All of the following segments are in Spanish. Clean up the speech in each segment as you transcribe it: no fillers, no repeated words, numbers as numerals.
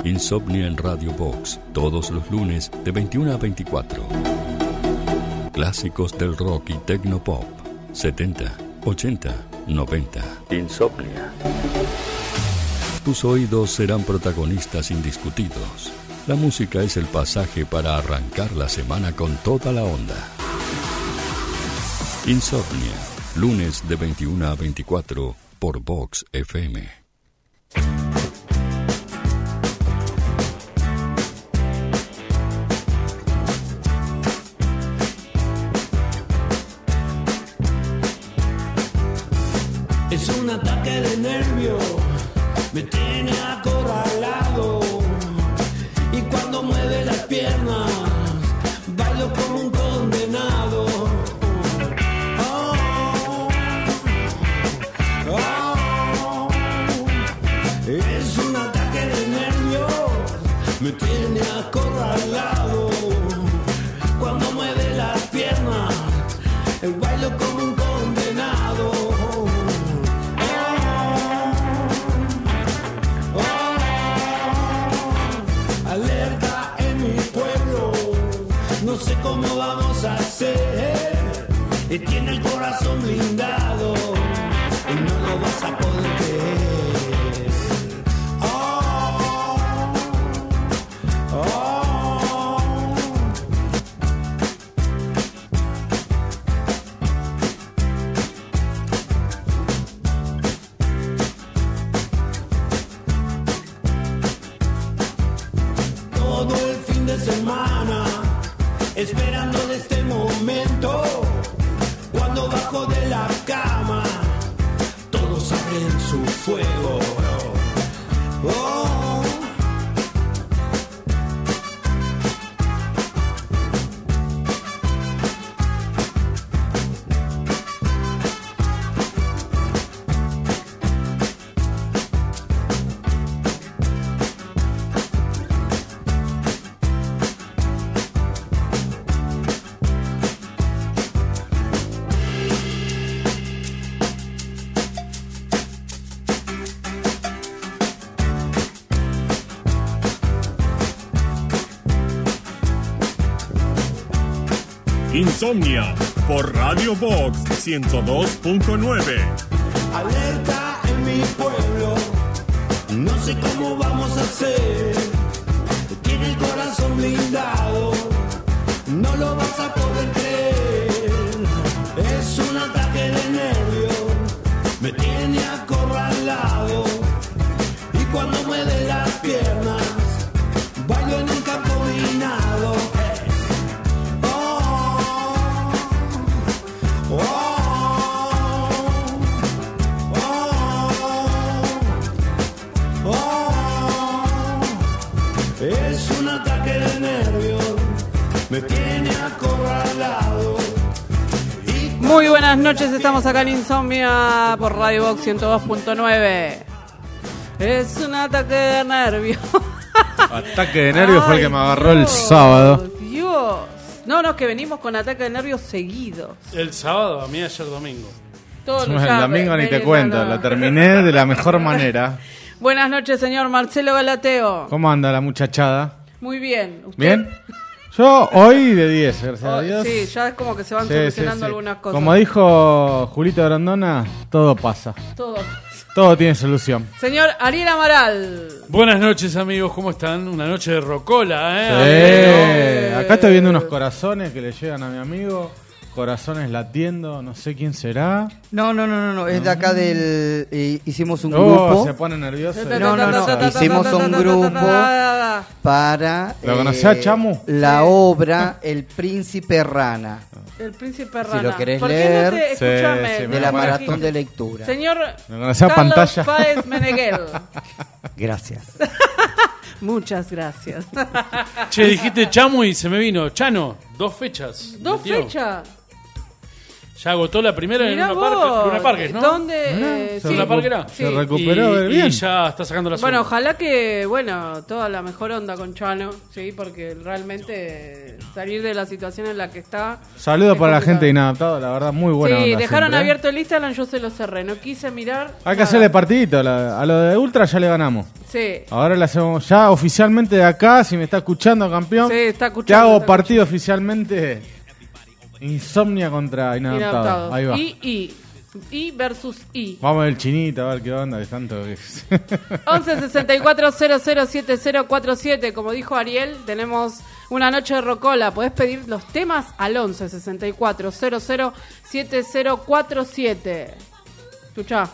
Insomnia en Radio Box, todos los lunes de 21 a 24. Clásicos del rock y tecnopop, 70, 80, 90. Insomnia. Tus oídos serán protagonistas indiscutidos. La música es el pasaje para arrancar la semana con toda la onda. Insomnia, lunes de 21 a 24 por Vox FM. Es un ataque de nervio, me tiene acorralado. Y cuando mueve las piernas, bailo como un condenado. Es un ataque de nervio, me tiene acorralado. Cuando mueve las piernas, el bailo como un condenado. Alerta en mi pueblo, no sé cómo vamos a hacer. Y tiene el corazón blindado y no lo vas a poder creer. Todo el fin de semana, esperando de este momento, cuando bajo de la cama, todos abren su fuego. Oh. Insomnia por Radio Box 102.9. Alerta en mi pueblo, no sé cómo vamos a hacer. Tiene el corazón blindado, no lo vas a poder creer. Es un ataque de nervio, me tiene acorralado. Y cuando mueve las piernas, bailo en un campo minado. Es un ataque de nervios, me tiene acorralado. Muy buenas noches, estamos acá en Insomnia por Radio Box 102.9. Es un ataque de nervios. Ataque de nervios fue el que me agarró el sábado. Dios. No, es que venimos con ataque de nervios seguidos. El sábado, a mí ayer domingo. El domingo ni te cuento, la terminé de la mejor manera. Buenas noches, señor Marcelo Galateo. ¿Cómo anda la muchachada? Muy bien. ¿Usted? ¿Bien? Yo hoy de 10, gracias a Dios. Sí, ya es como que se van solucionando algunas cosas. Como dijo Julito Grondona, todo pasa. Todo tiene solución. Señor Ariel Amaral. Buenas noches, amigos, ¿cómo están? Una noche de rocola, Sí. Acá estoy viendo unos corazones que le llegan a mi amigo. Corazones latiendo, no sé quién será. No, es de acá del... hicimos un grupo. Se pone nervioso. No, hicimos un grupo para... ¿Lo conocés a Chamu? La obra El Príncipe Rana. El Príncipe Rana. Si lo querés ¿Por leer, qué no escúchame, de la maratón de lectura. Señor Carlos pantalla. Páez Meneghel. Gracias. Muchas gracias. Che, dijiste Chamu y se me vino. Chano, 2 fechas. ¿2 fechas? Ya agotó la primera en Luna Parques, ¿no? ¿Dónde? Sí. Luna Parquera. Se recuperó bien. Y ya está sacando la Bueno, segunda. ojalá que, toda la mejor onda con Chano, sí, porque realmente salir de la situación en la que está... Saludos para la gente de Inadaptado, la verdad, muy buena onda. Sí, dejaron siempre, abierto el Instagram, yo se lo cerré, no quise mirar. Hay que hacerle partidito, a lo de Ultra ya le ganamos. Sí. Ahora le hacemos ya oficialmente de acá, si me está escuchando, campeón. Sí, está escuchando. Te hago está partido oficialmente. Insomnia contra Inadaptado. Ahí va. I versus I. Vamos del chinito a ver qué onda, que tanto que es. 11 64 007047. Como dijo Ariel, tenemos una noche de rocola. Podés pedir los temas al 11 64 007047. Escuchá.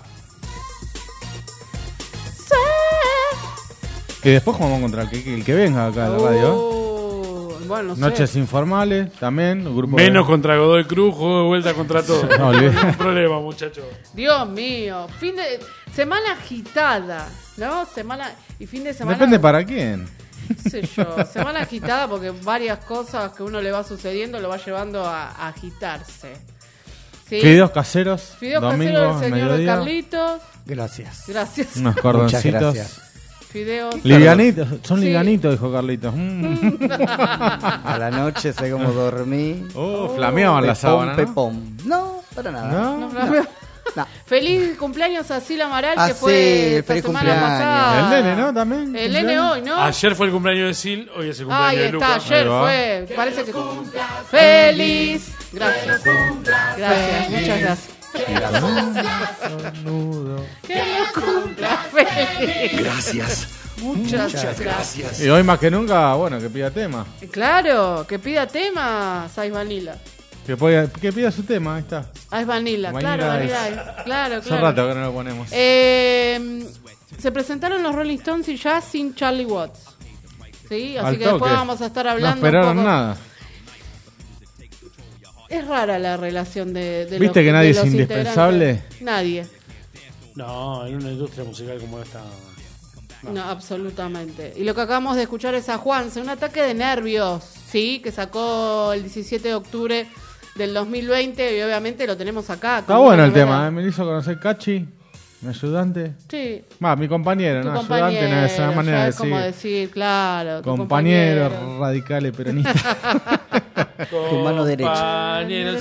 Y después jugamos contra el que venga acá a la radio. Bueno, no sé. Noches informales también. Grupo Menos contra Godoy Cruz, juego de vuelta contra todo. No olvides. No hay problema, muchachos. Dios mío. Fin de semana agitada, ¿no? Fin de semana. Depende para quién. ¿Qué sé yo? Semana agitada porque varias cosas que uno le va sucediendo lo va llevando a agitarse. ¿Sí? Fideos caseros. Fideos domingo, caseros del señor mediodía. Carlitos. Gracias. Gracias. Unos Muchas cordoncitos. gracias. Fideos. Livianitos, son Sí. livianitos, dijo Carlitos. A la noche sé cómo dormí. Flameaban la sábana, ¿no? Pepón. No, para nada. ¿No? No. Feliz cumpleaños a Sila Amaral, Ah, que fue sí, esta feliz semana cumpleaños. pasada. El nene, ¿no? También. El nene hoy, ¿no? Ayer fue el cumpleaños de Sil, hoy es el cumpleaños Ahí de está, Lucas. ayer Ahí va. fue. Parece que. ¡Feliz! Gracias. Gracias, muchas gracias. Que lo cumpla feliz. Gracias. Muchas gracias. Y hoy más que nunca, bueno, que pida tema. Claro, que pida tema, Ice Vanilla. Que pida su tema, ahí está. Ice Vanilla, Vanilla claro, Ice. Vanilla Ice. Claro, Hace claro. rato que no lo ponemos. Se presentaron los Rolling Stones y ya sin Charlie Watts. ¿Sí? Así Al que después toque. vamos a estar No hablando. esperaron un poco. nada. Es rara la relación de los ¿Viste que nadie de es los indispensable? integrantes. Nadie. No, en una industria musical como esta. No, absolutamente. Y lo que acabamos de escuchar es a Juanse, un ataque de nervios, ¿sí? Que sacó el 17 de octubre del 2020 y obviamente lo tenemos acá. Está como bueno una el tema, novela. me lo hizo conocer Cachi, mi ayudante. Sí. Mi compañero, Tu ¿no? compañero, Ayudante no es una manera ya de es como decir, claro. tu Compañero, radicales peronistas. Tu mano derecha. Compañero,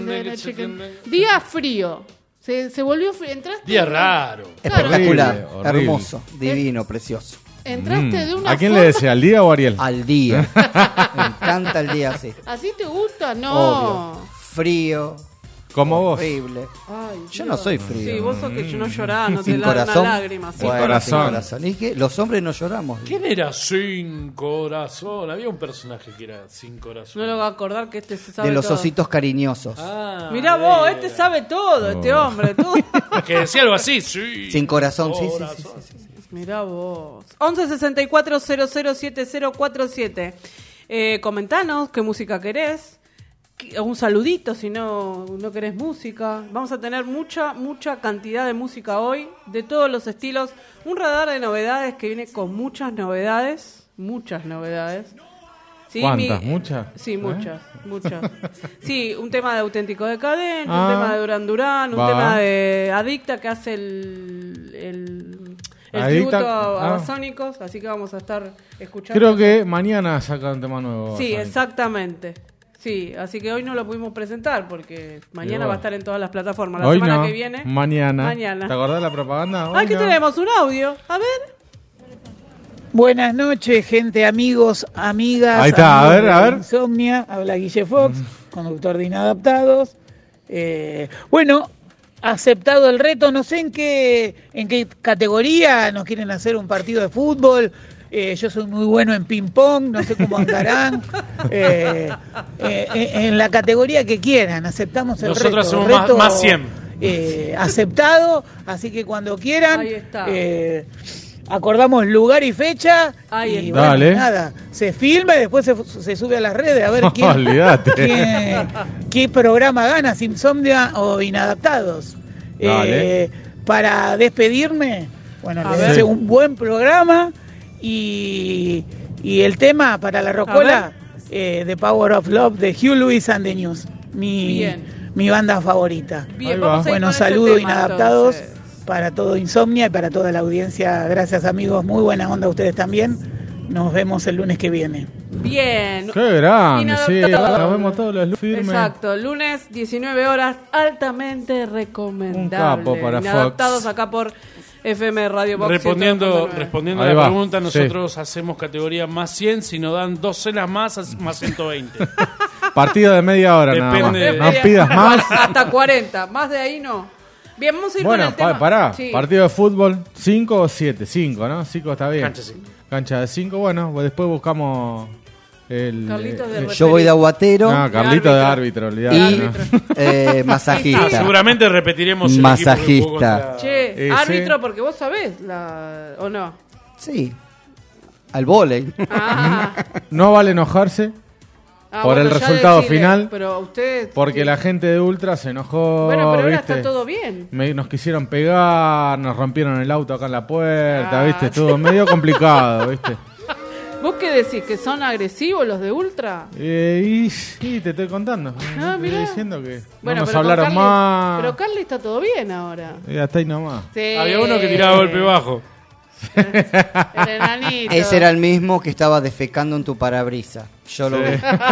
Día frío. Se volvió frío. Entraste. Día raro. Espectacular, Horrible. hermoso, divino, precioso. Entraste de una ¿A quién forma- le decía? ¿Al día o a Ariel? Al día. Me encanta el día así. ¿Así te gusta? No. Obvio. Frío, Como vos. horrible. Ay, Yo Dios. no soy frío. Sí, vos sos que no llorás, no te Sin da una corazón. lágrima. Sí. Bueno, corazón. sin corazón. ¿Y qué? Los hombres no lloramos. ¿Quién era Sin Corazón? Había un personaje que era Sin Corazón. No lo va a acordar que este se sabe De los todo. ositos cariñosos. Ah, Mirá vos, este sabe todo, este hombre. Todo. que decía algo así, sí. Sin corazón, sí, sí, sí, Corazón. sí, sí. Mirá vos. 11 64 007047. Comentanos qué música querés. Un saludito si no querés música. Vamos a tener mucha cantidad de música hoy, de todos los estilos. Un radar de novedades que viene con muchas novedades. Muchas novedades. Sí, ¿Cuántas? ¿Muchas? Sí, muchas. Sí, un tema de Auténtico Decadente, un Ah. tema de Duran Duran, un Va. tema de Adicta que hace el Adicta, tributo a ah. Basónicos, así que vamos a estar escuchando. Creo que mañana saca un tema nuevo. Sí, Sonic. exactamente. Sí, así que hoy no lo pudimos presentar porque mañana bueno. va a estar en todas las plataformas. La Hoy semana no, que viene. mañana. Mañana. ¿Te acordás de la propaganda? Hoy Aquí no. tenemos un audio. A ver. Buenas noches, gente, amigos, amigas. Ahí está, amigos a ver, de a ver. Insomnia, habla Guille Fox, conductor de Inadaptados. Bueno, aceptado el reto, no sé en qué categoría nos quieren hacer un partido de fútbol. Yo soy muy bueno en ping pong, no sé cómo andarán. En la categoría que quieran, aceptamos el reto. Nosotros hacemos El reto, más 100. aceptado, así que cuando quieran. Ahí está. Acordamos lugar y fecha. Ahí y está. bueno, Dale. nada, se filma y después se sube a las redes a ver quién, Olvídate. qué programa gana, si Insomnia o Inadaptados. Dale. Para despedirme, bueno, A les ver. deseo un buen programa y el tema para la rocola, The Power of Love de Hugh Lewis and the News, Bien. mi banda favorita. Bien, Ahí va. vamos a ir Bueno, con ese saludos tema, Inadaptados entonces. para todo Insomnia y para toda la audiencia. Gracias, amigos. Muy buena onda ustedes también. Nos vemos el lunes que viene. Bien. Qué grande, sí. Inadaptados. Nos vemos todos los lunes firmes. Exacto, lunes 19 horas, altamente recomendable. Un capo para Inadaptados Fox. acá por FM Radio Box. Respondiendo a Ahí la va, pregunta, sí. nosotros hacemos categoría más 100, si nos dan 2 cenas más 120. Partido de media hora nada más. Depende. No pidas más. Hasta 40, más de ahí no. Bien, vamos a ir Bueno, con el tema. pará. Sí. Partido de fútbol, 5 o 7. 5, ¿no? 5 está bien. Cancha 5. Cancha de 5, bueno, pues después buscamos el... Carlitos de Yo voy de aguatero No, Carlito de árbitro, olvidate. y ¿no? masajista. Seguramente repetiremos el equipo que jugó Masajista. contra- Che, Sí. árbitro, porque vos sabés, ¿o no? Sí, al vóley. Ah, No vale enojarse por bueno, el ya resultado decile, final, pero usted, porque sí. la gente de Ultra se enojó, Bueno, pero ahora ¿viste? está todo bien. Nos quisieron pegar, nos rompieron el auto acá en la puerta, Ah. ¿viste? Estuvo medio complicado, ¿viste? ¿Vos qué decís? ¿Que son agresivos los de Ultra? Y te estoy contando. Ah, Te mirá. estoy diciendo que Bueno, no nos pero con hablaron Carly- más. Pero Carly está todo bien ahora. Y hasta ahí nomás. Sí. Había uno que tiraba golpe bajo. El enanito. Ese era el mismo que estaba defecando en tu parabrisa. Yo lo vi.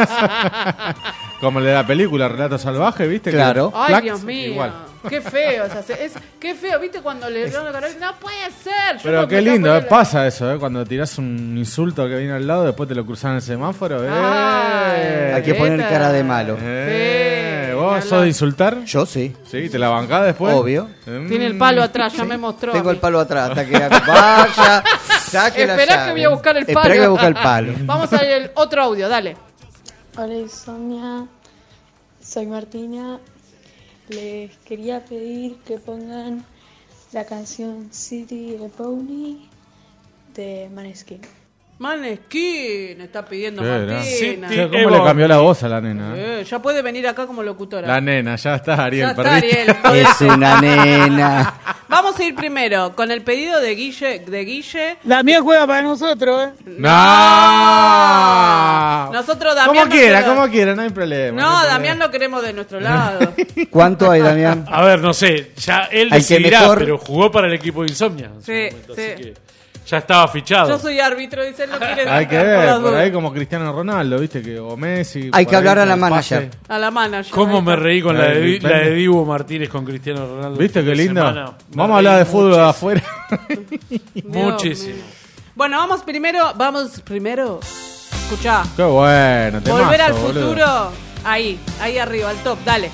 Como el de la película Relato Salvaje, ¿viste? Que- Claro. Ay, Clac, Dios mío. Igual. Qué feo. O sea, qué feo, ¿viste? Cuando le dan la cara. No puede ser. Yo Pero no qué me lindo, tapo la- pasa eso, cuando tirás un insulto que viene al lado, después te lo cruzan en el semáforo. Ay, Hay que poner cara de malo. Sí, ¿Vos ni sos hablar. de insultar? Yo sí. Sí, ¿te la bancás después? Obvio. Tiene el palo atrás, ya me mostró. Tengo a el mí. palo atrás. Hasta que vaya, saque la Esperá llave. que voy a buscar el Esperá palo. que voy a buscar el palo. Vamos a ver el otro audio, dale. Hola Insomnia, soy Martina. Les quería pedir que pongan la canción City the Pony de Maneskin. Maneskin está pidiendo Qué Martina. gran- Sí, Che, ¿cómo le cambió la voz a la nena? Ya puede venir acá como locutora. La nena, ya está, Ariel, Ya está, perdiste. Ariel. Es una nena. Vamos a ir primero con el pedido de Guille. Damián juega para nosotros, ¿eh? ¡No! Nosotros, Damián. Como quiera, no hay problema. No, hay problema. Damián lo queremos de nuestro lado. ¿Cuánto hay, Damián? A ver, no sé, ya él Al que decidirá, mejor- pero jugó para el equipo de Insomnia. en su Sí, momento, sí. así que ya estaba fichado. Yo soy árbitro, dice él, no quiere Hay que por ver, las por dudas. ahí como Cristiano Ronaldo, ¿viste? Que, o Messi. Hay por que ahí hablar a con la el manager. pase. A la manager. ¿Cómo me reí con la Ahí, de Dibu Martínez con Cristiano Ronaldo? ¿Viste el qué fin de lindo? semana? Me Vamos a hablar reí de fútbol muchísimo. afuera. Dios Muchísimo. mío. Bueno, vamos primero. Escuchá. Qué bueno, temazo, Volver al boludo. futuro. Ahí arriba, al top, dale.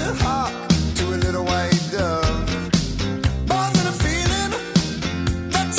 More than a feeling,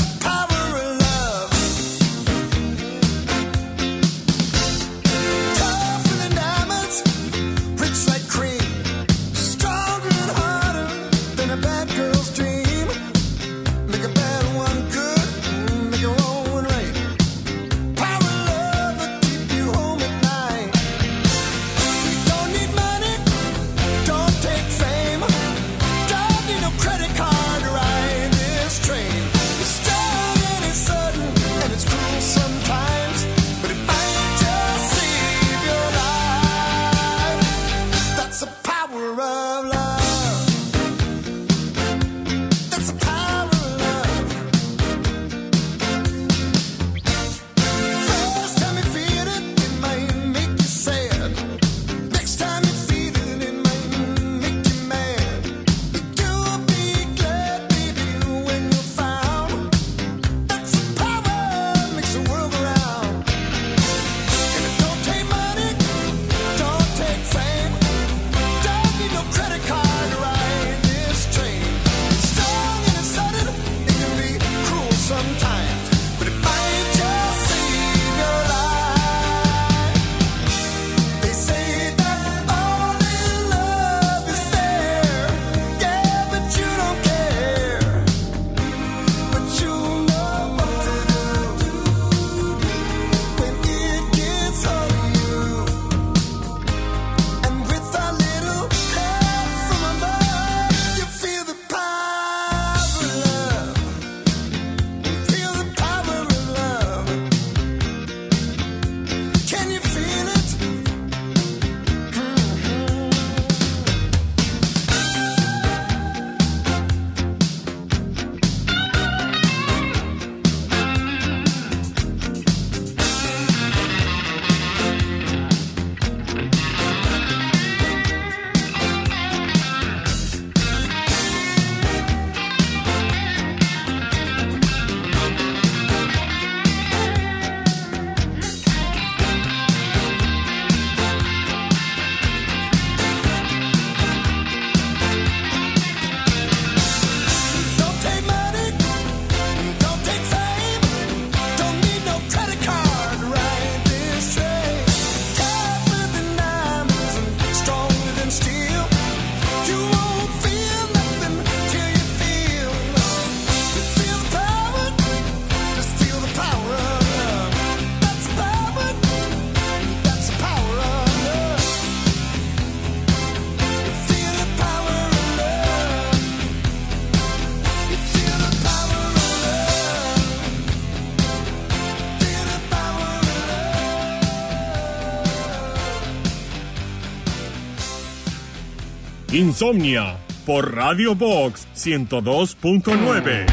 Insomnia por Radio Box 102.9.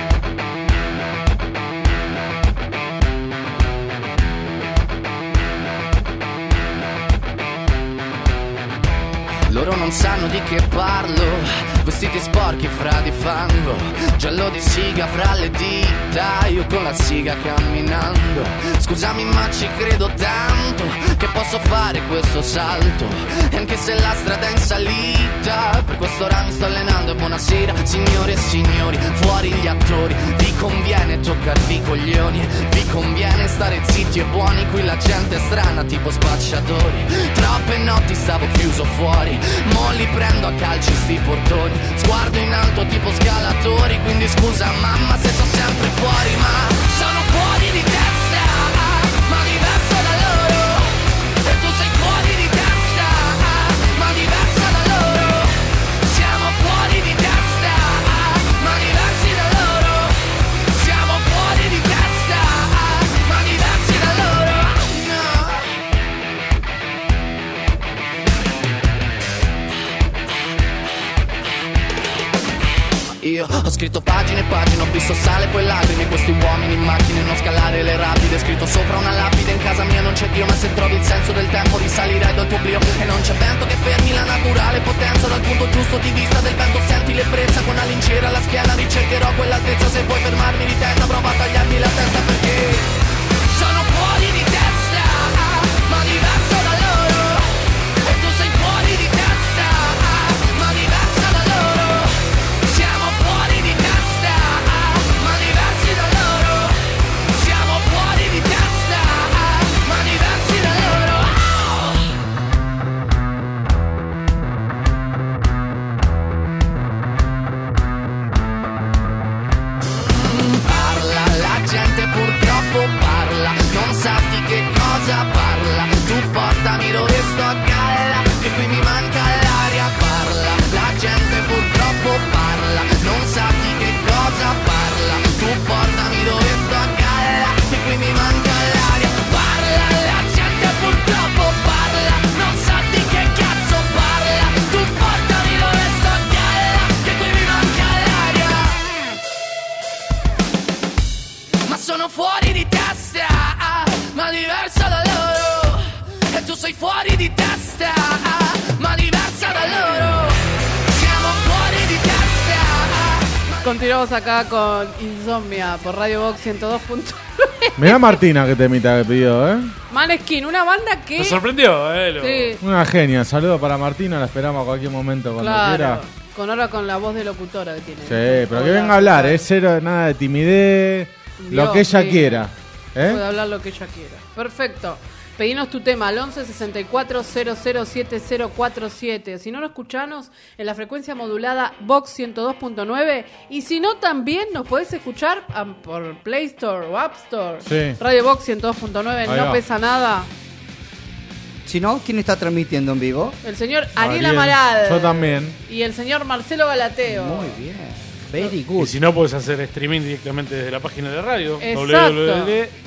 Loro non sanno di che parlo, vestiti sporchi fra di fango, giallo di siga fra le dita, io con la siga camminando. Scusami ma ci credo tanto, che posso fare questo salto, e anche se la strada è in salita, per quest'ora mi sto allenando e buonasera signore e signori, fuori gli attori, vi conviene toccarvi i coglioni, vi conviene stare zitti e buoni, qui la gente è strana tipo spacciatori, troppe notti stavo chiuso fuori, mo li prendo a calci sti portoni, sguardo in alto tipo scalatori, quindi scusa mamma se sto sempre fuori, ma sono fuori di testa, ma diverso da loro, e tu sei fuori di testa, ma diversa da loro, siamo fuori di testa, ma diversi da loro, siamo fuori di testa, ma diversi da loro, no. Io ho scritto pagine e pagine, ho visto sale poi lacrime, questi uomini in macchine, non scalare le rapide, scritto sopra una lapide, in casa mia non c'è Dio, ma se trovi il senso del tempo risalirai dal tuo oblio, e non c'è vento che fermi la naturale potenza, dal punto giusto di vista del vento senti l'ebbrezza, con una lincera alla schiena ricercherò quell'altezza, se vuoi fermarmi di testa prova a tagliarmi la testa, perché sono fuori di testa, ma diverso da loro, e tu sei fuori di testa, ma diversa da loro, siamo fuori di testa, ma diversi da loro, siamo fuori di testa, ma diversi da loro. Parla, la gente purtroppo parla, non sa di che cosa parla, tu portami dove sto a galla, che qui mi manca l'aria, parla, la gente purtroppo parla, non sa di che cosa parla, tu portami dove sto a galla, che qui mi manca l'aria, parla, la gente purtroppo parla, non sa di che cazzo parla, tu portami dove sto a galla, che qui mi manca l'aria, ma sono fuori di testa, ma diversa da loro, e tu sei fuori di testa, ma diversa da loro, siamo fuori di testa. Continuamos acá con Insomnia por Radio Box 102.9. Mirá Martina que temita que pidió, Maneskin, una banda que... Me sorprendió, Sí, Una genia. Saludo para Martina, la esperamos a cualquier momento cuando quiera. claro. Con la voz de locutora que tiene. Sí, pero que venga a hablar, cero, nada de timidez, lo Dios que ella mío. quiera. Puede hablar lo que ella quiera. Perfecto. Pedinos tu tema al 11 64 00 7047. Si no, lo escuchanos en la frecuencia modulada Vox 102.9. Y si no, también nos podés escuchar por Play Store o App Store. Sí. Radio Vox 102.9, Ahí no va. pesa nada. Si no, ¿quién está transmitiendo en vivo? El señor Ariel Ariel. Amaral. Yo también. Y el señor Marcelo Galateo. Muy bien. Very Y good. si no, puedes hacer streaming directamente desde la página de radio, Exacto.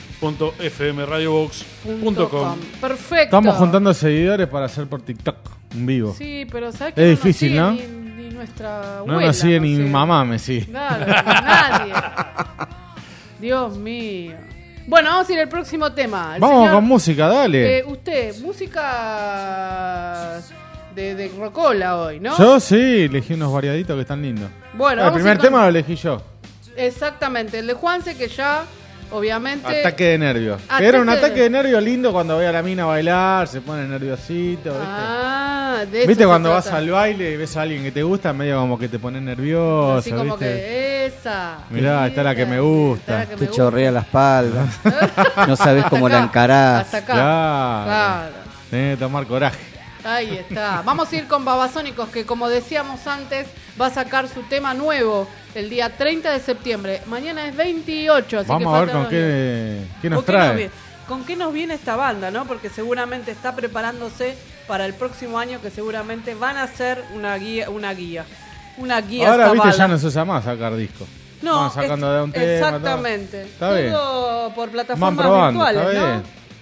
www.fmradiobox.com. Perfecto. Estamos juntando seguidores para hacer por TikTok en vivo. Sí, pero ¿sabes Es que difícil, no ¿no? nos sigue ni nuestra No abuela? nos sigue ni mi sigue. mamá, me sigue. Claro, nadie. Dios mío. Bueno, vamos a ir al próximo tema. El Vamos señor- con música, dale. Usted, música de rocola hoy, ¿no? Yo sí, elegí unos variaditos que están lindos. Bueno, El vamos a primer ir con- tema lo elegí yo. Exactamente, el de Juanse, que ya, obviamente... Ataque de nervios. Que Ataque era un de- ataque de nervios lindo cuando ve a la mina bailar, se pone nerviosito. ¿viste? Ah, de eso ¿Viste se cuando trata. vas al baile y ves a alguien que te gusta, medio como que te pone nervioso, Así como ¿viste? que esa. Mirá, está la que me gusta. Está la que Te me chorrea la espalda. No sabes cómo Hasta la acá, encarás. Hasta acá. Claro. Claro. Tenés que tomar coraje. Ahí está. Vamos a ir con Babasónicos, que como decíamos antes, va a sacar su tema nuevo el día 30 de septiembre. Mañana es 28, así que Vamos a ver faltan con dos días. qué nos ¿Con qué nos trae. viene? ¿Con qué nos viene esta banda, no? Porque seguramente está preparándose para el próximo año, que seguramente van a hacer una guía. Una guía Ahora, viste, Zavala. ya no se usa más sacar disco. No, Van sacando de un tema. exactamente. Está bien. Todo por plataformas Van probando, virtuales, está ¿no? bien.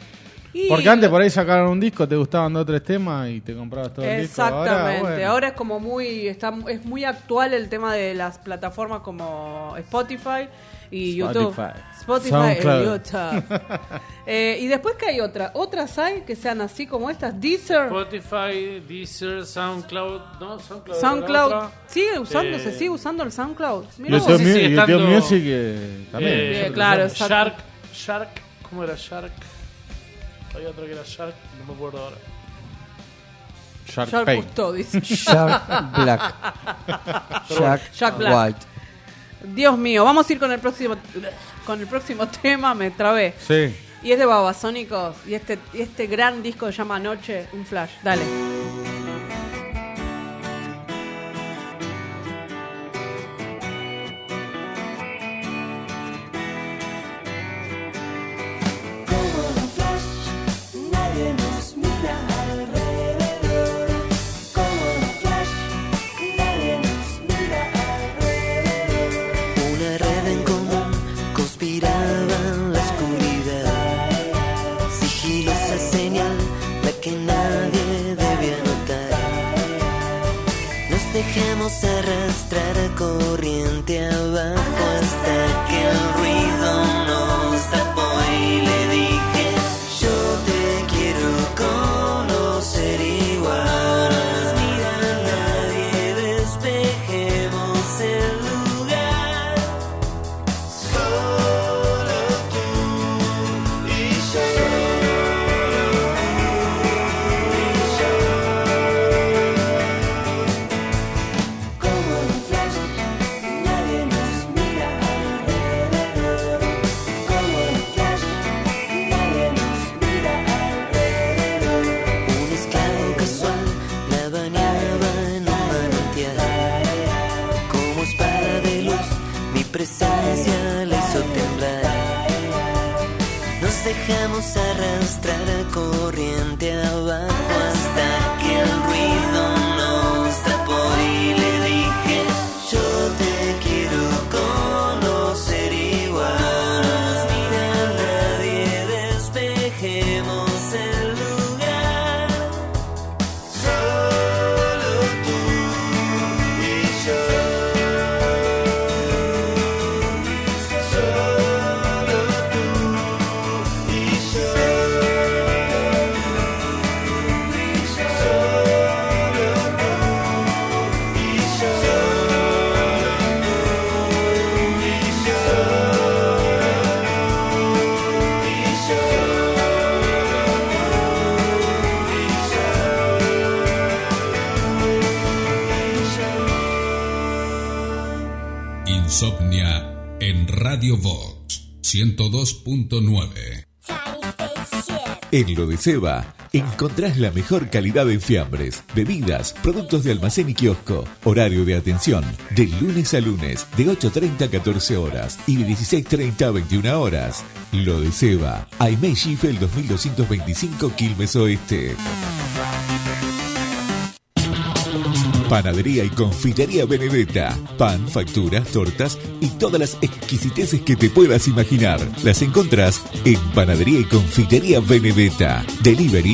Porque antes por ahí sacaron un disco, te gustaban 2 o 3 temas y te comprabas todo el disco. Exactamente. Ahora es como es muy actual el tema de las plataformas como Spotify y YouTube. Spotify y YouTube. Y después que hay otras hay que sean así como estas, Deezer. Spotify, Deezer, SoundCloud, ¿no? SoundCloud. ¿Sigue usando? ¿Se sigue usando el SoundCloud? YouTube Music también. Claro, Shark, ¿cómo era Shark? Había otro que era Shark, no me acuerdo ahora. Shark Pay. Shark Black. Shark Black. White. Dios mío, vamos a ir con el próximo tema, me trabé. Sí. Y es de Babasónicos y este gran disco se llama Anoche, un flash. Dale. Dejemos arrastrar a corriente abajo hasta que el ruido nos tapó y le dije, yo te quiero conocer igual. Mira a nadie, despejemos el lugar. Solo tú y yo. Presencia le hizo temblar. Nos dejamos arrastrar a corriente abajo hasta que el ruido nos tapó y le dije, yo te quiero conocer igual. Mira a nadie, despejemos el lugar. Solo tú y yo. Insomnia en Radio Vox 102.9. En Lo de Seba encontrás la mejor calidad en fiambres, bebidas, productos de almacén y kiosco. Horario de atención de lunes a lunes de 8:30 a 14 horas y de 16:30 a 21 horas. Lo de Seba, Aimé Schiffel 2225 Quilmes Oeste. Panadería y confitería Benedetta. Pan, facturas, tortas y todas las exquisiteces que te puedas imaginar. Las encontrás en Panadería y confitería Benedetta. Delivery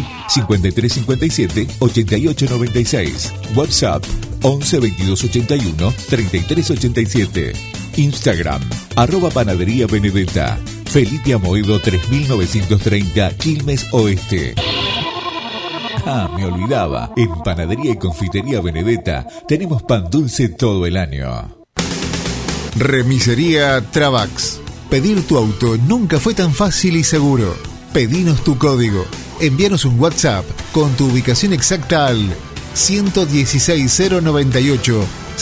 5357-8896. WhatsApp 11 22 81 33 87. Instagram @Panadería Benedetta. Felipe Amoedo 3930 Quilmes Oeste. Ah, me olvidaba. En Panadería y Confitería Benedetta tenemos pan dulce todo el año. Remisería Travax. Pedir tu auto nunca fue tan fácil y seguro. Pedinos tu código. Envíanos un WhatsApp con tu ubicación exacta al 116 098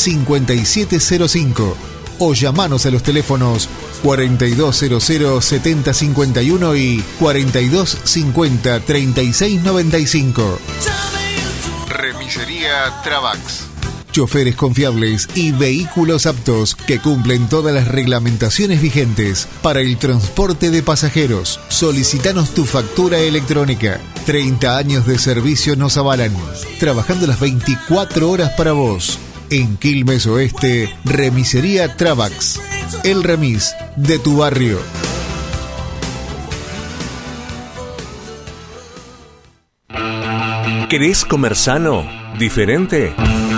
5705 o llamanos a los teléfonos 4200-7051 y 4250-3695. Remisería Travax. Choferes confiables y vehículos aptos que cumplen todas las reglamentaciones vigentes para el transporte de pasajeros. Solicítanos tu factura electrónica. 30 años de servicio nos avalan. Trabajando las 24 horas para vos. En Quilmes Oeste, Remisería Travax. El remis de tu barrio. ¿Querés comer sano? ¿Diferente?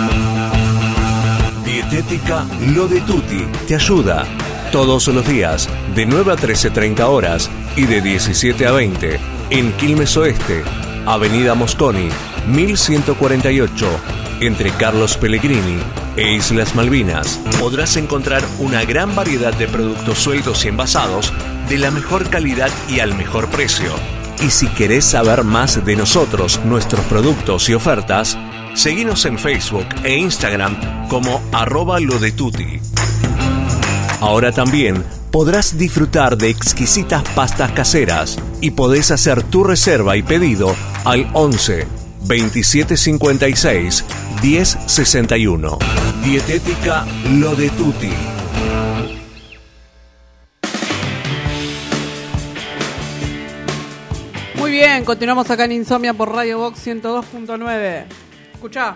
Dietética Lo de Tutti te ayuda. Todos los días, de 9 a 13:30 horas y de 17 a 20, en Quilmes Oeste, Avenida Mosconi, 1148, entre Carlos Pellegrini e Islas Malvinas. Podrás encontrar una gran variedad de productos sueltos y envasados de la mejor calidad y al mejor precio. Y si querés saber más de nosotros, nuestros productos y ofertas, seguinos en Facebook e Instagram como @lodetutti. Ahora también podrás disfrutar de exquisitas pastas caseras y podés hacer tu reserva y pedido al 11 27 56 10 61. Dietética Lo de Tutti. Muy bien, continuamos acá en Insomnia por Radio Box 102.9. Escuchá.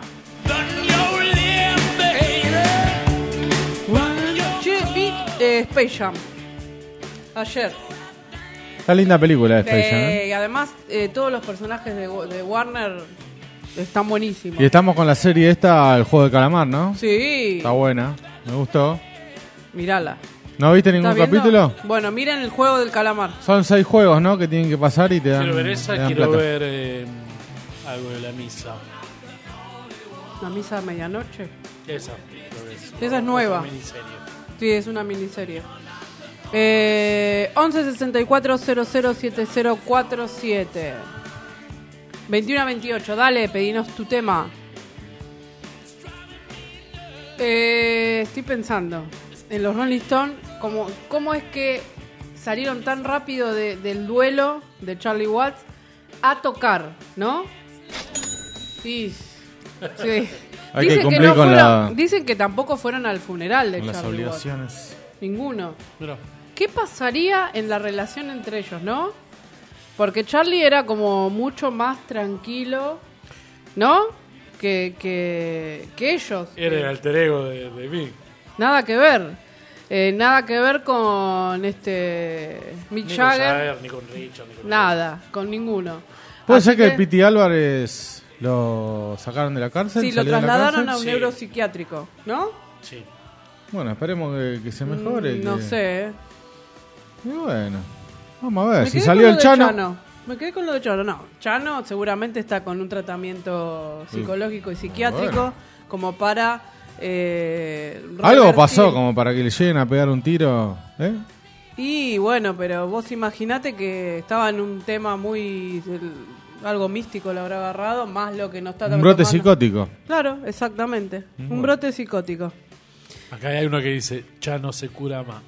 Che, vi Space Jam ayer. Está linda película de Space Jam, ¿eh? Y además todos los personajes de Warner están buenísimos. Y estamos con la serie esta, El Juego de Calamar, ¿no? Sí. Está buena, me gustó. Mírala. ¿No viste ningún ¿Estás viendo? capítulo? Bueno, miren El Juego del Calamar. Son 6 juegos, ¿no? Que tienen que pasar y te dan. Quiero ver esa, te dan quiero plata. ver algo de la misa. La misa de medianoche. Esa, creo que es. Esa es nueva. Otra miniserie. Sí, es una miniserie. 11 64 00 7047. 21 a 28. Dale, pedinos tu tema. Estoy pensando en los Rolling Stones. ¿Cómo es que salieron tan rápido del duelo de Charlie Watts a tocar, ¿no? Sí. Hay que cumplir con dicen que tampoco fueron al funeral de con las Charlie Watts. obligaciones. Ninguno. Mira. ¿Qué pasaría en la relación entre ellos, no? Porque Charlie era como mucho más tranquilo, ¿no? Que ellos. Era el alter ego de Mick. Nada que ver. Nada que ver con Mick Jagger. Ni con Richard, ni con nada, con ninguno. ¿Puede Así ser que el Piti Álvarez lo sacaron de la cárcel? Sí, lo ¿Salió de la trasladaron cárcel? a un neuropsiquiátrico, ¿no? Sí. Bueno, esperemos que se mejore. No sé. Y bueno, vamos a ver. Me Si quedé salió con el lo de Chano. Me quedé con lo de Chano. No, Chano seguramente está con un tratamiento psicológico y psiquiátrico Bueno. como para Algo revertir. pasó como para que le lleguen a pegar un tiro, ¿eh? Y bueno, pero vos imaginate que estaba en un tema muy... algo místico lo habrá agarrado, más lo que no está... Un brote tomando. psicótico. Claro, exactamente. Bueno. Un brote psicótico. Acá hay uno que dice, ya no se cura más.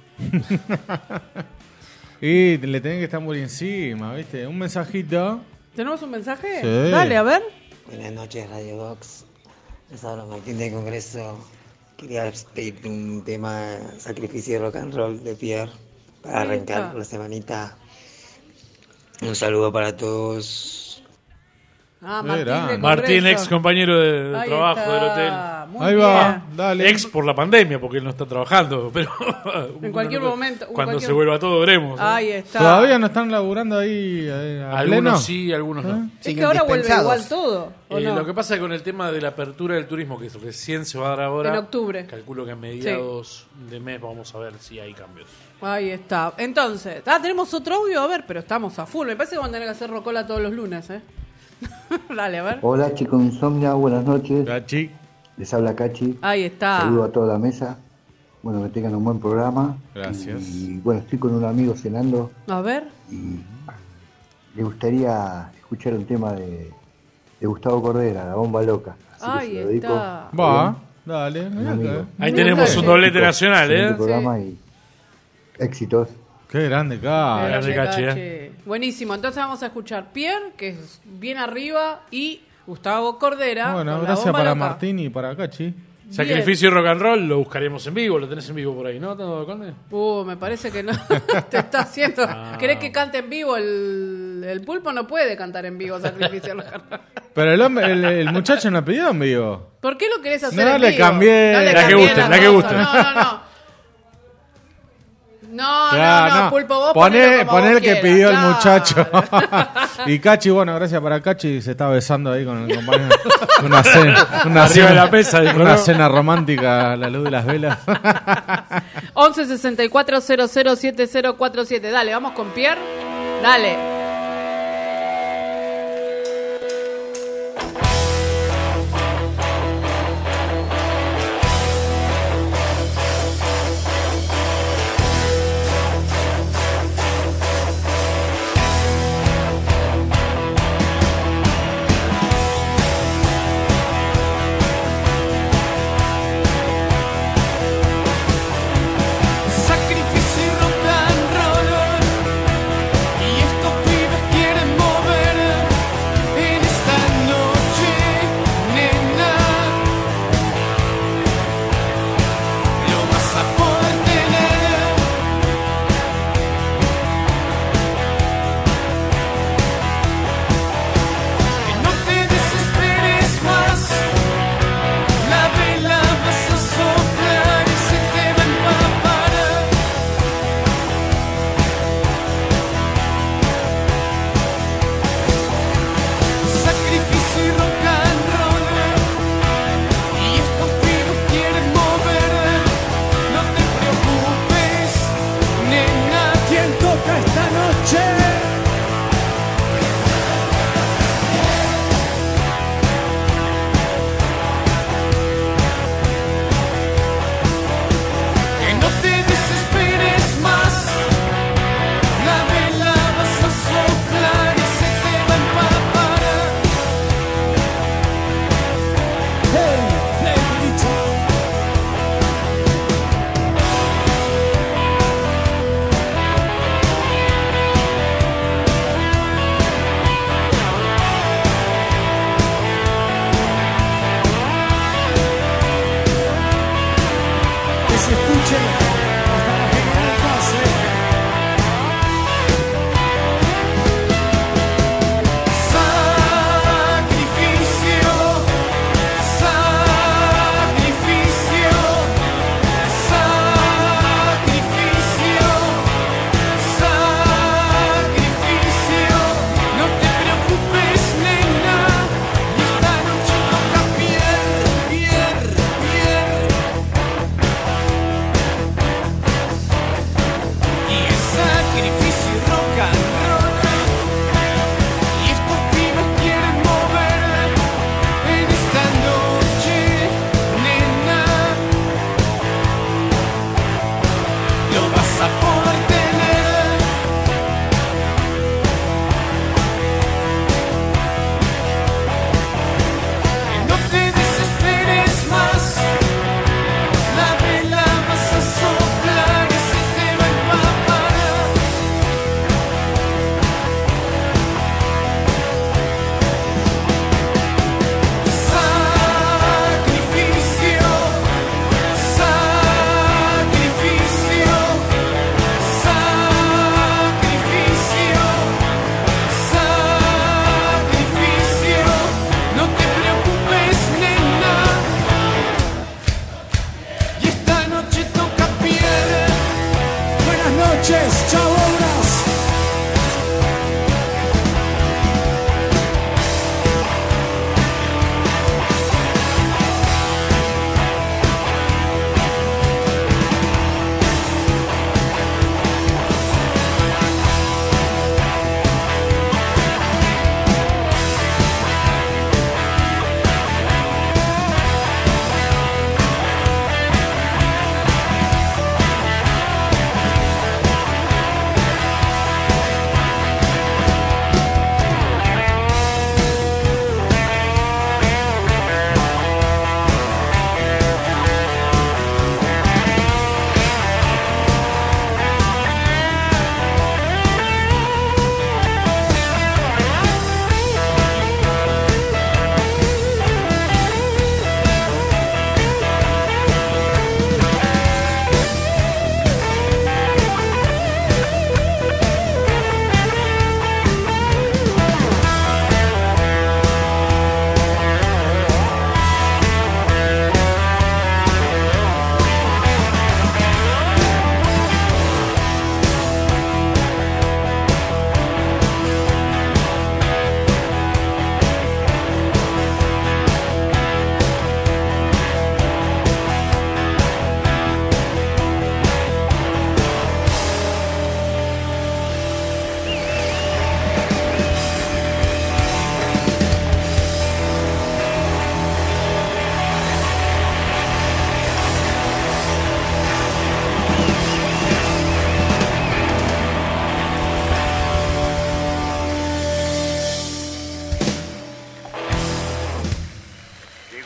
Y le tenés que estar muy encima, ¿viste? Un mensajito. ¿Tenemos un mensaje? Sí. Dale, a ver. Buenas noches, Radio Box. Les habla Martín del Congreso. Quería pedirte un tema Sacrificio Rock and Roll de Pierre para Ahí arrancar está. la semanita. Un saludo para todos. Ah, Martín, de Martín, Congreso. ex compañero de Ahí trabajo está. del hotel. Muy Ahí va, bien. dale. Ex por la pandemia, porque él no está trabajando. Pero En cualquier momento. Cuando se vuelva todo, veremos. Ahí está. ¿Todavía no están laburando ahí a Algunos pleno? sí, algunos no. Es que ahora vuelve igual todo, ¿o no? Lo que pasa con el tema de la apertura del turismo, que recién se va a dar ahora. En octubre. Calculo que a mediados de mes vamos a ver si hay cambios. Ahí está. Entonces, tenemos otro audio, a ver, pero estamos a full. Me parece que vamos a tener que hacer rocola todos los lunes, ¿eh? Dale, a ver. Hola chicos de Insomnia, buenas noches. Cachi. Les habla Cachi. Ahí está. Saludo a toda la mesa. Bueno, que tengan un buen programa. Gracias. Y bueno, estoy con un amigo cenando. A ver. Y le gustaría escuchar un tema de Gustavo Cordera, La Bomba Loca. Así que Ahí se lo dedico. está. Va, dale. Un amigo. Ahí tenemos un doblete nacional, Excelente ¿eh? programa y éxitos. Qué grande, Cachi. Grande Cachi, Buenísimo. Entonces vamos a escuchar Pierre, que es bien arriba, y Gustavo Cordera. Bueno, con La gracias Bomba para Loca. Martín y para Cachi. Sacrificio Rock and Roll lo buscaremos en vivo. Lo tenés en vivo por ahí, ¿no, Conde? Me parece que no. Te está haciendo. ¿Querés que cante en vivo? El pulpo no puede cantar en vivo Sacrificio Rock and Roll. Pero el muchacho no pidió en vivo. ¿Por qué lo querés hacer No en le vivo? cambié. No le La que cambié guste, la la que cosa. guste. No. No, Pulpo, vos poné como el vos que quieras, pidió el claro. muchacho. Y Cachi, bueno, gracias para Cachi, se está besando ahí con el compañero. Una cena, Arriba de la mesa, dijo, una ¿no? cena romántica a la luz de las velas. 11 64 00 7047. Dale, vamos con Pierre. Dale. Sacrificio y rock and roll, y esto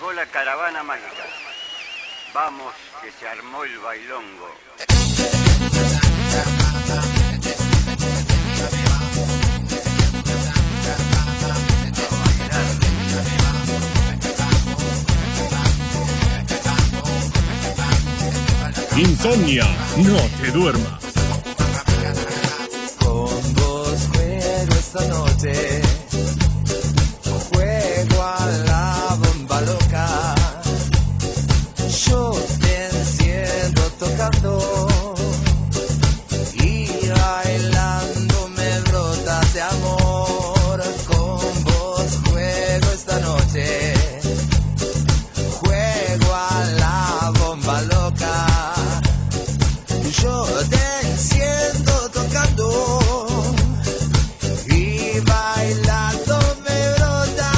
llegó la caravana mágica. Vamos, que se armó el bailongo. Insomnia, no te duermas. Con vos juego esta noche, juego a la bomba loca. Yo te enciendo tocando y bailando me brota de amor. Con vos juego esta noche, juego a la bomba loca. Yo te enciendo tocando y bailando me brotas.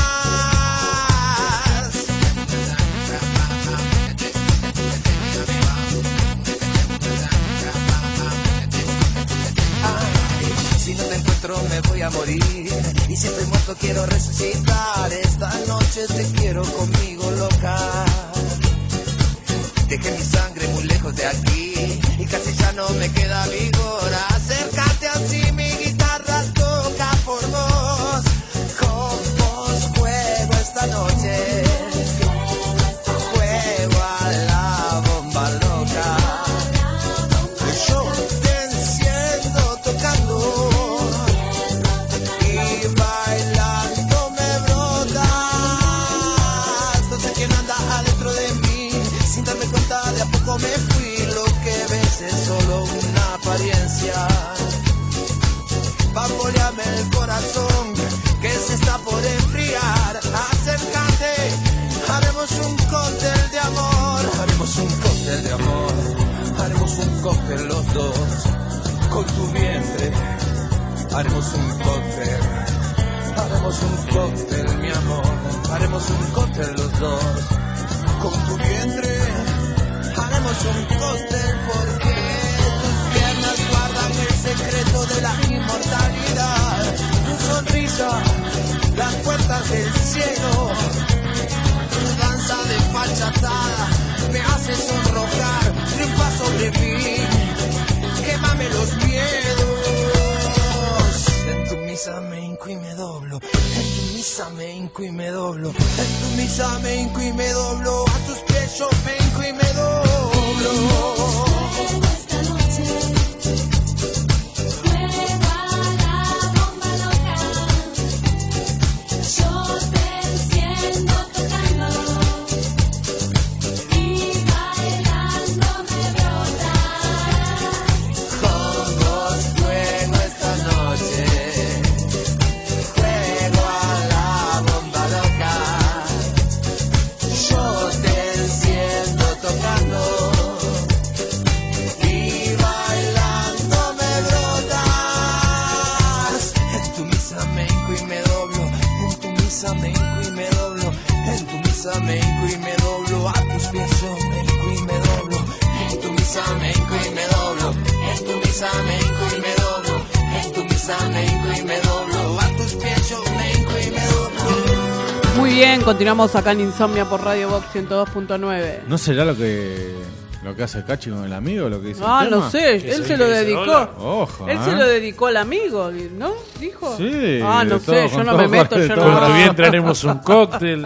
Ay, si no te encuentro me voy a morir, y si estoy muerto quiero resucitar. Esta noche te quiero conmigo, loca. Dejé mi sangre muy lejos de aquí y casi ya no me queda vigor. Acércate así, mi guitarra toca por vos. Con vos juego esta noche, juego a la bomba loca. Yo te enciendo tocando y bailando me brotas. No sé quién anda adentro de mí, sin darme cuenta de a poco me fui. Lo que ves es solo una apariencia. Bamboleame el corazón que se está por enfriar. Acércate, haremos un cóctel de amor. Haremos un cóctel de amor. Haremos un cóctel los dos. Con tu vientre haremos un cóctel. Haremos un cóctel, mi amor. Haremos un cóctel los dos. Con tu vientre haremos un cóctel porque tus piernas guardan el secreto de la inmortalidad. Tu sonrisa, las puertas del cielo. Tu danza de fachatada me hace sonrojar. Triunfa sobre mí, quémame los miedos. En tu misa me hinco y me doblo. En tu misa me hinco y me doblo. En tu misa me hinco y me doblo. A tus pies yo me hinco y me doblo. Esta noche juego a la bomba loca. Yo te enciendo tocando y bailando me brotas. Con vos juego esta noche, juego a la bomba loca. Yo te enciendo tocando y bailando me brotas. En tu misa me hinco y me doblo. En tu misa me hinco y me doblo. En tu misa me hinco y me doblo. A tus pies yo me hinco y me doblo. En tu misa me hinco y me doblo. En tu misa me hinco y me doblo. En tu misa me hinco y me doblo. A tus pies yo me hinco y me doblo. Muy bien, continuamos acá en Insomnia por Radio Box 102.9. ¿No será lo que hace Cachi con el amigo? Lo que dice Ah, el tema? no sé, él se lo dedicó. Ojo, Él se lo dedicó al amigo, ¿no? Dijo. Sí. Ah, no de todo, sé, yo con no todo, me meto, de yo todo. Con tu no. vientre haremos un cóctel.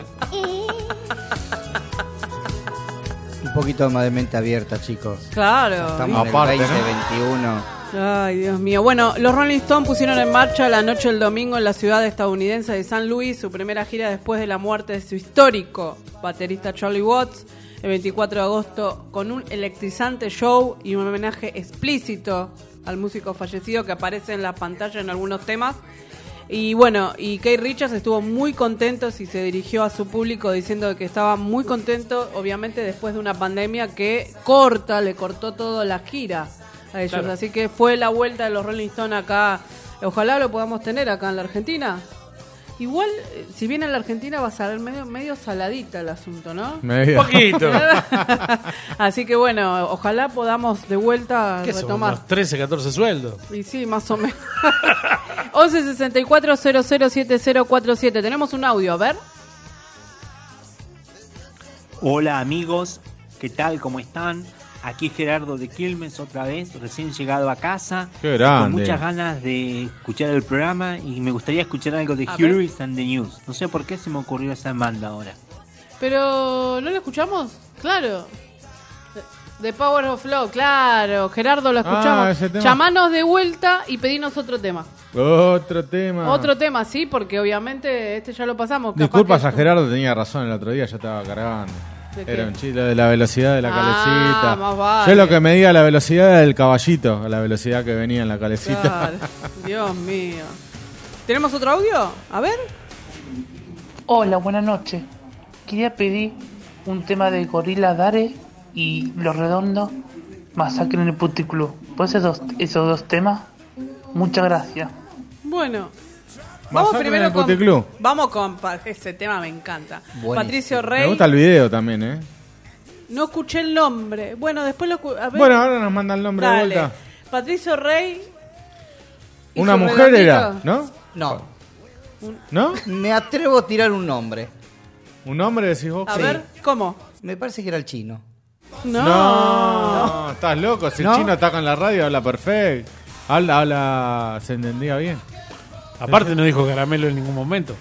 Un poquito más de mente abierta, chicos. Claro. Estamos Aparte, en el ¿no? 2021. Ay, Dios mío. Bueno, los Rolling Stones pusieron en marcha la noche del domingo en la ciudad estadounidense de San Luis, su primera gira después de la muerte de su histórico baterista Charlie Watts, el 24 de agosto, con un electrizante show y un homenaje explícito al músico fallecido que aparece en la pantalla en algunos temas. Y bueno, y Keith Richards estuvo muy contento y se dirigió a su público diciendo que estaba muy contento, obviamente después de una pandemia que le cortó toda la gira a ellos. Claro. Así que fue la vuelta de los Rolling Stones acá. Ojalá lo podamos tener acá en la Argentina. Igual, si viene a la Argentina va a salir medio saladita el asunto, ¿no? Medio. Poquito. Así que bueno, ojalá podamos de vuelta ¿Qué son? retomar. Unos 13, 14 sueldos. Y sí, más o menos. 1164-007047. Tenemos un audio, a ver. Hola amigos, ¿qué tal? ¿Cómo están? Aquí Gerardo de Quilmes otra vez, recién llegado a casa. Qué grande. Con muchas ganas de escuchar el programa y me gustaría escuchar algo de A Heroes and the News. No sé por qué se me ocurrió esa banda ahora. Pero, ¿no lo escuchamos? Claro. The Power of Love, claro. Gerardo, lo escuchamos. ese tema. Llamanos de vuelta y pedinos otro tema. Otro tema. Otro tema, sí, porque obviamente este ya lo pasamos. Disculpas Capaz a que- Gerardo, tenía razón el otro día, ya estaba cargando. ¿De qué? Era un chiste de la velocidad de la calecita. más vale. Yo lo que medía la velocidad del caballito, la velocidad que venía en la calecita. Claro. Dios mío. ¿Tenemos otro audio? A ver. Hola, buenas noches. Quería pedir un tema de Gorila Dare y Los Redondos, Masacre en el Puticlub. ¿Puede ser esos dos temas? Muchas gracias. Bueno. Vamos Masacre primero en el con... Puticlub. Vamos con... Ese tema me encanta. Buenísimo. Patricio Me Rey. gusta el video también, ¿eh? No escuché el nombre. Bueno, después lo... A ver. Bueno, ahora nos manda el nombre Dale. de vuelta. Patricio Rey. y Una su mujer redondito. era, ¿no? No. ¿No? Me atrevo a tirar un nombre. ¿Un nombre decís vos? A ver, ¿cómo? Me parece que era el chino. No, estás loco. Si ¿No? el chino está con la radio, habla perfecto. Habla, se entendía bien. Aparte no dijo caramelo en ningún momento.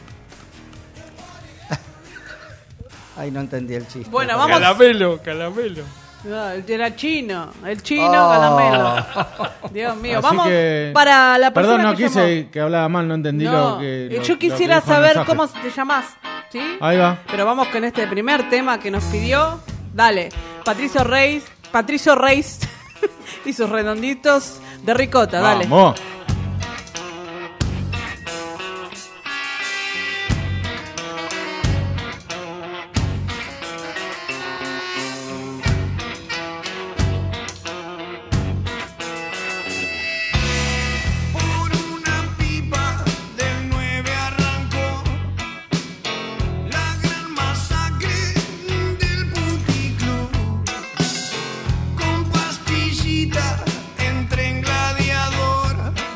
Ay, no entendí el chiste. Bueno, vamos. Caramelo. Ah, era chino. El chino, Oh. Calamelo. Dios mío. Así Vamos que- para la persona Perdón, no que quise llamó. que hablaba mal, no entendí No, lo que. yo quisiera lo que dijo el saber mensaje. cómo te llamás. ¿Sí? Ahí va. Pero vamos con este primer tema que nos pidió. Dale. Patricio Reis y sus redonditos de ricota. Dale. Vamos. Del 9 arrancó la gran masacre del Puticlub. Con pastillita entré en Gladiador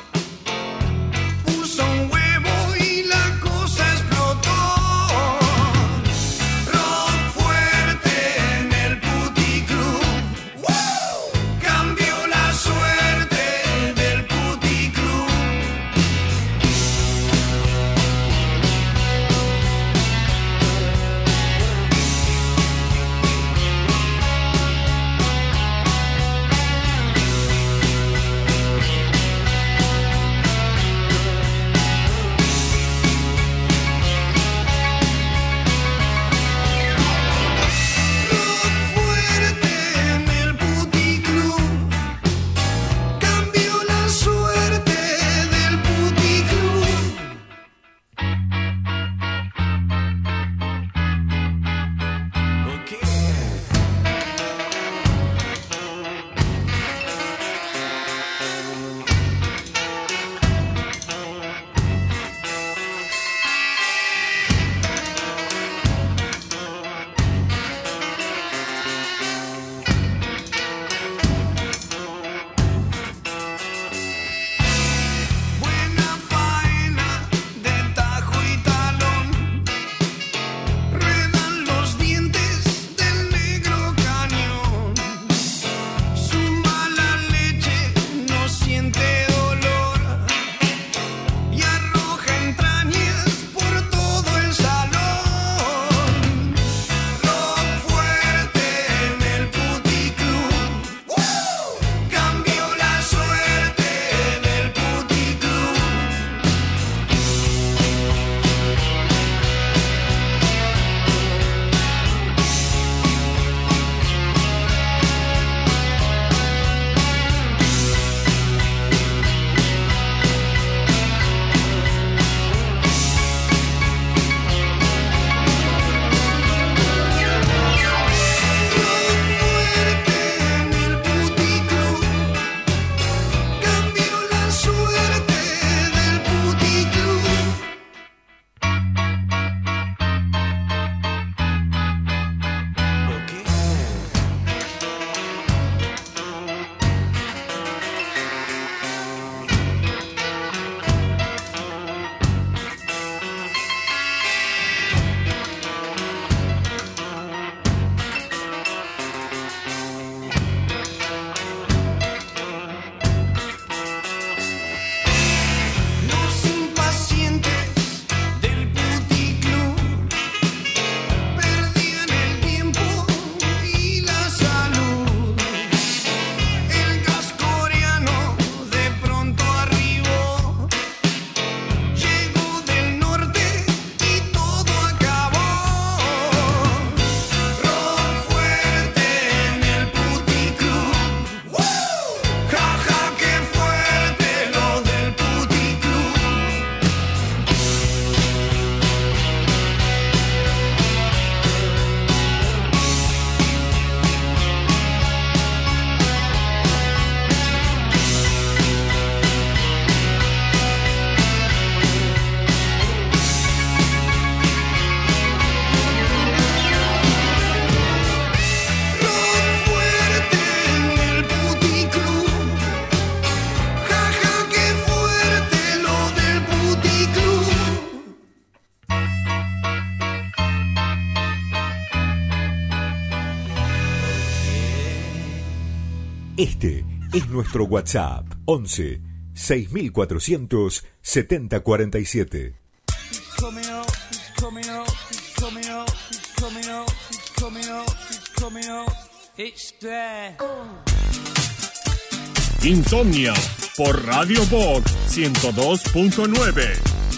Este es nuestro WhatsApp 11 6400 7047. Insomnia por Radio Vox 102.9.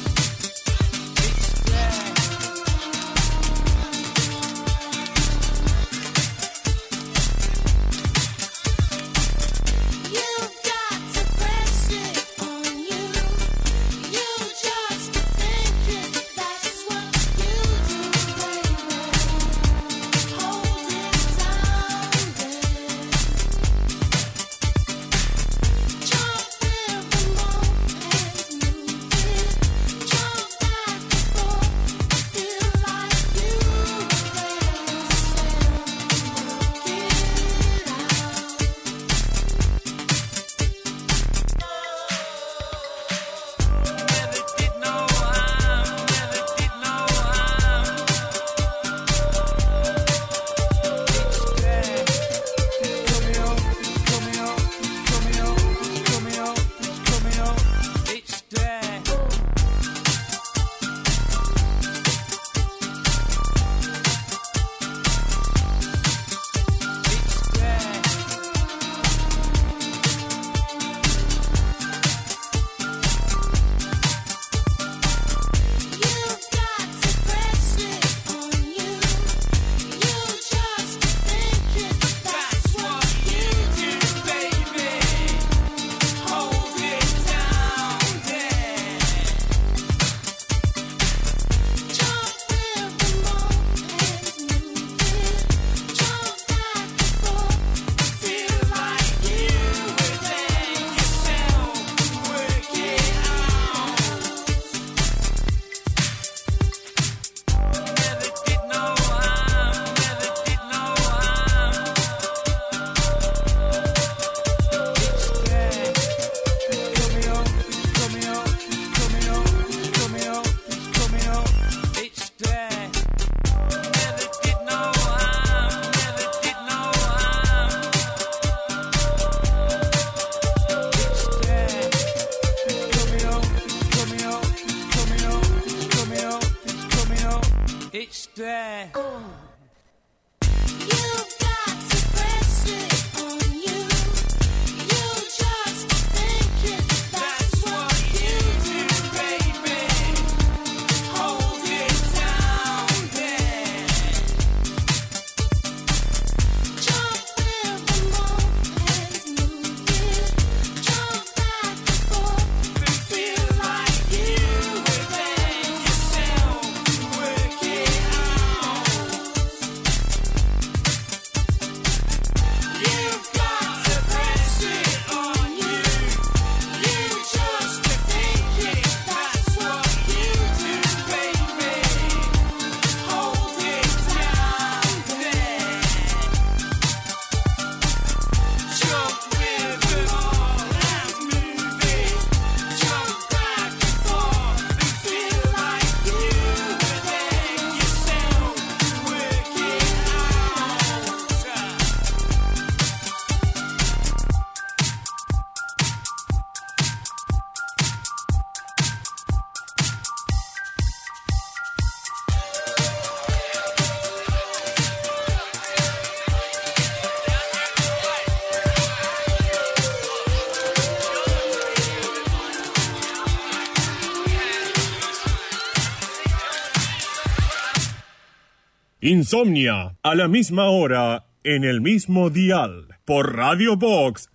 Insomnia, a la misma hora, en el mismo dial, por Radio Vox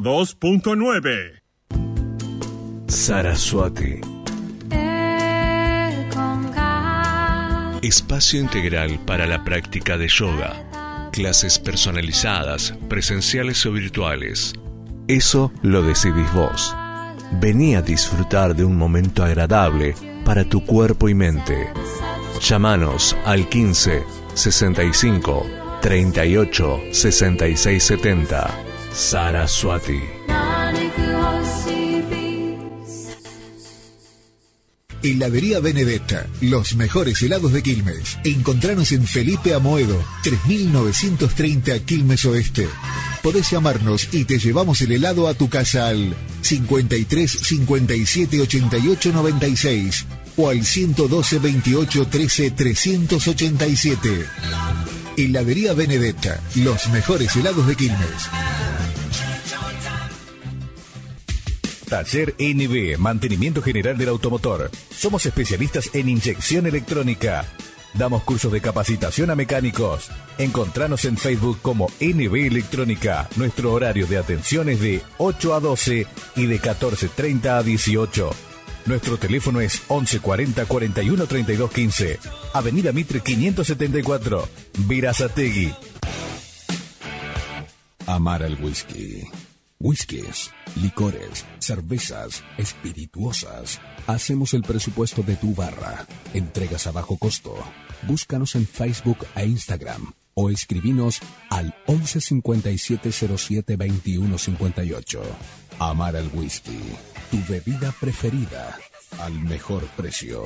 102.9. Saraswati. Espacio integral para la práctica de yoga. Clases personalizadas, presenciales o virtuales. Eso lo decidís vos. Vení a disfrutar de un momento agradable para tu cuerpo y mente. Llámanos al 15 65 38 66 70. Saraswati. Heladería Benedetta, los mejores helados de Quilmes. Encontranos en Felipe Amoedo, 3930 Quilmes Oeste. podés llamarnos y te llevamos el helado a tu casa al 53 57 88 96 o al 112 28 13 387. Heladería Benedetta, los mejores helados de Quilmes. Taller NB, mantenimiento general del automotor. Somos especialistas en inyección electrónica. Damos cursos de capacitación a mecánicos. Encontranos en Facebook como NB Electrónica. Nuestro horario de atención es de 8 a 12 y de 14:30 a 18. Nuestro teléfono es 11 40 41 32 15. Avenida Mitre 574, Verazategui. Amar al whisky. Whiskies, licores, cervezas, espirituosas. Hacemos el presupuesto de tu barra. Entregas a bajo costo. Búscanos en Facebook e Instagram o escribinos al 11 57 07 21 58. Amar al whisky, tu bebida preferida, al mejor precio.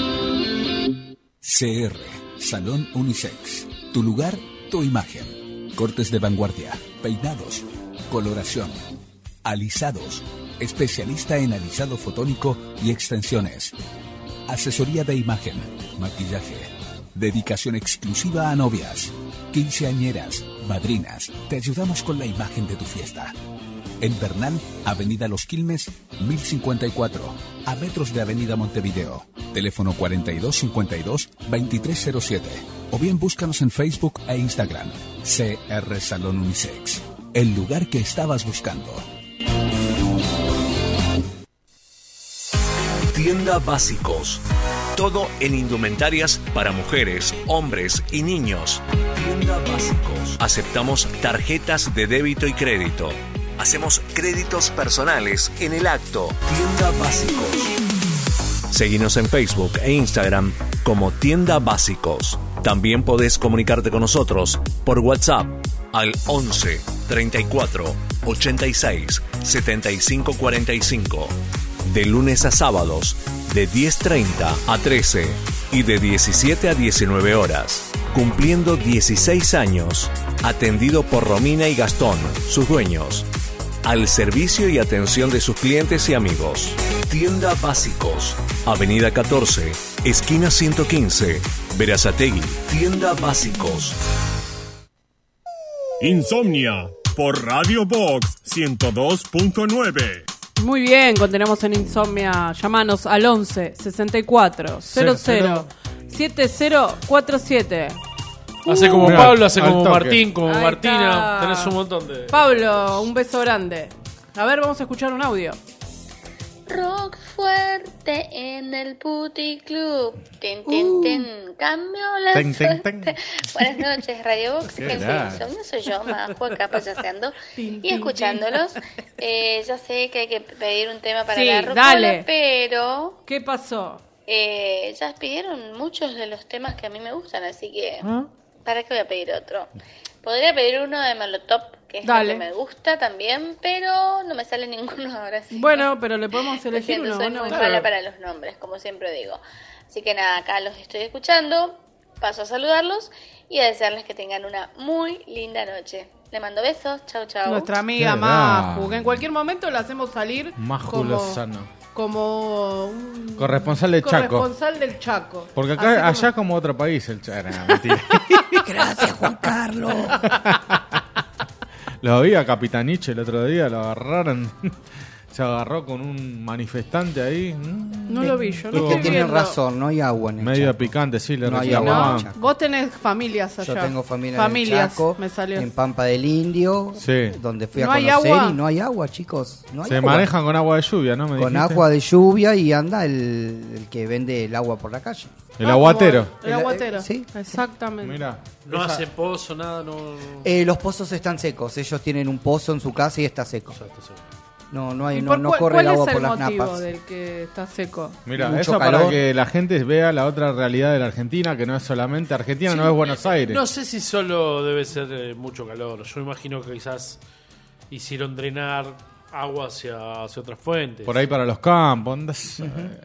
CR, Salón Unisex. Tu lugar, tu imagen. Cortes de vanguardia, peinados, coloración, alisados, especialista en alisado fotónico y extensiones, asesoría de imagen, maquillaje, dedicación exclusiva a novias, quinceañeras, madrinas. Te ayudamos con la imagen de tu fiesta. En Bernal, Avenida Los Quilmes, 1054, a metros de Avenida Montevideo. Teléfono 4252-2307. O bien búscanos en Facebook e Instagram. CR Salón Unisex. El lugar que estabas buscando. Tienda Básicos. Todo en indumentarias para mujeres, hombres y niños. Tienda Básicos. Aceptamos tarjetas de débito y crédito. Hacemos créditos personales en el acto. Tienda Básicos. Seguinos en Facebook e Instagram como Tienda Básicos. También podés comunicarte con nosotros por WhatsApp al 11 34 86 75 45. De lunes a sábados, de 10:30 a 13 y de 17 a 19 horas. Cumpliendo 16 años. Atendido por Romina y Gastón, sus dueños. Al servicio y atención de sus clientes y amigos. Tienda Básicos. Avenida 14, esquina 115, Verazategui. Tienda Básicos. Insomnia por Radio Box 102.9. Muy bien, continuamos en Insomnia. Llámanos al 11 64 00 7047. Hace como Mirá, Pablo, hace como toque. Martín, como Ahí Martina. está. Tenés un montón de... Pablo, un beso grande. A ver, vamos a escuchar un audio. Rock fuerte en el puticlub. Ten, ten, ten. Cambio la Ten, ten, suerte. Buenas noches, Radio Box. Qué Gente de grave. Insomnio, soy yo, Majo, acá payaseando y escuchándolos. Ya sé que hay que pedir un tema para Sí, la rocola, dale. pero ¿Qué pasó? ya pidieron muchos de los temas que a mí me gustan, así que ¿para qué voy a pedir otro? Podría pedir uno de Molotov, que es Dale. lo que me gusta también, pero no me sale ninguno ahora sí. Bueno, pero le podemos Lo elegir siento, uno, soy ¿no? muy mala para los nombres, como siempre digo. Así que nada, acá los estoy escuchando, paso a saludarlos y a desearles que tengan una muy linda noche. Le mando besos, chau chau. Nuestra amiga Qué Maju, grave. que en cualquier momento la hacemos salir Maju Lozano. como un Corresponsal de Chaco. corresponsal del Chaco. Porque Así acá, como- allá como otro país el Chaco. Mentira. Gracias, Juan Carlos. Lo vi a Capitaniche el otro día, lo agarraron. Se agarró con un manifestante ahí. No lo vi yo, no Es que estoy tienen viendo. razón, no hay agua en el Medio Chaco. picante, sí, le No hay reclamaban. agua. Vos tenés familias allá. Yo tengo familia Familias, en el Chaco, me salió. en Pampa del Indio, Sí. donde fui ¿No a hay conocer agua? y no hay agua, chicos. No hay Se agua. manejan con agua de lluvia, ¿no? Me Con dijiste. agua de lluvia y anda el que vende el agua por la calle. El aguatero. El aguatero. Sí. Exactamente. Mira. No hace pozo, nada, no... Los pozos están secos. Ellos tienen un pozo en su casa y está seco. No hay, ¿Y no, por no cuál- corre cuál el agua es por el las motivo napas. del que está seco? Mira, Mucho eso para calor. que la gente vea la otra realidad de la Argentina, que no es solamente Argentina, Sí, no es Buenos Aires. No sé si solo debe ser mucho calor. Yo imagino que quizás hicieron drenar agua hacia otras fuentes. Por ahí para los campos. andás-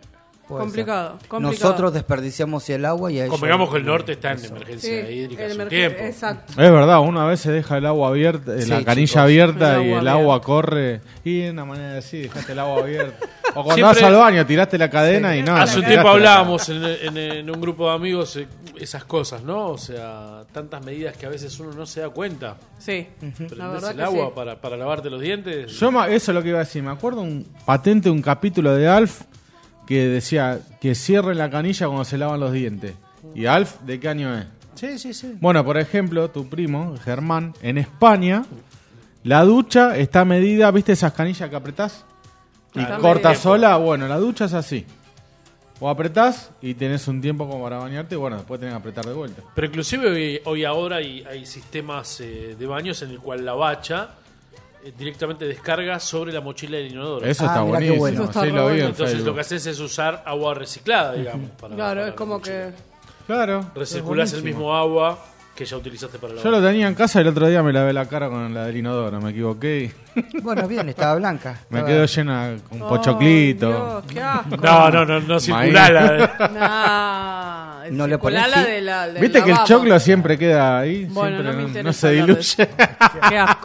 Complicado. Nosotros desperdiciamos el agua y a ellos... Convengamos que el norte está en emergencia hídrica hace un tiempo. Exacto. Es verdad, una vez se deja el agua abierta, la canilla abierta y el agua corre. Y es una manera de decir, dejaste el agua abierta. O cuando vas al baño, tiraste la cadena y no. Hace un tiempo hablábamos en un grupo de amigos esas cosas, ¿no? O sea, tantas medidas que a veces uno no se da cuenta. Sí, la verdad el agua para lavarte los dientes. Eso es lo que iba a decir. Me acuerdo un capítulo de Alf que decía que cierren la canilla cuando se lavan los dientes. ¿Y Alf de qué año es? Sí. Bueno, por ejemplo, tu primo, Germán, en España, la ducha está medida, ¿viste esas canillas que apretás? Y cortas sola. Bueno, la ducha es así. O apretás y tenés un tiempo como para bañarte y bueno, después tenés que apretar de vuelta. Pero inclusive hoy ahora hay sistemas de baños en el cual la bacha directamente descarga sobre la mochila del inodoro. Eso está buenísimo. Bueno. Eso lo vi en Entonces Facebook. lo que haces es usar agua reciclada, digamos. Claro, es como que... Claro. Recirculás el mismo agua que ya utilizaste para lavar. Yo lo tenía en casa y el otro día me lavé la cara con la del inodoro, me equivoqué. Bueno, bien, estaba blanca. Me quedó llena con pochoclito. Dios, qué asco. No circulala. No le pones ¿Viste que el choclo siempre queda ahí? Bueno, siempre no se hablar diluye. Qué asco.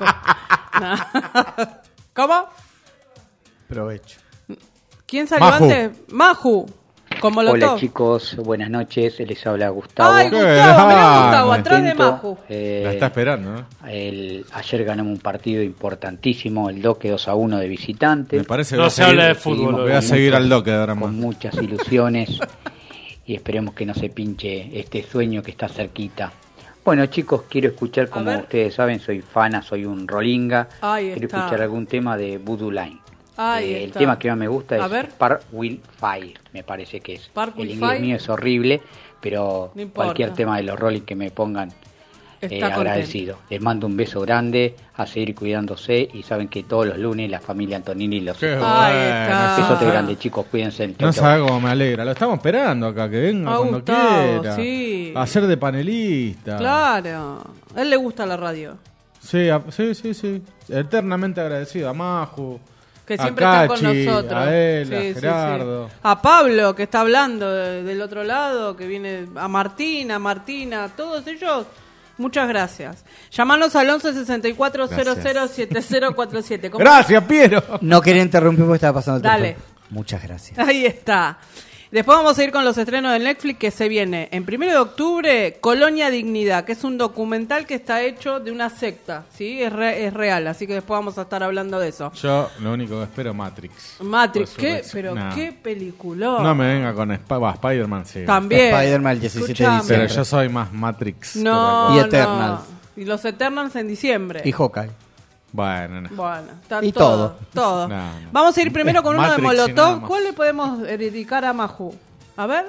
¿Cómo? Provecho. ¿Quién salió Maju. antes? Maju. Como lo Hola chicos, buenas noches, les habla Gustavo. Ay, Gustavo, mirá Gustavo, atrás de Maju. La está esperando, ¿no? Ayer ganamos un partido importantísimo, el Doque 2-1 de visitante. Me parece que no se habla de fútbol. Voy a seguir al Doque ahora más. Con muchas ilusiones y esperemos que no se pinche este sueño que está cerquita. Bueno chicos, quiero escuchar, como ustedes saben, soy fana, soy un rolinga. Quiero escuchar algún tema de Voodoo Line. El tema que más me gusta es Spark Will Fire, me parece que es. El inglés mío es horrible, pero no cualquier tema de los Rolling que me pongan, agradecido. Les mando un beso grande, a seguir cuidándose y saben que todos los lunes la familia Antonini los escucha. Besote grande chicos, cuídense. No sabe cómo me alegra, lo estamos esperando acá, que venga cuando quiera. Sí. A ser de panelista. Claro, a él le gusta la radio. Sí, eternamente agradecido a Maju. Que siempre a está Cachi, con nosotros. A él, a Gerardo. A Pablo, que está hablando del otro lado, que viene a Martina, todos ellos. Muchas gracias. Llamanos al 11-6400-7047. Gracias, Piero. No quería interrumpir porque estaba pasando el tiempo. Dale. Muchas gracias. Ahí está. Después vamos a ir con los estrenos de Netflix que se viene. En 1 de octubre, Colonia Dignidad, que es un documental que está hecho de una secta, ¿sí? Es real, así que después vamos a estar hablando de eso. Yo lo único que espero es Matrix. ¿Qué? Pero qué peliculón. No me venga con Spider-Man, sí. También. Spider-Man el 17 de diciembre. Pero yo soy más Matrix. No, y Eternals. Y los Eternals en diciembre. Y Hawkeye. Bueno, está y todo. No. Vamos a ir primero con uno de Molotov. más. ¿Cuál le podemos dedicar a Maju? A ver.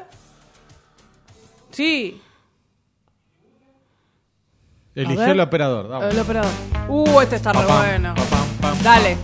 Sí. Eligió el operador. Vamos. El operador. Este está re bueno. Dale.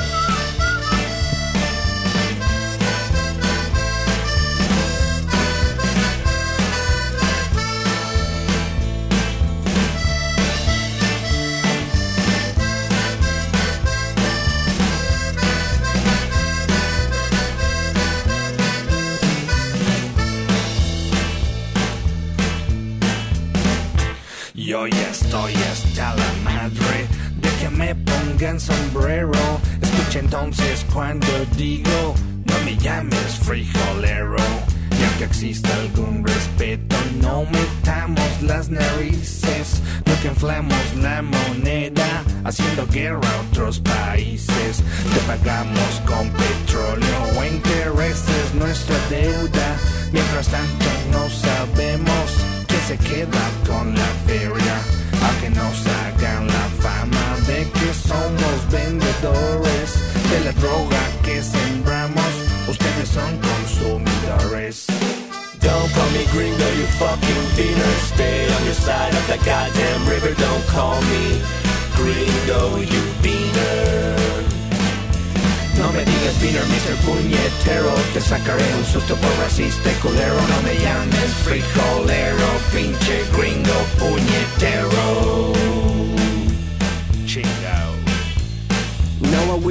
Yo ya estoy hasta la madre de que me pongan sombrero. Escucha entonces cuando digo, no me llames frijolero. Y aunque exista algún respeto, no metamos las narices. Nunca inflamos la moneda, haciendo guerra a otros países. Te pagamos con petróleo o intereses nuestra deuda. Mientras tanto no sabemos quién se queda con la feria. Aunque nos hagan la fama de que somos vendedores de la droga que sembramos, ustedes son consumidores. Don't call me gringo, you fucking beaner. Stay on your side of the goddamn river. Don't call me gringo, you beaner. No me digas beaner, Mr. Puñetero. Te sacaré un susto por racista y culero. No me llames frijolero, pinche gringo puñetero. Chingao. Now I wish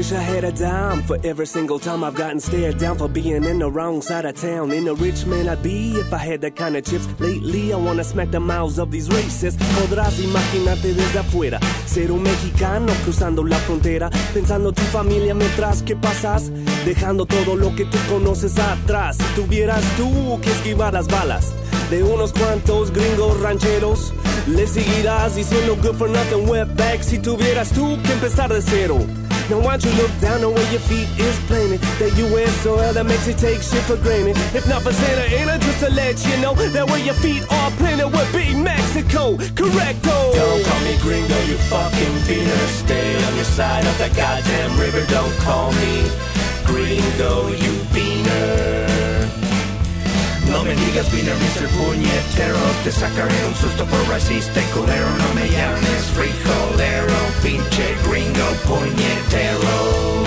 wish I had a dime for every single time I've gotten stared down for being in the wrong side of town. In a rich man I'd be if I had that kind of chips. Lately I wanna smack the mouths of these racists. Podrás imaginarte desde afuera ser un mexicano cruzando la frontera, pensando tu familia mientras que pasas, dejando todo lo que tú conoces atrás. Si tuvieras tú que esquivar las balas de unos cuantos gringos rancheros, le seguirás diciendo good for nothing wetback. Si tuvieras tú que empezar de cero, now why don't you look down on where your feet is planted? That U.S. soil that makes you take shit for granted. If not for Santa Ana, just to let you know that where your feet are planted would be Mexico. Correcto. Don't call me gringo, you fucking beaner. Stay on your side of that goddamn river. Don't call me gringo, you beaner. No me digas beaner, Mr. Puñetero. Te sacaré un susto por racista y culero. No me llames frijolero, pinche gringo puñetero.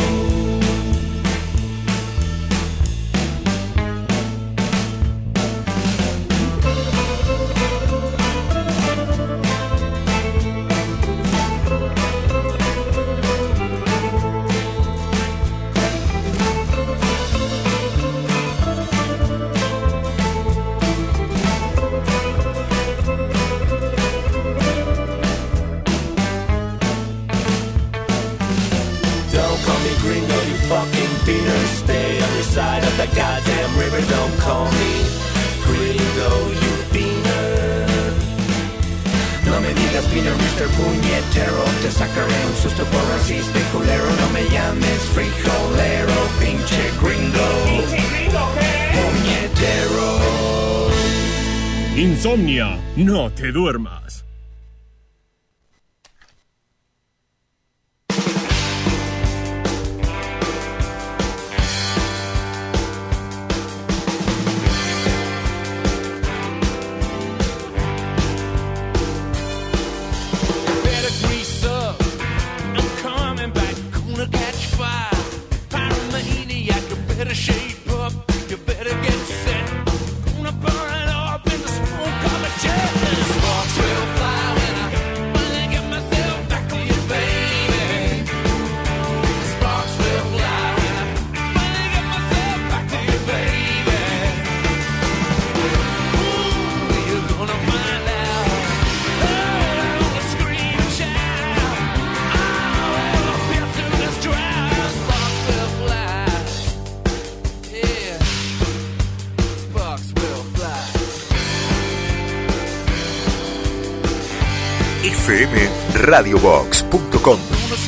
The goddamn river, don't call me gringo, you beaner. No me digas beaner, Mr. Puñetero. Te sacaré un susto por racista y culero. No me llames frijolero, pinche gringo. ¿Pinche gringo qué? Puñetero. Insomnia, no te duermas. FMRadiobox.com.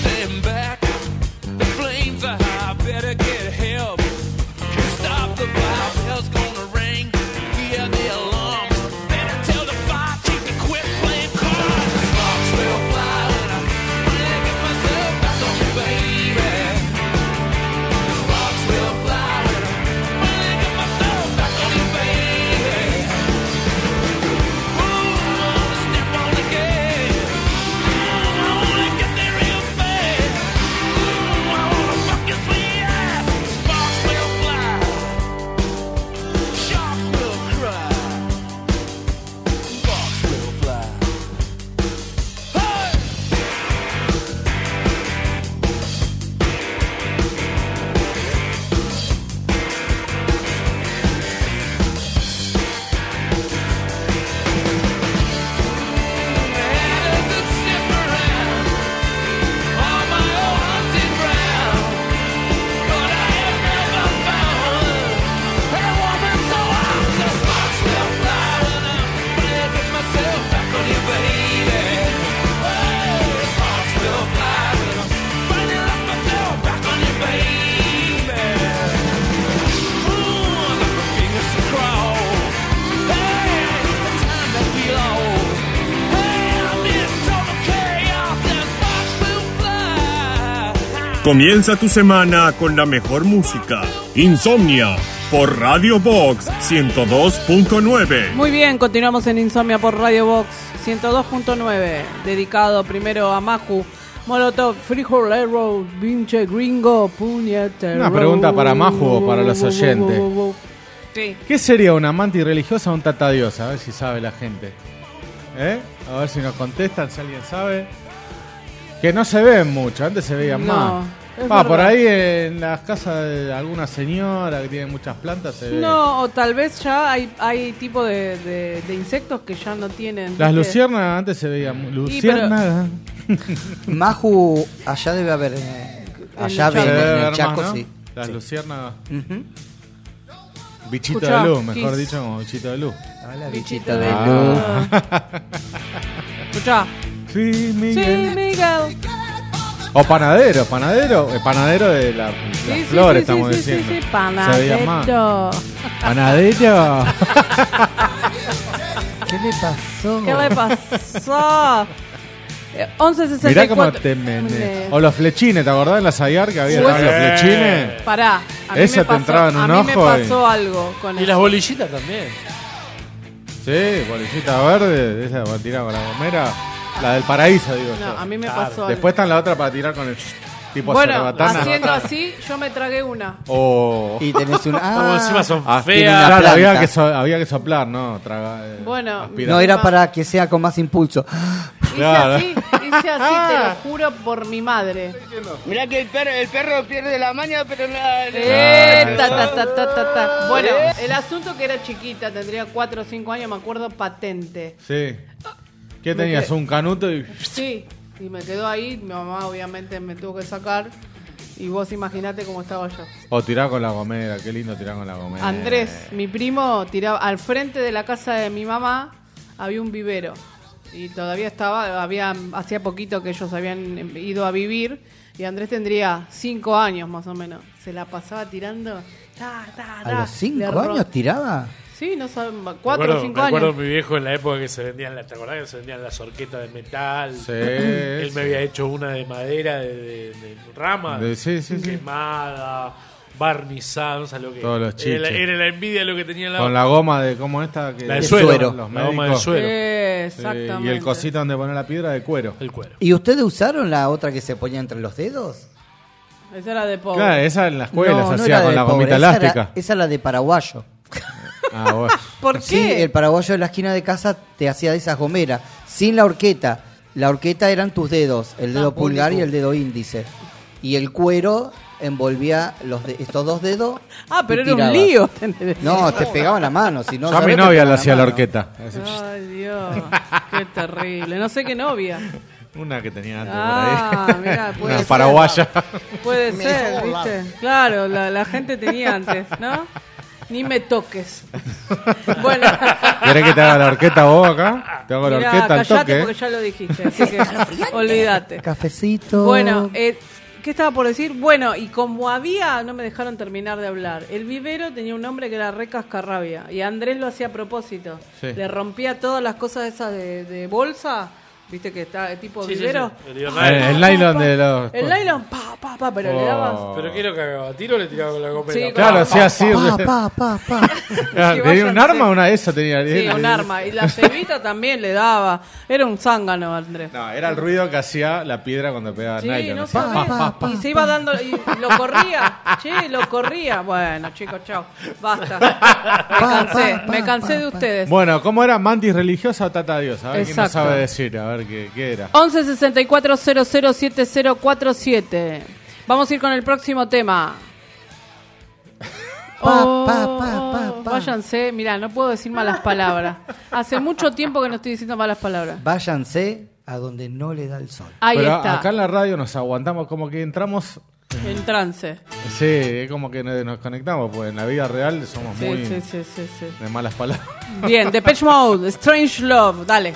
Comienza tu semana con la mejor música. Insomnia por Radio Box 102.9. Muy bien, continuamos en Insomnia por Radio Box 102.9. Dedicado primero a Maju, Molotov, frijolero, pinche gringo, puñetero. Una pregunta para Maju o para los oyentes. Sí. ¿Qué sería una mantis religiosa o un tatadiosa? A ver si sabe la gente. A ver si nos contestan, si alguien sabe. Que no se ven mucho, antes se veían más. Por ahí en las casas de alguna señora que tiene muchas plantas se ve. No, o tal vez ya hay tipo de insectos que ya no tienen. Las luciérnagas antes se veían. Luciérnagas. Maju, allá debe haber. Allá en el Chaco, ¿no? sí. Las sí. luciérnagas. Bichito de luz, mejor dicho, como bichito de luz. Hola, bichito de luz. Escuchá. Sí, Miguel. Sí, Miguel. O panadero de las flores, estamos diciendo. Sí, panadero. Se veía más. Panadero. ¿Qué le pasó? ¿Qué le pasó? 11.64. Mirá cómo te menes. O los flechines, ¿te acordás en la Sayar que había los flechines? Pará. Eso te entraba en un ojo. A mí me pasó algo con eso. Y las bolillitas también. Sí, bolillita verde, esa para tirar con la gomera. La del paraíso, digo yo. No, a mí me pasó algo. Después está la otra para tirar con el tipo cerbatana. Haciendo así, yo me tragué una. Y tenés una... encima son tiene feas. una Claro, planta. había que soplar, ¿no? Bueno. aspirar. No, era para que sea con más impulso. Claro. Hice así, te lo juro por mi madre. Mirá que el perro pierde la maña, pero nada. Bueno, el asunto que era chiquita, tendría 4 o 5 años, me acuerdo patente. Sí. ¿Qué tenías? ¿Un canuto? Sí, y me quedó ahí, mi mamá obviamente me tuvo que sacar. Y vos imaginate cómo estaba yo. O tirar con la gomera, qué lindo tirar con la gomera. Andrés, mi primo, tiraba al frente de la casa de mi mamá, había un vivero. Y todavía hacía poquito que ellos habían ido a vivir. Y Andrés tendría 5 años más o menos. Se la pasaba tirando. ¿A los 5 años tiraba? Sí, no saben, 4 o 5 años. Me acuerdo mi viejo en la época que se vendían, ¿te acordás que se vendían las horquetas de metal? Sí. Él me había hecho una de madera, de rama, sí. quemada, barnizada, no sé lo que. Todos los chiches. Era la envidia de lo que tenía la con la goma de, ¿cómo esta? Que la de suero. Los la goma de suero. Exactamente. Y el cosito donde poner la piedra de cuero. El cuero. ¿Y ustedes usaron la otra que se ponía entre los dedos? Esa era de pobre. Claro, esa en la escuela se no hacía con la gomita elástica. Esa era de paraguayo. Bueno. ¿Por qué? Sí, el paraguayo de la esquina de casa te hacía de esas gomeras, sin la horqueta. La horqueta eran tus dedos, el dedo pulgar y el dedo índice. Y el cuero envolvía estos dos dedos. Pero era un lío. No, te pegaban la mano. Si no, yo a mi novia le hacía la horqueta. Ay, Dios, qué terrible. No sé qué novia. Una que tenía antes por ahí. Mirá, puede una ser. paraguaya. Puede ser, ¿viste? Claro, la gente tenía antes, ¿no? Ni me toques. Bueno. ¿Querés que te haga la horqueta vos acá? Te hago la horqueta al toque. Callate porque ya lo dijiste, así que olvídate. Cafecito. Bueno, ¿qué estaba por decir? Bueno, y como no me dejaron terminar de hablar. El vivero tenía un nombre que era Re Cascarrabia. Y Andrés lo hacía a propósito. Sí. Le rompía todas las cosas esas de bolsa. ¿Viste que está tipo vivero? Sí. El nylon de los... El nylon, pero le dabas... ¿Pero qué lo cagaba? ¿A tiro o le tiraba con la gomera? Sí, claro, sí, así. ¿Tenía un arma o una de esas? Tenía. Sí, un arma. Y la cebita también le daba. Era un zángano, Andrés. No, era el ruido que hacía la piedra cuando pegaba el nylon. No sabía. Y se iba dando... Y lo corría. Lo corría. Bueno, chicos, chao. Basta. Me cansé de ustedes. Bueno, ¿cómo era? ¿Mantis religiosa o tata Dios? A ver quién no Exacto. sabe decir. A ver qué era. 11.64.007047. Vamos a ir con el próximo tema. Váyanse. Mirá, no puedo decir malas palabras. Hace mucho tiempo que no estoy diciendo malas palabras. Váyanse a donde no le da el sol. Ahí Pero está. acá en la radio nos aguantamos, como que entramos... En trance. Sí, es como que nos conectamos, pues en la vida real somos muy Sí. de malas palabras. Bien, Depeche Mode, Strange Love, dale.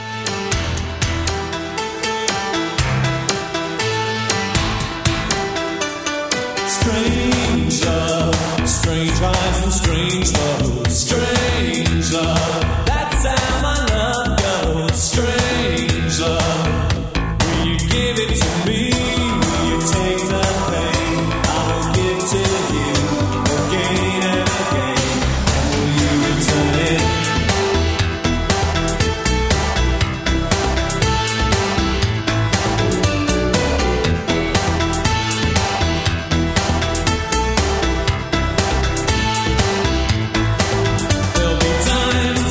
Strange love, strange eyes and strange love, strange love. That's how my love goes. Strange love. Will you give it to me? Will you take the pain? I will give to you again and again. And will you return it? There'll be times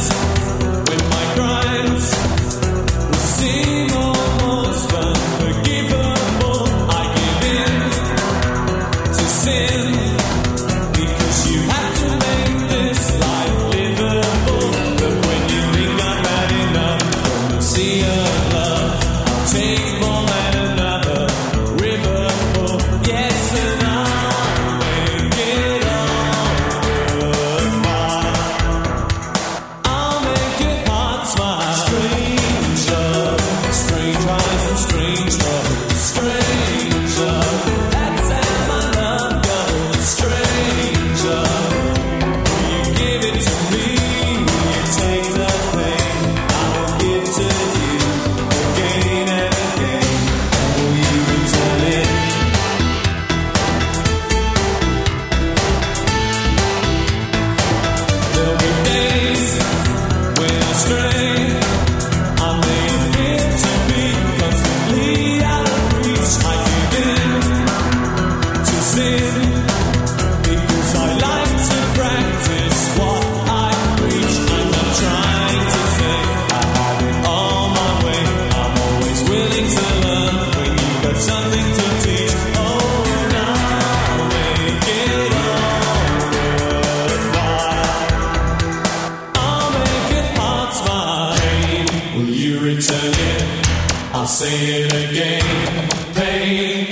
willing to learn when you've got something to teach. Oh, now make it all worthwhile. I'll make your heart smile. Will you return it? I'll say it again. Pain,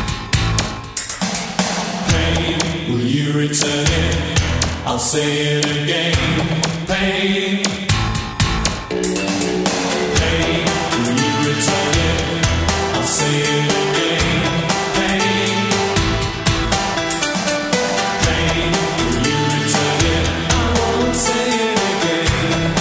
pain. Will you return it? I'll say it again. Pain, pain. Will you return it? I'll say it again. Pain, pain. Will you return it? I won't say it again.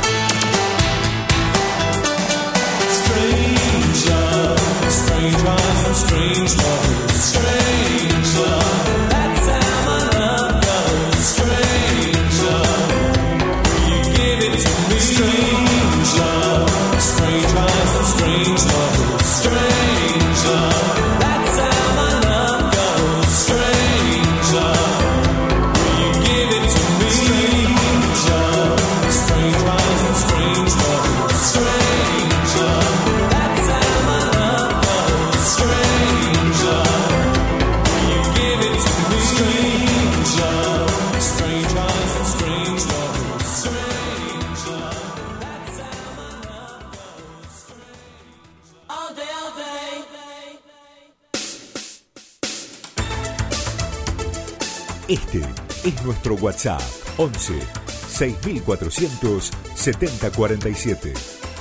Strange love, strange rise and strange love, strange love. That's how my love goes. Strange love, will you give it to me? Strange love, strange rise and strange love, strange love. That's how my love goes. Strange love, will you give it to me? Strange love, strange rise and strange love, strange love. That's how my love goes. Strange love, will you give it to me? Strange love, strange rise and strange love, strange love. That's how my love goes. All day, all day. Este es nuestro WhatsApp 11 6400 7047.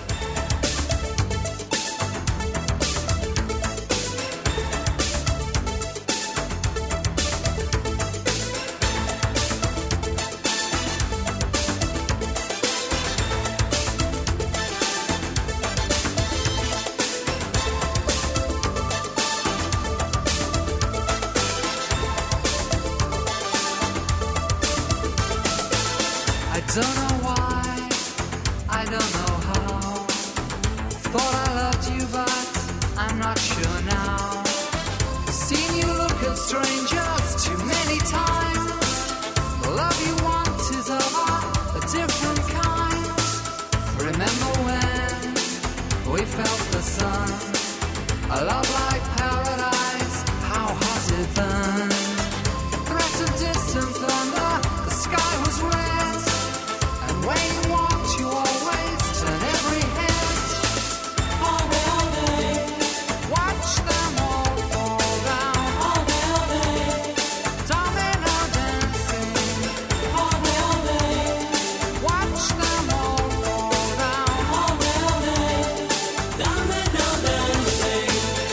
I don't know why, I don't know how. Thought I loved you, but I'm not sure now. Seen you look at strangers too many times. The love you want is of a different kind. Remember when we felt the sun? A love like paradise, how hot it burned. Threat of distant thunder, the sky was red. And when you walked, you always turn every head. All day, watch them all fall down. All day, domino dancing. All day, watch them all fall down. All day, domino dancing.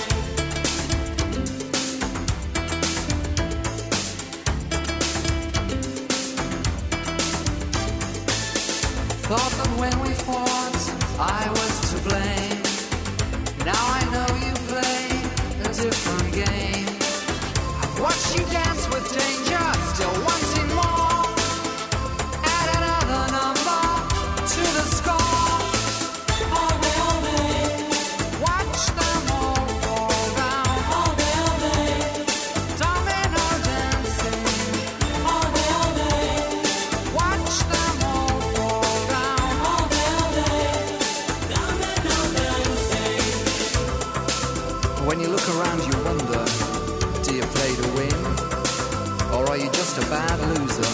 Thought that when we fought, I was to blame. Now I know you play a different game. I've watched you dance with danger, still wanting more. Add another number to the score. All day, watch them all fall down. All day, domino dancing. All day, watch them all fall down. All day, domino dancing. When you look around, you wonder, do you play to win? Or are you just a bad loser?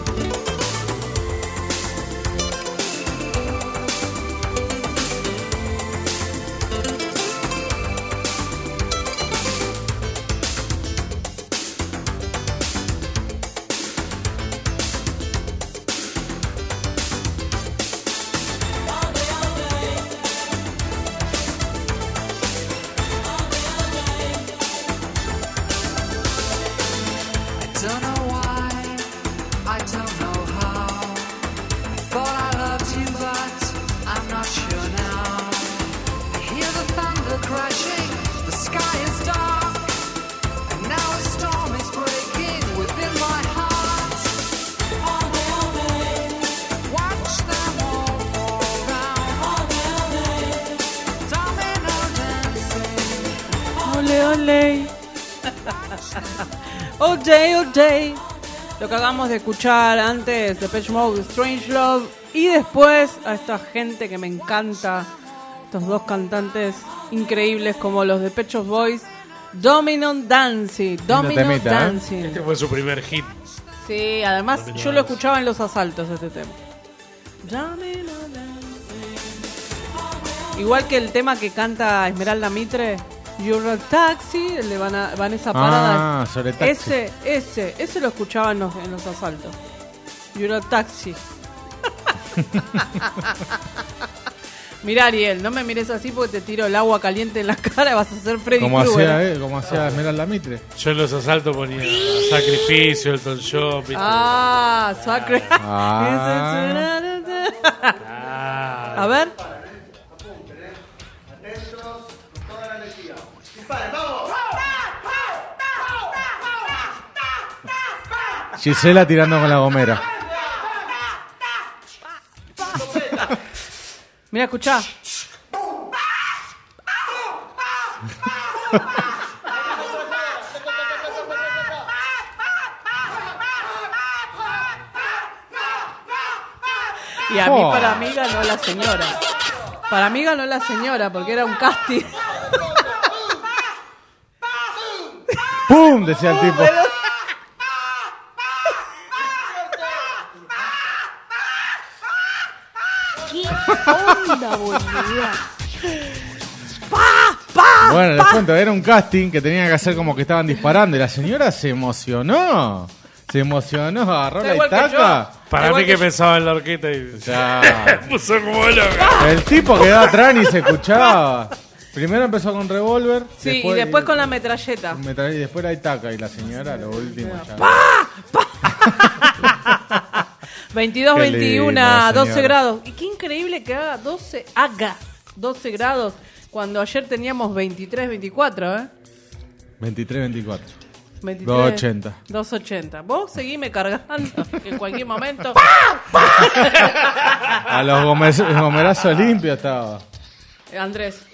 I don't know why, I don't know how. I thought I loved you, but I'm not sure now. I hear the thunder crashing, the sky is dark, and now a storm is breaking within my heart. All day, watch them all fall down. All day, domino dancing. Ole, ole. All day, all day. Lo que acabamos de escuchar antes, Depeche Mode, Strange Love. Y después a esta gente que me encanta, estos dos cantantes increíbles como los de Pet Shop Boys, Domino Dancing. Domino Dancing. Este fue su primer hit. Sí, además yo lo escuchaba en los asaltos este tema. Igual que el tema que canta Esmeralda Mitre, You're a Taxi, el de Vanessa Parada. Sobre taxi. Ese lo escuchaba en los asaltos. You're a Taxi. Mirá, Ariel, no me mires así porque te tiro el agua caliente en la cara y vas a hacer Freddy Krueger. Como hacía Esmeralda Mitre. Yo en los asaltos ponía Sacrificio, Elton John. Sacrificio. A ver. Gisela tirando con la gomera. Mira, escuchá. Y a mí para mí ganó la señora. Para mí ganó la señora porque era un casting. ¡Pum! Decía el tipo. Onda, boluda. Bueno, les cuento, era un casting que tenían que hacer como que estaban disparando y la señora se emocionó. Agarró la estaca. Para mí que pensaba en la orquesta y puso como loca. El tipo quedó atrás y se escuchaba. Primero empezó con revólver. Sí, y después con la metralleta. Y después la itaca y la señora lo último. 22, 21, 12 grados. Y qué increíble que haga 12 grados cuando ayer teníamos 23, 24, ¿eh? 23, 24. 23, 280. 280. Vos seguime cargando en cualquier momento. A los gomerazos limpios estaba. Andrés,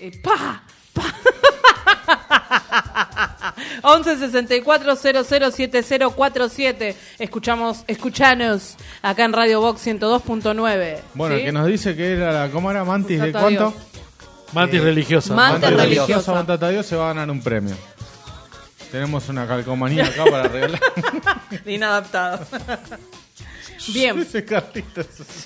11-64-00-7047. Escuchanos acá en Radio Box 102.9. Bueno, ¿sí? el que nos dice que era ¿cómo era? ¿Mantis de cuánto? Mantis religiosa. Mantis religiosa. Montata Dios se va a ganar un premio. Tenemos una calcomanía acá para regalar. Inadaptado. Bien. Ese cartito.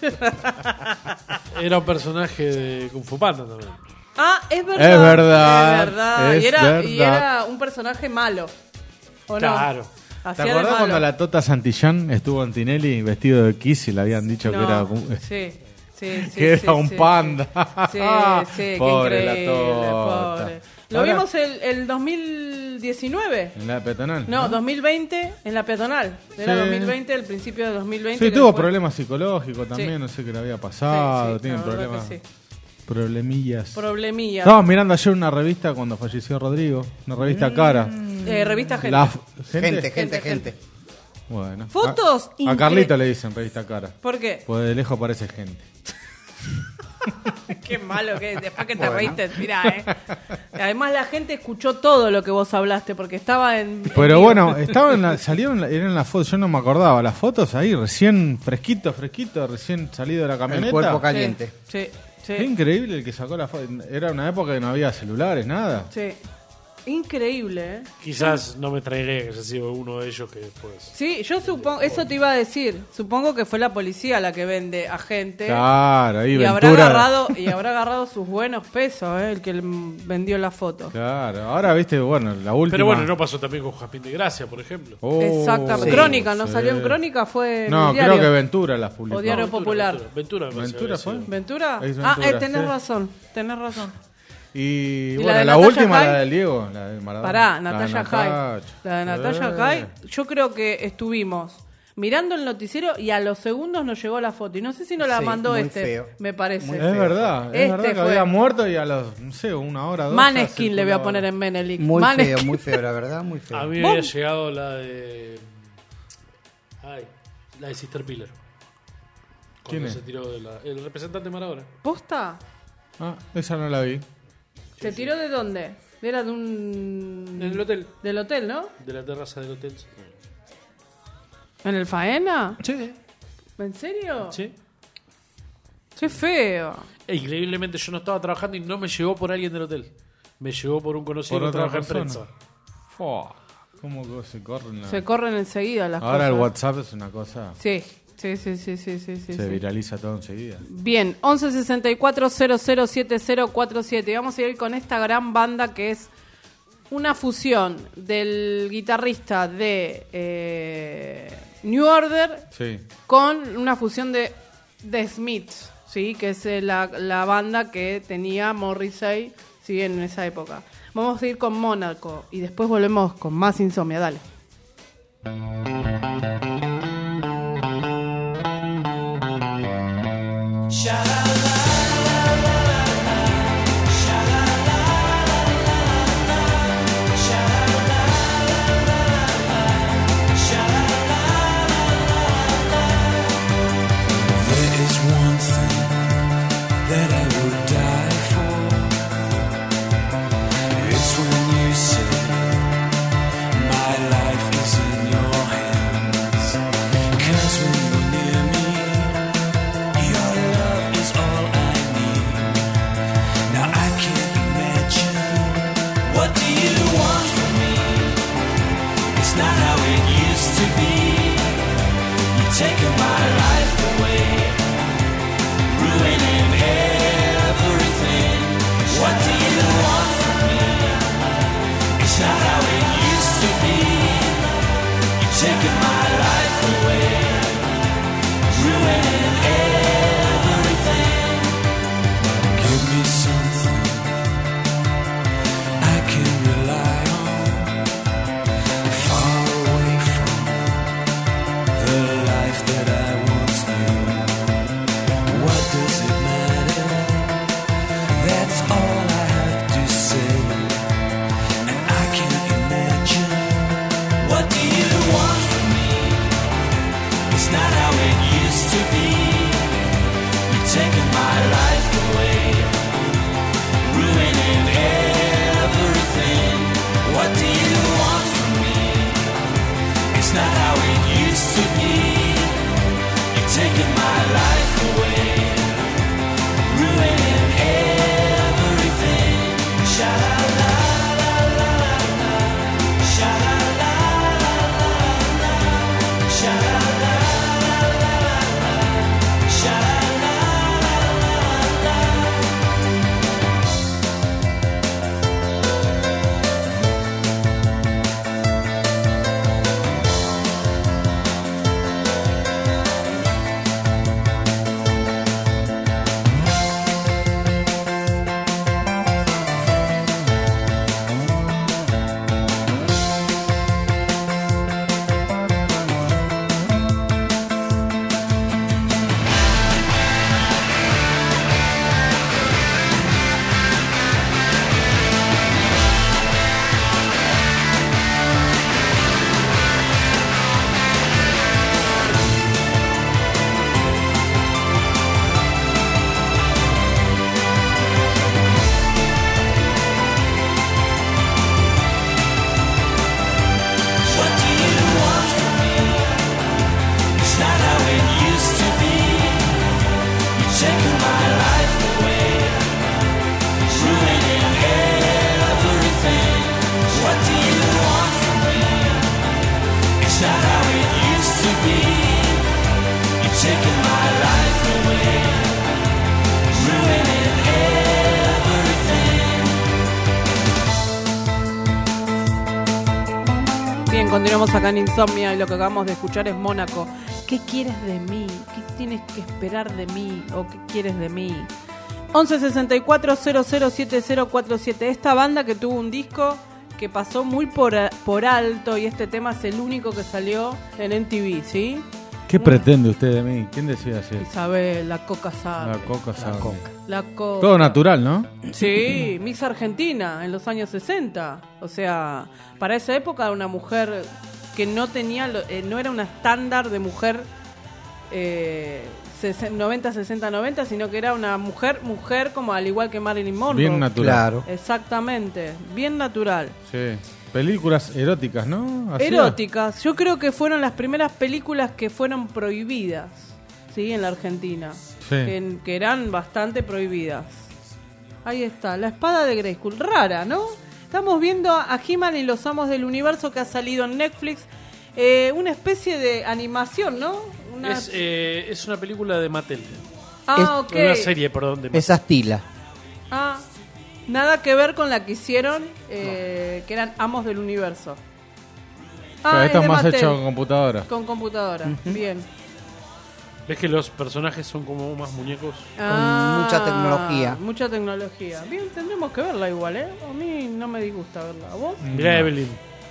Era un personaje de Kung Fu Panda también. Es verdad. Es verdad. Y era un personaje malo. ¿O claro. No? ¿Te acordás cuando la Tota Santillán estuvo en Tinelli vestido de Kiss y le habían dicho que era que era un panda? Sí, pobre qué increíble, la Tota. pobre. Lo vimos el 2019. En la peatonal. No, 2020 en la peatonal. Era 2020, el principio de 2020. Sí, tuvo problemas psicológicos también, no sé qué le había pasado. Tienen problemas. Problemillas. Estábamos mirando ayer una revista cuando falleció Rodrigo. Una revista cara. Revista Gente. Gente. Bueno. Fotos a Carlito le dicen revista cara. ¿Por qué? Pues de lejos parece gente. Qué malo que después que te reíste, mirá, Además la gente escuchó todo lo que vos hablaste porque estaba en... Pero bueno, eran en las fotos, yo no me acordaba, las fotos ahí recién fresquito, recién salido de la camioneta. El cuerpo caliente. Sí. Qué increíble el que sacó la foto. Era una época que no había celulares, nada. Sí. Increíble, Quizás no me traeré que haya sido uno de ellos que después. Sí, yo supongo, eso te iba a decir. Supongo que fue la policía la que vende a gente. Claro, ahí y habrá agarrado sus buenos pesos, el que vendió la foto. Claro, ahora viste, bueno, la última. Pero bueno, no pasó también con Jazmín de Gracia, por ejemplo. Exactamente. Sí, Crónica, ¿no salió en Crónica? Fue no, en el diario. Creo que Ventura las publicó. O Diario Popular. Ventura fue. ¿Ventura? Tenés razón. Y bueno, la última, la del Diego, la de Maradona. Pará, Natalia Jai. La de Natalia Jai, yo creo que estuvimos mirando el noticiero y a los segundos nos llegó la foto. Y no sé si nos la mandó feo. me parece. Es verdad, que había muerto y a los, no sé, una hora, 2 Maneskin le voy a poner en Menelik. Muy feo, la verdad, muy feo. A mí me había llegado la de... la de Sister Piller. ¿Quién es? Se tiró el representante Maradona. ¿Posta? Esa no la vi. ¿Se tiró de dónde? Era de un... En el hotel. Del hotel, ¿no? De la terraza del hotel. ¿En el Faena? Sí. ¿En serio? Sí. ¡Qué feo! Increíblemente yo no estaba trabajando y no me llegó por alguien del hotel. Me llegó por un conocido que trabaja en prensa. ¿Cómo se corren? Se corren enseguida las cosas. Ahora el WhatsApp es una cosa... Sí. Se viraliza todo enseguida. Bien, 1164-007047. Vamos a ir con esta gran banda que es una fusión del guitarrista de New Order con una fusión de The Smiths, ¿sí? Que es la banda que tenía Morrissey, ¿sí? En esa época. Vamos a ir con Mónaco y después volvemos con más Insomnia. Dale. Taking my life away, ruining everything. What do you want from me? It's not how it used to be. You're taking my life away, ruining everything. Give me something I can rely on, far away from the life that I once knew. What does it matter? That's all I have to say. And I can't imagine. What do you want from me? It's not how it used to be. You're taking my life away, ruining everything. What do you want from me? It's not how it used to be. You're taking my life away, ruining everything. Sha-la-la-la-la-la, sha-la-la-la-la-la, sha-la-la-la-la-la, sha-la-la-la-la-la. Continuamos acá en Insomnia y lo que acabamos de escuchar es Mónaco. ¿Qué quieres de mí? ¿Qué tienes que esperar de mí? ¿O qué quieres de mí? 1164-007047. Esta banda que tuvo un disco que pasó muy por alto y este tema es el único que salió en MTV, ¿sí? ¿Qué pretende usted de mí? ¿Quién decía así? Isabel, la Coca sabe. La Coca sabe. La Coca. Todo natural, ¿no? Sí, Miss Argentina en los años 60. O sea, para esa época una mujer que no tenía, no era una estándar de mujer 90, 60, 90, sino que era una mujer como al igual que Marilyn Monroe. Bien natural. Claro. Exactamente, bien natural. Sí. Películas eróticas, ¿no? ¿Hacía? Eróticas. Yo creo que fueron las primeras películas que fueron prohibidas, ¿sí? En la Argentina. Sí. que eran bastante prohibidas. Ahí está, la espada de Grayskull, rara, ¿no? Estamos viendo a He-Man y los Amos del Universo, que ha salido en Netflix, una especie de animación, ¿no? Es una película de Mattel. Ok. Una serie, perdón, de Mattel. Es Astila. Nada que ver con la que hicieron, que eran Amos del Universo. Pero esto es más Mattel. hecho con computadora. Con computadora, bien. ¿Ves que los personajes son como más muñecos? Con mucha tecnología. Mucha tecnología. Bien, tendremos que verla igual, ¿eh? A mí no me disgusta verla. ¿A vos? Mirá, Evelyn.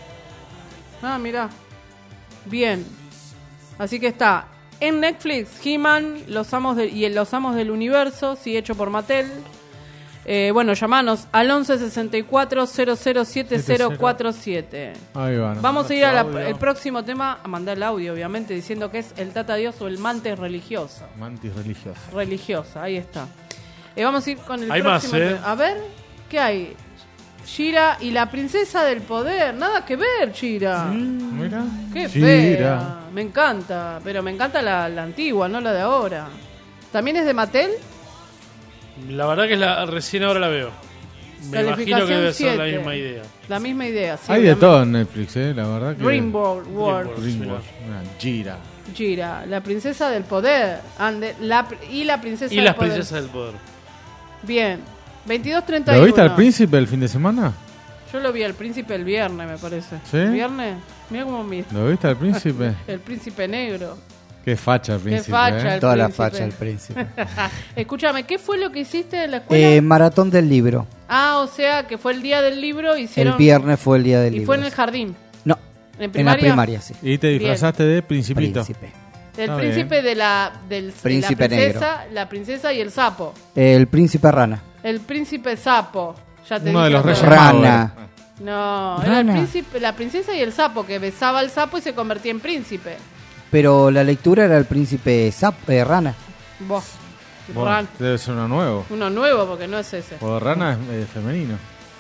Mirá. Bien. Así que está en Netflix, He-Man, Los Amos del Universo, sí, hecho por Mattel. Bueno, llamanos al 11 64 007047. Ahí van. Vamos a ir al próximo tema, a mandar el audio, obviamente, diciendo que es el Tata Dios o el Mantis religioso. Mantis religiosa. Religiosa, ahí está. Vamos a ir con el hay próximo más, tema. A ver, ¿qué hay? Shira y la princesa del poder. Nada que ver, Shira. Mira. Qué Shira. fea. Me encanta, pero me encanta la antigua, no la de ahora. ¿También es de Mattel? La verdad que recién ahora la veo. Me imagino que debe ser la misma idea. La misma idea, sí. Hay de todo en Netflix, la verdad que... Dreamworld World. Gira. Gira, la princesa del poder. Y la princesa y del las poder. princesas del poder. Bien. 22:31. ¿Lo viste al príncipe el fin de semana? Yo lo vi al príncipe el viernes, me parece. ¿Sí? ¿El viernes? Mira cómo mira. ¿Lo viste al príncipe? El príncipe negro. Qué facha el príncipe. Qué facha el Toda príncipe. la facha el príncipe. Escúchame, ¿qué fue lo que hiciste en la escuela? Maratón del libro. O sea, que fue el día del libro. Hicieron... El viernes fue el día del libro. ¿Y fue en el jardín? No, en la primaria, sí. ¿Y te disfrazaste de principito? Príncipe. Del Está príncipe bien. del Príncipe la princesa, la princesa y el sapo. El príncipe rana. El príncipe sapo. Ya te Uno dije de los otra reyes vez. Rana. No, era el príncipe, la princesa y el sapo, que besaba al sapo y se convertía en príncipe. Pero la lectura era el príncipe rana. Vos. Bueno, debe ser uno nuevo. Uno nuevo, porque no es ese. O rana es femenino.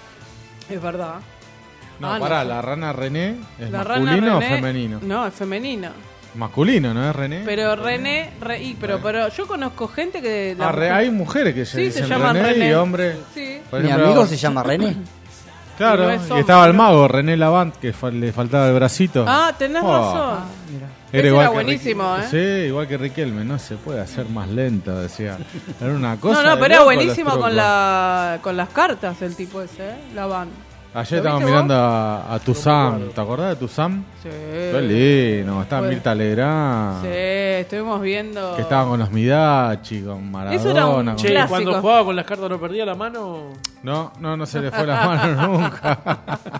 Es verdad. No, no pará, sé. la rana René es La masculino rana o René- femenino. No, es femenino. Masculino, ¿no es René? Pero René, pero yo conozco gente que... Hay mujeres que se Sí, dicen se llaman René, René. y hombres. Sí. Por Mi ejemplo, amigo se llama René. Claro, No es y hombre, estaba el ¿no? mago, René Lavant, que le faltaba el bracito. Tenés Oh. razón. Ese igual era que buenísimo, Sí, igual que Riquelme, no se puede hacer más lento, decía. Era una cosa. No, de pero era loco buenísimo los con trucos. con las cartas el tipo ese, la van. Ayer ¿Lo estábamos viste mirando a Tuzam, ¿te acordás de Tuzam? Sí. Qué lindo, estaba Bueno. Mirta Legrand. Sí, estuvimos viendo... Que estaban con los Midachi, con Maradona. Eso era un con- Che, clásico. cuando jugaba con las cartas no perdía la mano. No se le fue la mano nunca.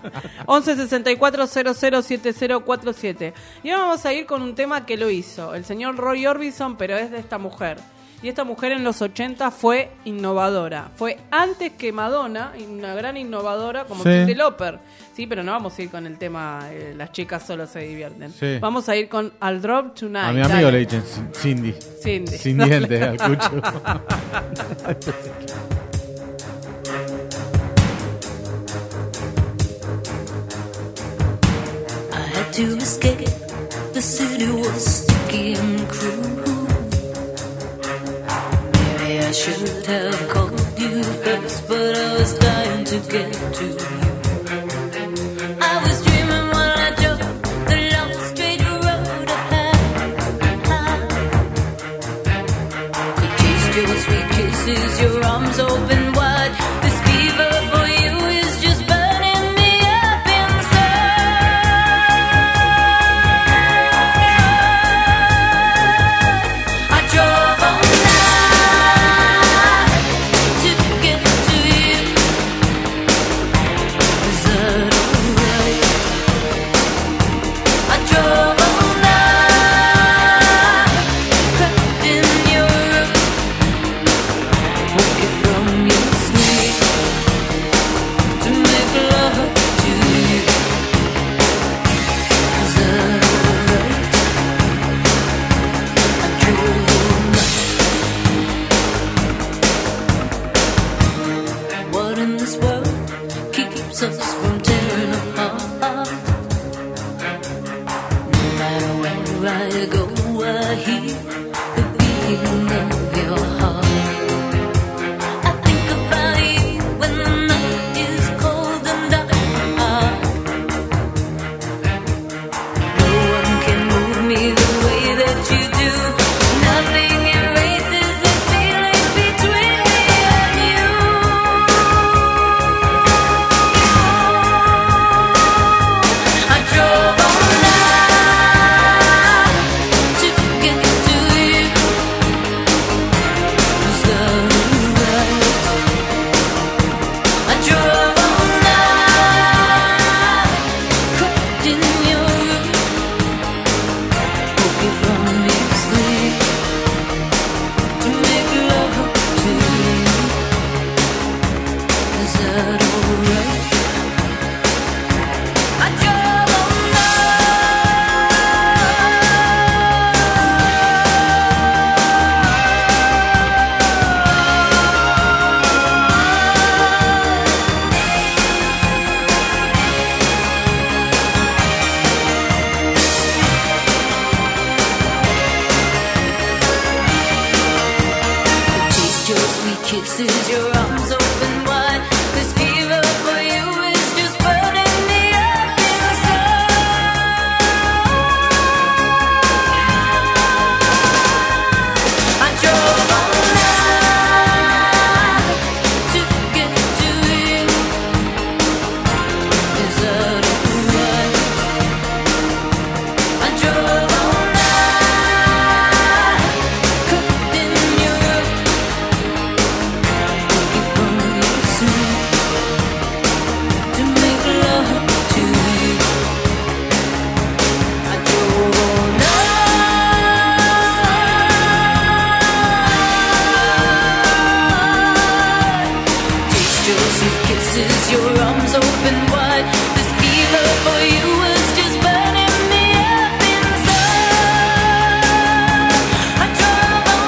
11 64 00 7047. Y ahora vamos a ir con un tema que lo hizo el señor Roy Orbison, pero es de esta mujer. Y esta mujer en los 80 fue innovadora. Fue antes que Madonna, una gran innovadora como Sí. Cyndi Lauper. Sí, pero no vamos a ir con el tema las chicas solo se divierten. Sí. Vamos a ir con I'll Drop Tonight. A mi amigo Dale. le dicen Cindy. Cindy. Sin Dale. dientes, al cucho. I had to escape. The city was sticky and cruel. Maybe I should have called you first, but I was dying to get to you. I was dreaming while I drove the long straight road ahead. Could taste your sweet kisses, your arms open wide. This fever for you is just burning me up inside. I drove all night to get to you. Is that alright? I drove all night, crept in your room, woke you from your sleep to make love to you. Is that alright? I drove all night. What in this world keeps us from tearing apart? No matter where I go, I hear the beating of your kisses, your arms open wide. This fever for you is just burning me up inside. I drove all night to get to you. Is that alright? I drove all night, cooked in your room, looking for you soon, to make love to you. I drove all night, taste your sweet kisses, your arms open wide. This fever for you was just burning me up inside. I drove all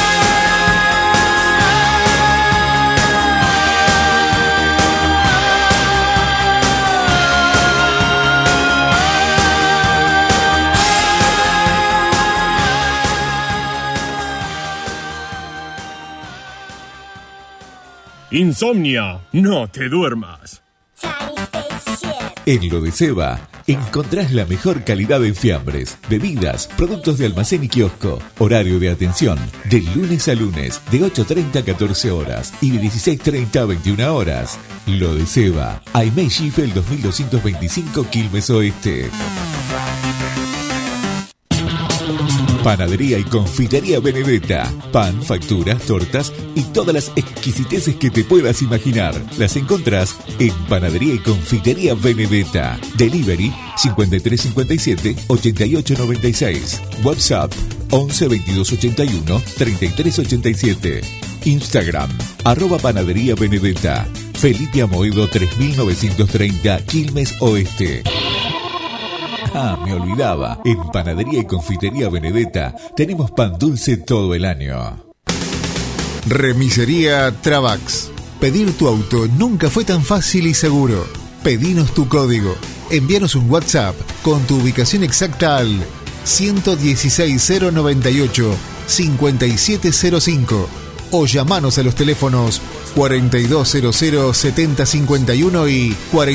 Insomnia, no te duermas. En Lo de Seba encontrás la mejor calidad en fiambres, bebidas, productos de almacén y kiosco. Horario de atención de lunes a lunes de 8:30 a 14 horas y de 16:30 a 21 horas. Lo de Seba, Aimee Schiffel 2225 Quilmes Oeste. Panadería y confitería Benedetta. Pan, facturas, tortas y todas las exquisiteces que te puedas imaginar. Las encontrás en Panadería y confitería Benedetta. Delivery 5357 8896. WhatsApp 11 22 81 33 87. Instagram @Panadería Benedetta. Felipe Amoedo 3930 Quilmes Oeste. Ah, me olvidaba. En Panadería y Confitería Benedetta tenemos pan dulce todo el año. Remisería Travax. Pedir tu auto nunca fue tan fácil y seguro. Pedinos tu código. Envíanos un WhatsApp con tu ubicación exacta al 116098 5705 o llamanos a los teléfonos 4200-7051 y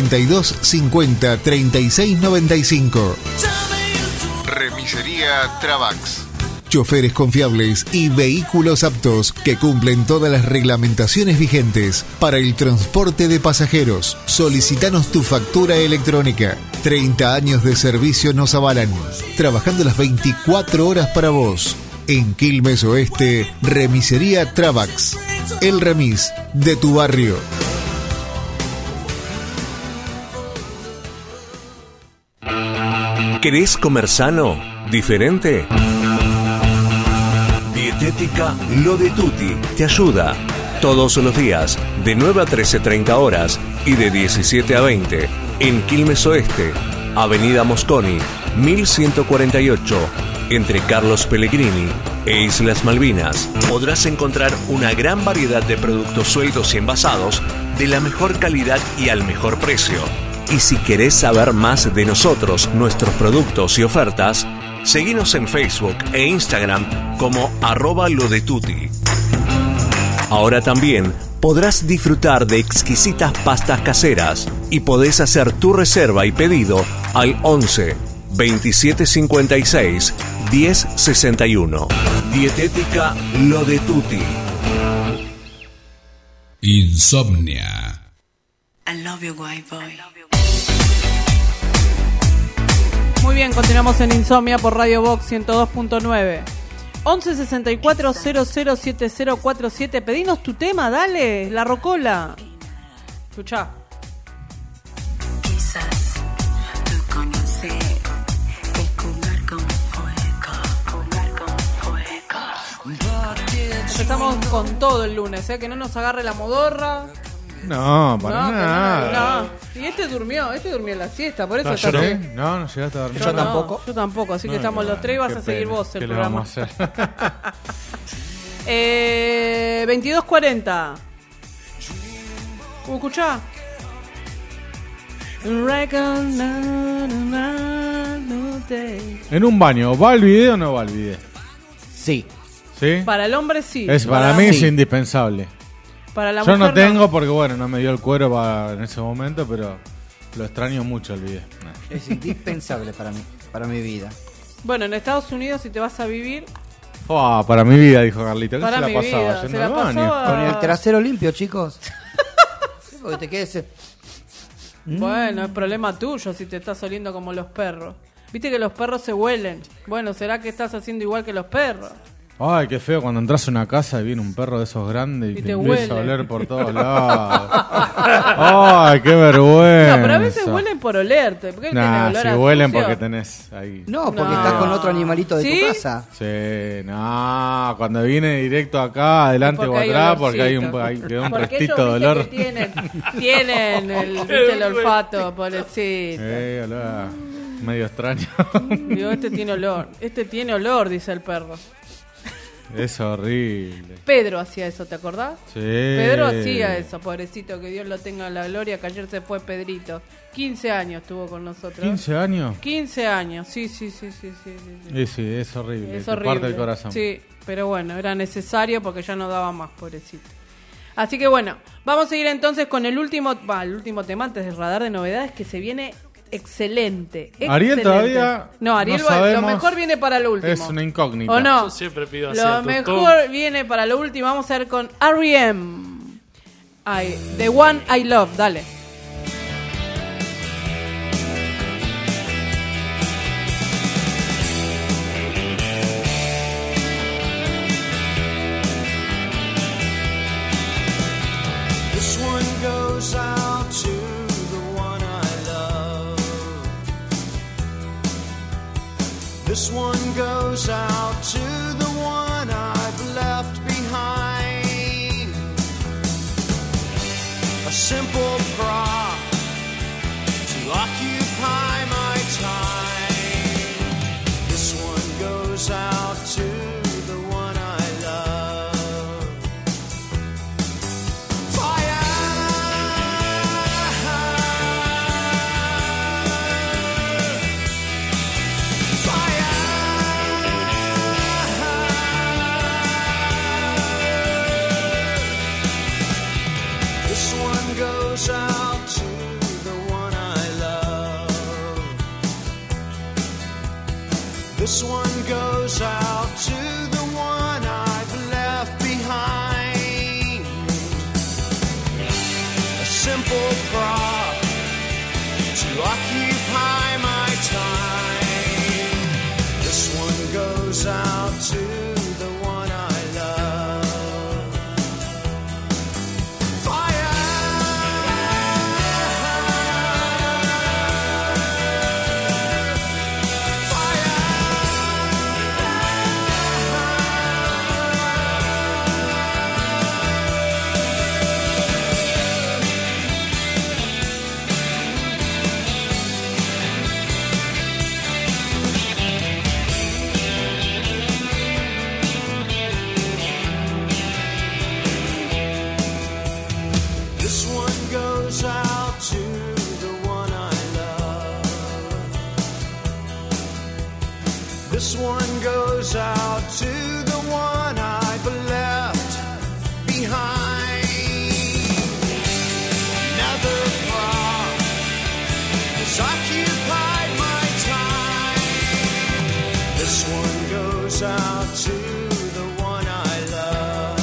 4250-3695. Remisería Travax. Choferes confiables y vehículos aptos que cumplen todas las reglamentaciones vigentes para el transporte de pasajeros. Solicitanos tu factura electrónica. 30 años de servicio nos avalan. Trabajando las 24 horas para vos. En Quilmes Oeste, Remisería Travax. El remis de tu barrio. ¿Querés comer sano? ¿Diferente? Dietética Lo de Tutti te ayuda. Todos los días, de 9 a 13:30 horas y de 17 a 20, en Quilmes Oeste, Avenida Mosconi, 1148, entre Carlos Pellegrini e Islas Malvinas. Podrás encontrar una gran variedad de productos sueltos y envasados de la mejor calidad y al mejor precio. Y si querés saber más de nosotros, nuestros productos y ofertas, seguinos en Facebook e Instagram como @lodetutti. Ahora también podrás disfrutar de exquisitas pastas caseras y podés hacer tu reserva y pedido al 11 2756 1061. Dietética Lo de Tutti. Insomnia. I love you, white boy. Muy bien, continuamos en Insomnia por Radio Box 102.9. 11 64 00 7047. Pedinos tu tema, dale, la rocola. Escuchá. Quizás tú conoces que jugar con fuego. Empezamos con todo el lunes, que no nos agarre la modorra. No, para nada. No. Y este durmió la siesta, por eso No, está yo así. no llegaste a dormir. Yo tampoco. Yo tampoco, así que estamos los tres y vas a seguir vos el ¿Qué le programa. vamos a hacer? 22:40. Escuchá. En un baño, ¿va el video o no va el video? Sí. ¿Sí? Para el hombre sí. Para mí es sí. indispensable. Para la Yo mujer no tengo porque, bueno, no me dio el cuero en ese momento, pero lo extraño mucho el video. Es indispensable para mi vida. Bueno, en Estados Unidos, si te vas a vivir... Para mi vida, dijo Carlito. ¿Qué para se la mi pasaba? vida. Yendo Se al la baño. pasaba... Con el trasero limpio, chicos. Porque te quedes... Bueno, es problema tuyo si te estás oliendo como los perros. Viste que los perros se huelen. Bueno, ¿será que estás haciendo igual que los perros? Ay, qué feo cuando entras a una casa y viene un perro de esos grandes y te empieza a oler por todos lados. Ay, qué vergüenza. No, pero a veces huelen por olerte. ¿Por qué tenés olor si a huelen sucio? porque tenés ahí. No, porque estás con otro animalito de ¿Sí? tu casa. Sí, no, cuando viene directo acá, adelante o atrás, porque hay quedó un Porque restito ellos, de viste, olor. que tienen el olfato, pobrecito. Olor medio extraño. Digo, este tiene olor, dice el perro. Es horrible. Pedro hacía eso, ¿te acordás? Sí. Pedro hacía eso, pobrecito, que Dios lo tenga en la gloria, que ayer se fue Pedrito. 15 años estuvo con nosotros. ¿15 años? 15 años, sí. Sí, es horrible. Es te horrible. parte el corazón. Sí, pero bueno, era necesario porque ya no daba más, pobrecito. Así que bueno, vamos a ir entonces con el último tema antes del radar de novedades que se viene excelente. Ariel todavía no, Ariel no sabemos, lo mejor viene para lo último. Es una incógnita. ¿O no? Yo siempre pido así. Lo mejor viene para lo último. Vamos a ver con R.E.M. The One I Love, dale. This one goes out to the one I love. This one goes out to the one I've left behind. A simple prop to occupy my time. This one goes out to the one I love. Fire! This one goes out to the one I love. This one goes out to the one I've left behind. A simple prop to occupy my time. This one goes out to the one I love. This one goes out to the one I love. This one goes out to the one I've left behind. Another prop has occupied my time. This one goes out to the one I love.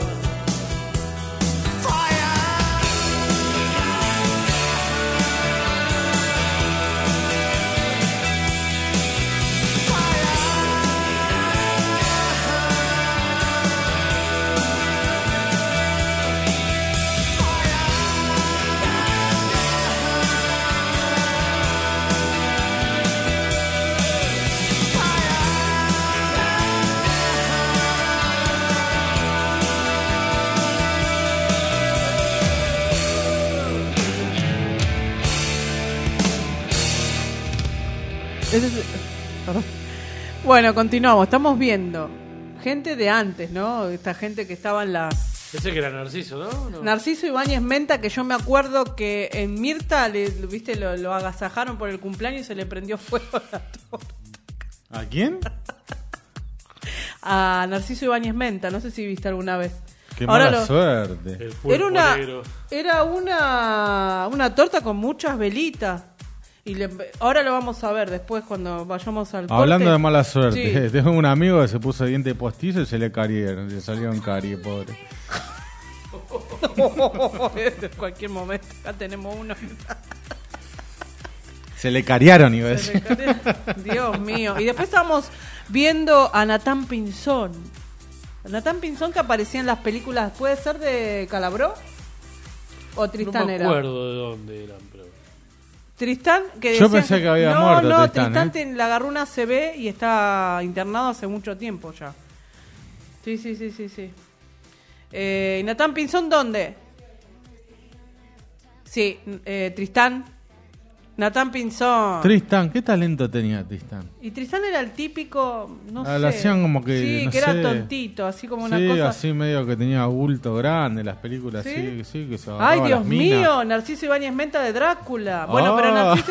Bueno, continuamos. Estamos viendo gente de antes, ¿no? Esta gente que estaba en las... Ese que era Narciso, ¿no? No. Narciso Ibáñez Menta, que yo me acuerdo que en Mirta viste lo agasajaron por el cumpleaños y se le prendió fuego a la torta. ¿A quién? A Narciso Ibáñez Menta, no sé si viste alguna vez. Qué mala suerte. Era una torta con muchas velitas. Y ahora lo vamos a ver después cuando vayamos al corte. Hablando de mala suerte, Sí. tengo un amigo que se puso diente postizo y se le carieron, le salieron caries, pobre. En cualquier momento, acá tenemos uno. Se le cariaron, iba a decir. Dios mío. Y después estábamos viendo a Nathan Pinzón. Nathan Pinzón que aparecía en las películas, ¿puede ser de Calabró? ¿O Tristán era? No me acuerdo de dónde eran, pero... Tristán, que yo decían pensé que había muerto Tristán le agarró una CB y está internado hace mucho tiempo ya. Sí. ¿Y Nathan Pinzón dónde? Sí, Tristán. Nathan Pinzón. Tristán, ¿qué talento tenía Tristán? Y Tristán era el típico, no sé. Lo hacían como que, sí, no que sé. era tontito, así como una sí, cosa. así medio que tenía bulto grande, las películas ¿Sí? así, que se agarraba Ay, las Dios minas. mío, Narciso Ibáñez Menta de Drácula. Bueno, pero Narciso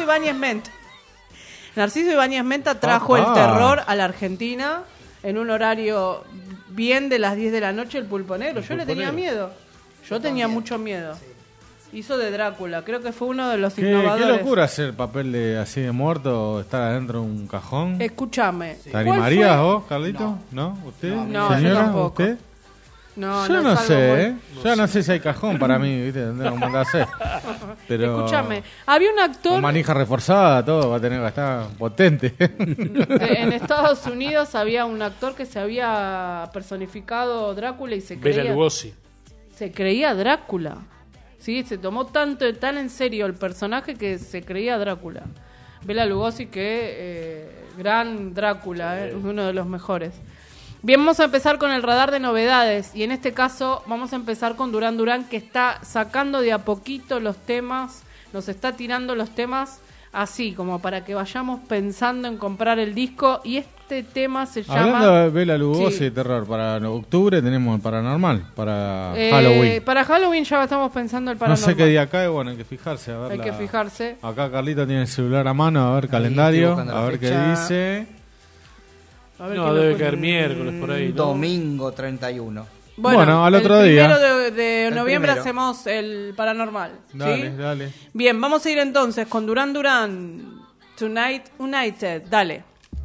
Ibáñez Menta trajo el terror a la Argentina en un horario bien de las 10 de la noche, el Pulpo Negro. Yo le tenía miedo. Yo tenía mucho miedo. Hizo de Drácula, creo que fue uno de los innovadores. Qué locura hacer papel de así de muerto o estar adentro de un cajón. Escúchame. ¿Te animarías vos, Carlito? ¿No? ¿Usted? No, ¿Señora? yo tampoco. ¿Usted? No, yo no es algo sé, muy- ¿eh? Yo no sé si hay cajón para mí, ¿viste? Tendría que mandar a hacer. Pero Escúchame, había un actor con manija reforzada, todo va a tener que estar potente. en Estados Unidos, había un actor que se había personificado Drácula y se Bela creía Lugosi. se creía Drácula. Sí, se tomó tan en serio el personaje que se creía Drácula. Bela Lugosi, que gran Drácula, uno de los mejores. Bien, vamos a empezar con el radar de novedades y en este caso vamos a empezar con Durán Durán, que está sacando de a poquito los temas, nos está tirando los temas así como para que vayamos pensando en comprar el disco, y este tema se llama... Hablando de Bela Lugosi Sí. de terror, para octubre tenemos el Paranormal, para Halloween. Para Halloween ya estamos pensando el No Paranormal. sé qué día cae, bueno, hay que fijarse. A ver Hay que fijarse. Acá Carlito tiene el celular a mano, a ver calendario, buscando la a ver qué fecha. dice. A ver No, qué debe nos caer pone. miércoles por ahí, ¿no? Domingo 31. Bueno, al otro el día. primero de El noviembre primero. hacemos el Paranormal. ¿sí? Dale. Bien, vamos a ir entonces con Durán Durán. Tonight United. Dale.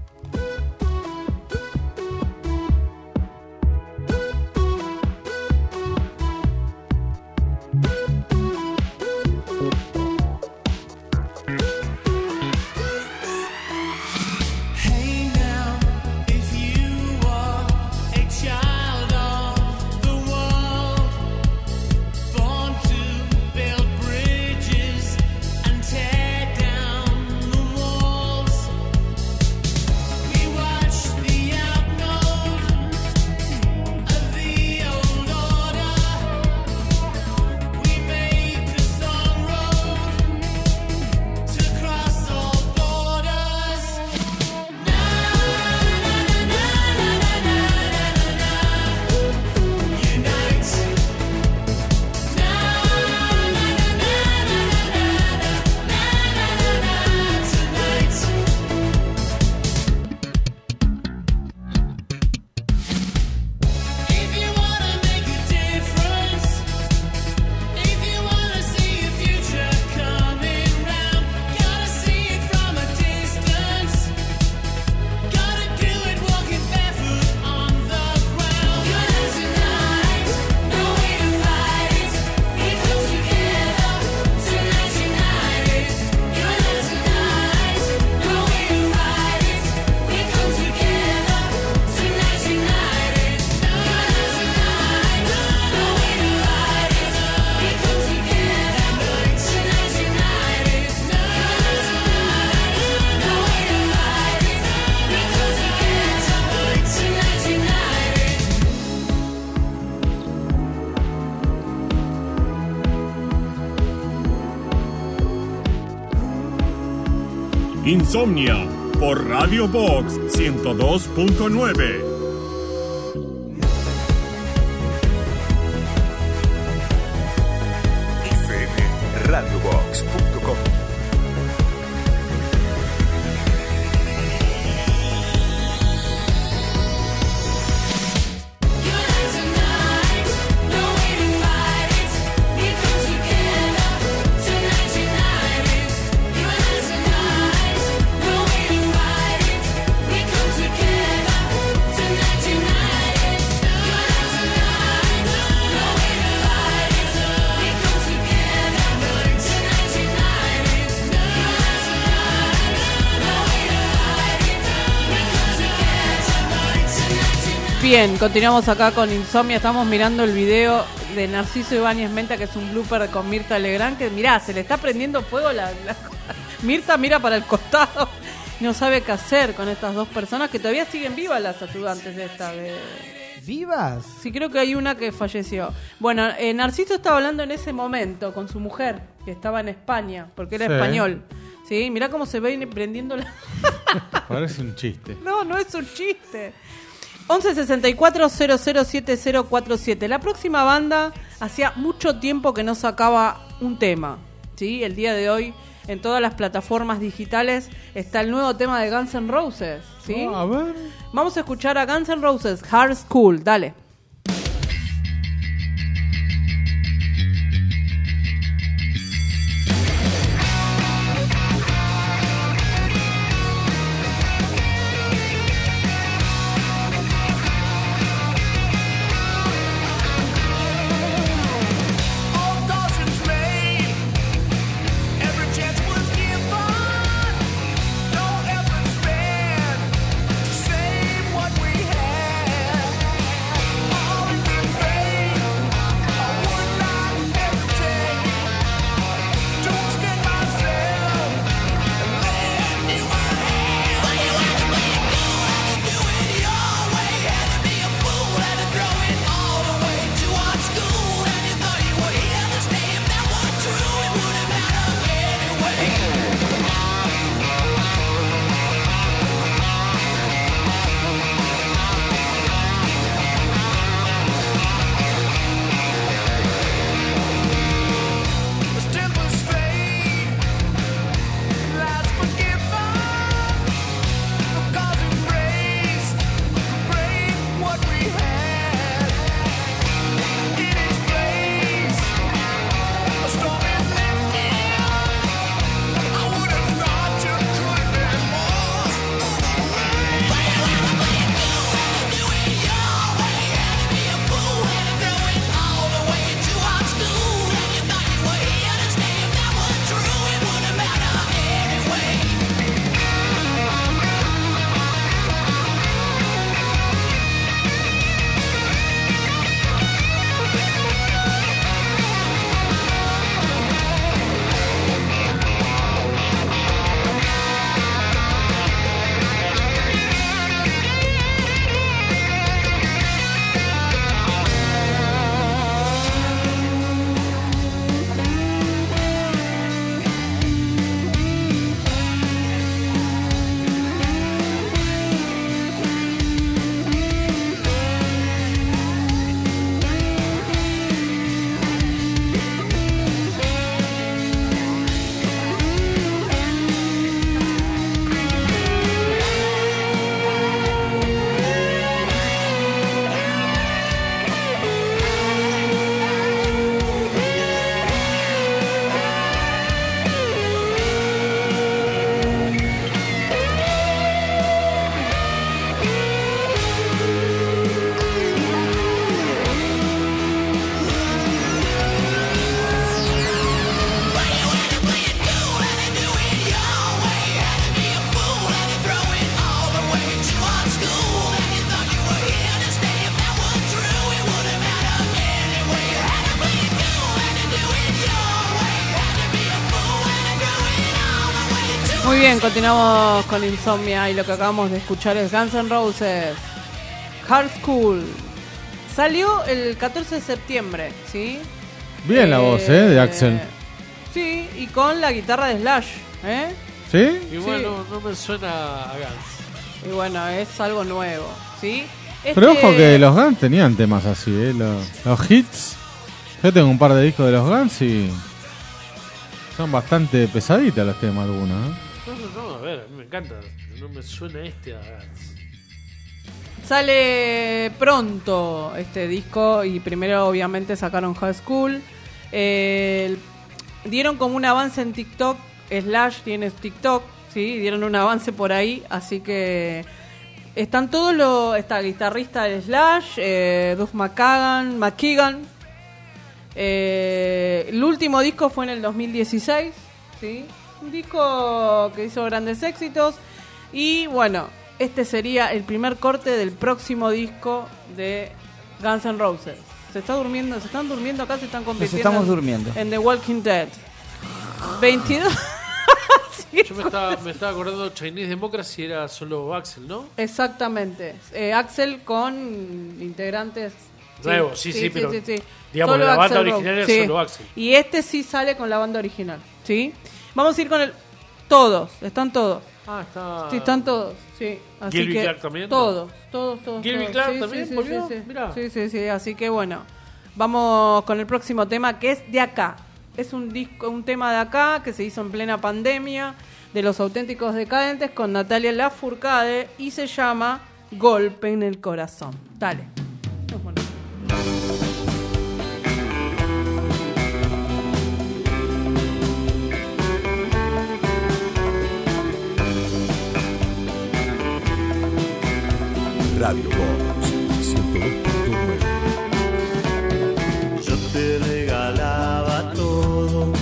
Hey now, if you are a child of the world, born to build bridges and tear down the walls, we watch the outgrowth of the old order. We make the song road to cross all borders. If you wanna make a difference, if you wanna see a future coming round, gotta see it from a distance. Gotta do it walking barefoot on the ground. Good tonight, no way to fight. We come together, tonight united. Good tonight, no way to fight. We come together, tonight united. Good tonight, no way to fight. We come together, tonight united. Good tonight, no way to fight. We come together, tonight united. Insomnia por Radio Box 102.9. fmradiobox.com. Tonight, Bien, continuamos acá con Insomnia. Estamos mirando el video de Narciso Ibáñez Menta, que es un blooper con Mirta Legrand, que mirá, se le está prendiendo fuego Mirta mira para el costado, no sabe qué hacer con estas dos personas que todavía siguen vivas, las ayudantes de esta vez. ¿Vivas? Sí, creo que hay una que falleció. Bueno, Narciso estaba hablando en ese momento con su mujer, que estaba en España, porque era español. ¿Sí? Mirá cómo se ve prendiendo la... Parece un chiste. No, no es un chiste. 1164-007047. La próxima banda hacía mucho tiempo que no sacaba un tema. ¿Sí? El día de hoy en todas las plataformas digitales está el nuevo tema de Guns N' Roses. ¿Sí? A ver. Vamos a escuchar a Guns N' Roses, Hard School. Dale. Muy bien, continuamos con Insomnia y lo que acabamos de escuchar es Guns N' Roses, Hard School. Salió el 14 de septiembre, ¿sí? Bien la voz, de Axel. Sí, y con la guitarra de Slash, ¿eh? ¿Sí? Y bueno, no me suena a Guns. Y bueno, es algo nuevo, ¿sí? Pero ojo que los Guns tenían temas así, los hits. Yo tengo un par de discos de los Guns y son bastante pesaditas los temas algunos, ¿eh? No, a ver, a mí me encanta. No me suena a Guns. Sale pronto este disco y primero obviamente sacaron High School. Dieron como un avance en TikTok. Slash tiene TikTok, ¿sí? Dieron un avance por ahí, así que están todos los... Está el guitarrista de Slash, Duff McKagan. El último disco fue en el 2016, ¿sí? Un disco que hizo grandes éxitos. Y bueno, este sería el primer corte del próximo disco de Guns N' Roses. Se están durmiendo acá, se están convirtiendo. Nos estamos durmiendo. En The Walking Dead. 22. Yo me estaba acordando, Chinese Democracy era solo Axl, ¿no? Exactamente. Axl con integrantes nuevos, sí, pero digamos, solo la banda Axl original era solo Axl. Y este sí sale con la banda original, ¿sí? Vamos a ir con el... Todos, están todos. Está... Sí, están todos, sí. Así Gilby que Clarke también. Todos. Gilby Clarke también volvió. Mirá. Sí, así que bueno, vamos con el próximo tema que es de acá. Es un tema de acá que se hizo en plena pandemia, de Los Auténticos Decadentes, con Natalia Lafourcade, y se llama Golpe en el Corazón. Dale. Radio Box 102.9. Yo te regalaba todo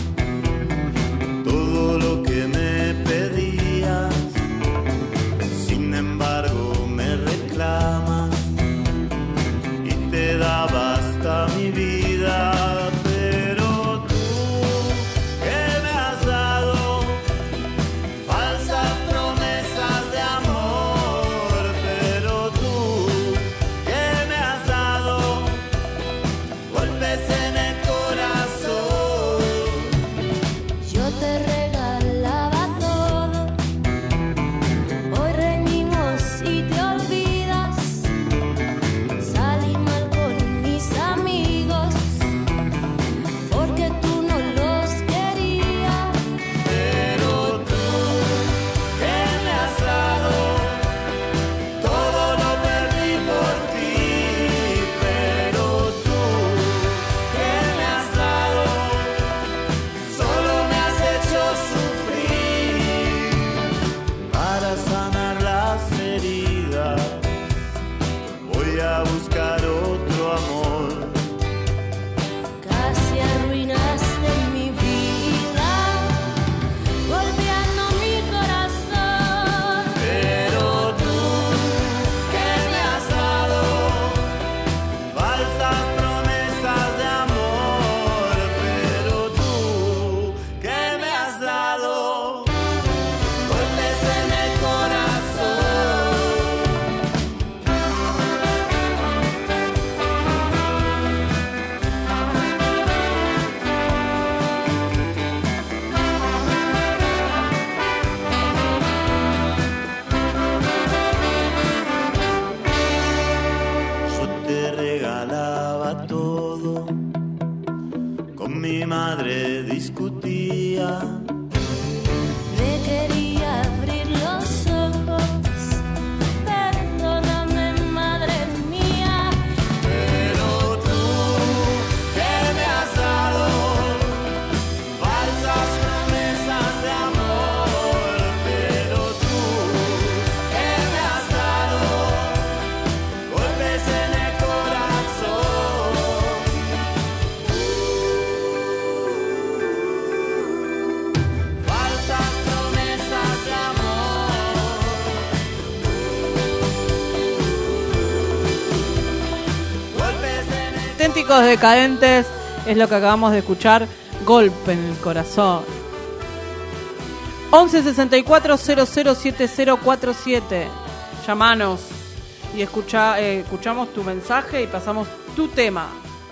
lo que me pedías. Sin embargo me reclamas y te daba hasta mi vida. Pero tú, ¿qué me has dado? Falsas promesas de amor. Pero tú, ¿qué me has dado? Golpes en el corazón. Yo te regalaba todo, hoy reñimos y te olvidas. Salí mal con mis amigos, porque tú no los querías. Pero tú, ¿qué me has dado? Todo lo perdí por ti. Pero tú, ¿qué me has dado? Solo me has hecho sufrir. Para sanar las heridas voy a buscar otro amor. Casi arruinaste mi vida, golpeando mi corazón. Pero tú, ¿qué me has dado? Falsas promesas de amor. Pero tú, ¿qué me has dado? Golpes en el corazón. Yo te regalaba todo, con mi madre discutía. Me quería abrir los ojos, perdóname, madre mía. Pero tú, ¿qué me has dado? Falsas promesas de amor. Pero tú, ¿qué me has dado? Golpes en el corazón. Falsas promesas de amor. Golpes en el Auténticos Decadentes es lo que acabamos de escuchar. Golpe en el corazón. 11 64 007047. Llamanos y escuchamos tu mensaje y pasamos tu tema.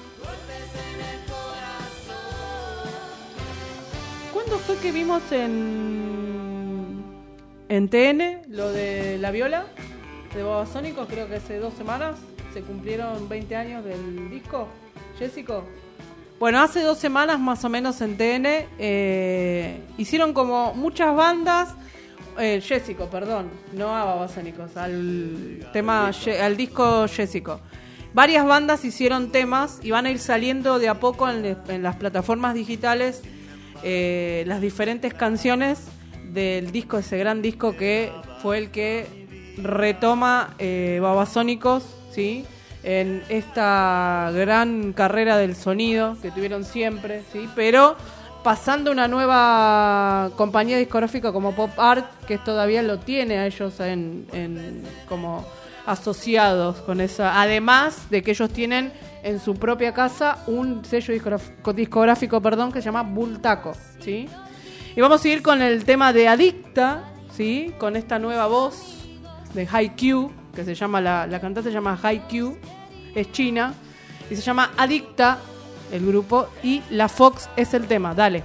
¿Cuándo fue que vimos en TN lo de La Viola de Babasónicos? Creo que hace 2 semanas se cumplieron 20 años del disco. Jessico. Bueno, hace 2 semanas más o menos en TN hicieron como muchas bandas. Jessico, perdón, no a Babasónicos, al disco Jessico. Varias bandas hicieron temas y van a ir saliendo de a poco en las plataformas digitales las diferentes canciones del disco, ese gran disco que fue el que retoma Babasónicos, ¿sí? En esta gran carrera del sonido que tuvieron siempre, ¿sí? Pero pasando una nueva compañía discográfica como Pop Art, que todavía lo tiene a ellos en como asociados con esa, además de que ellos tienen en su propia casa un sello discográfico, que se llama Bultaco, ¿sí? Y vamos a seguir con el tema de Adicta, ¿sí? Con esta nueva voz de Haikyuu, que se llama la cantante se llama Haikyuu, es china, y se llama Adicta el grupo, y la Fox es el tema. Dale.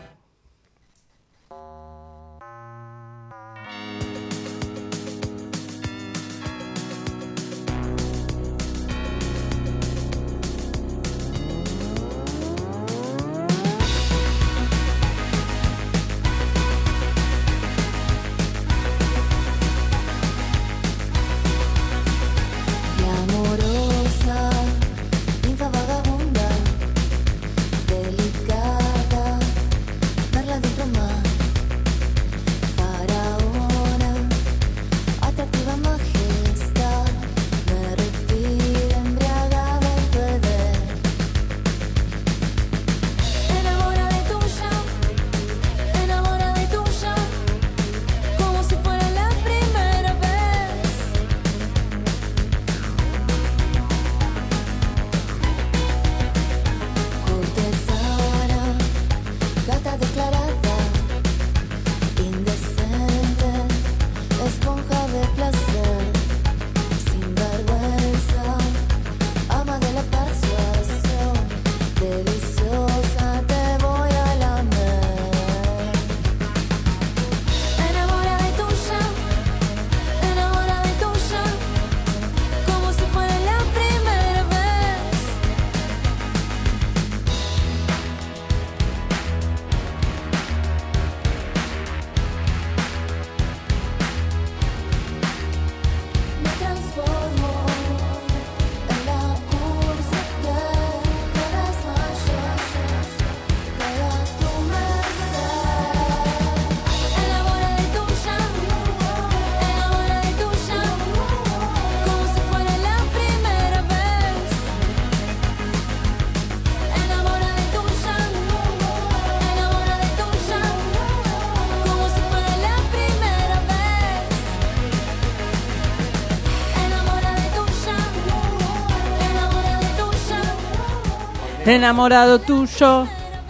Enamorado tuyo.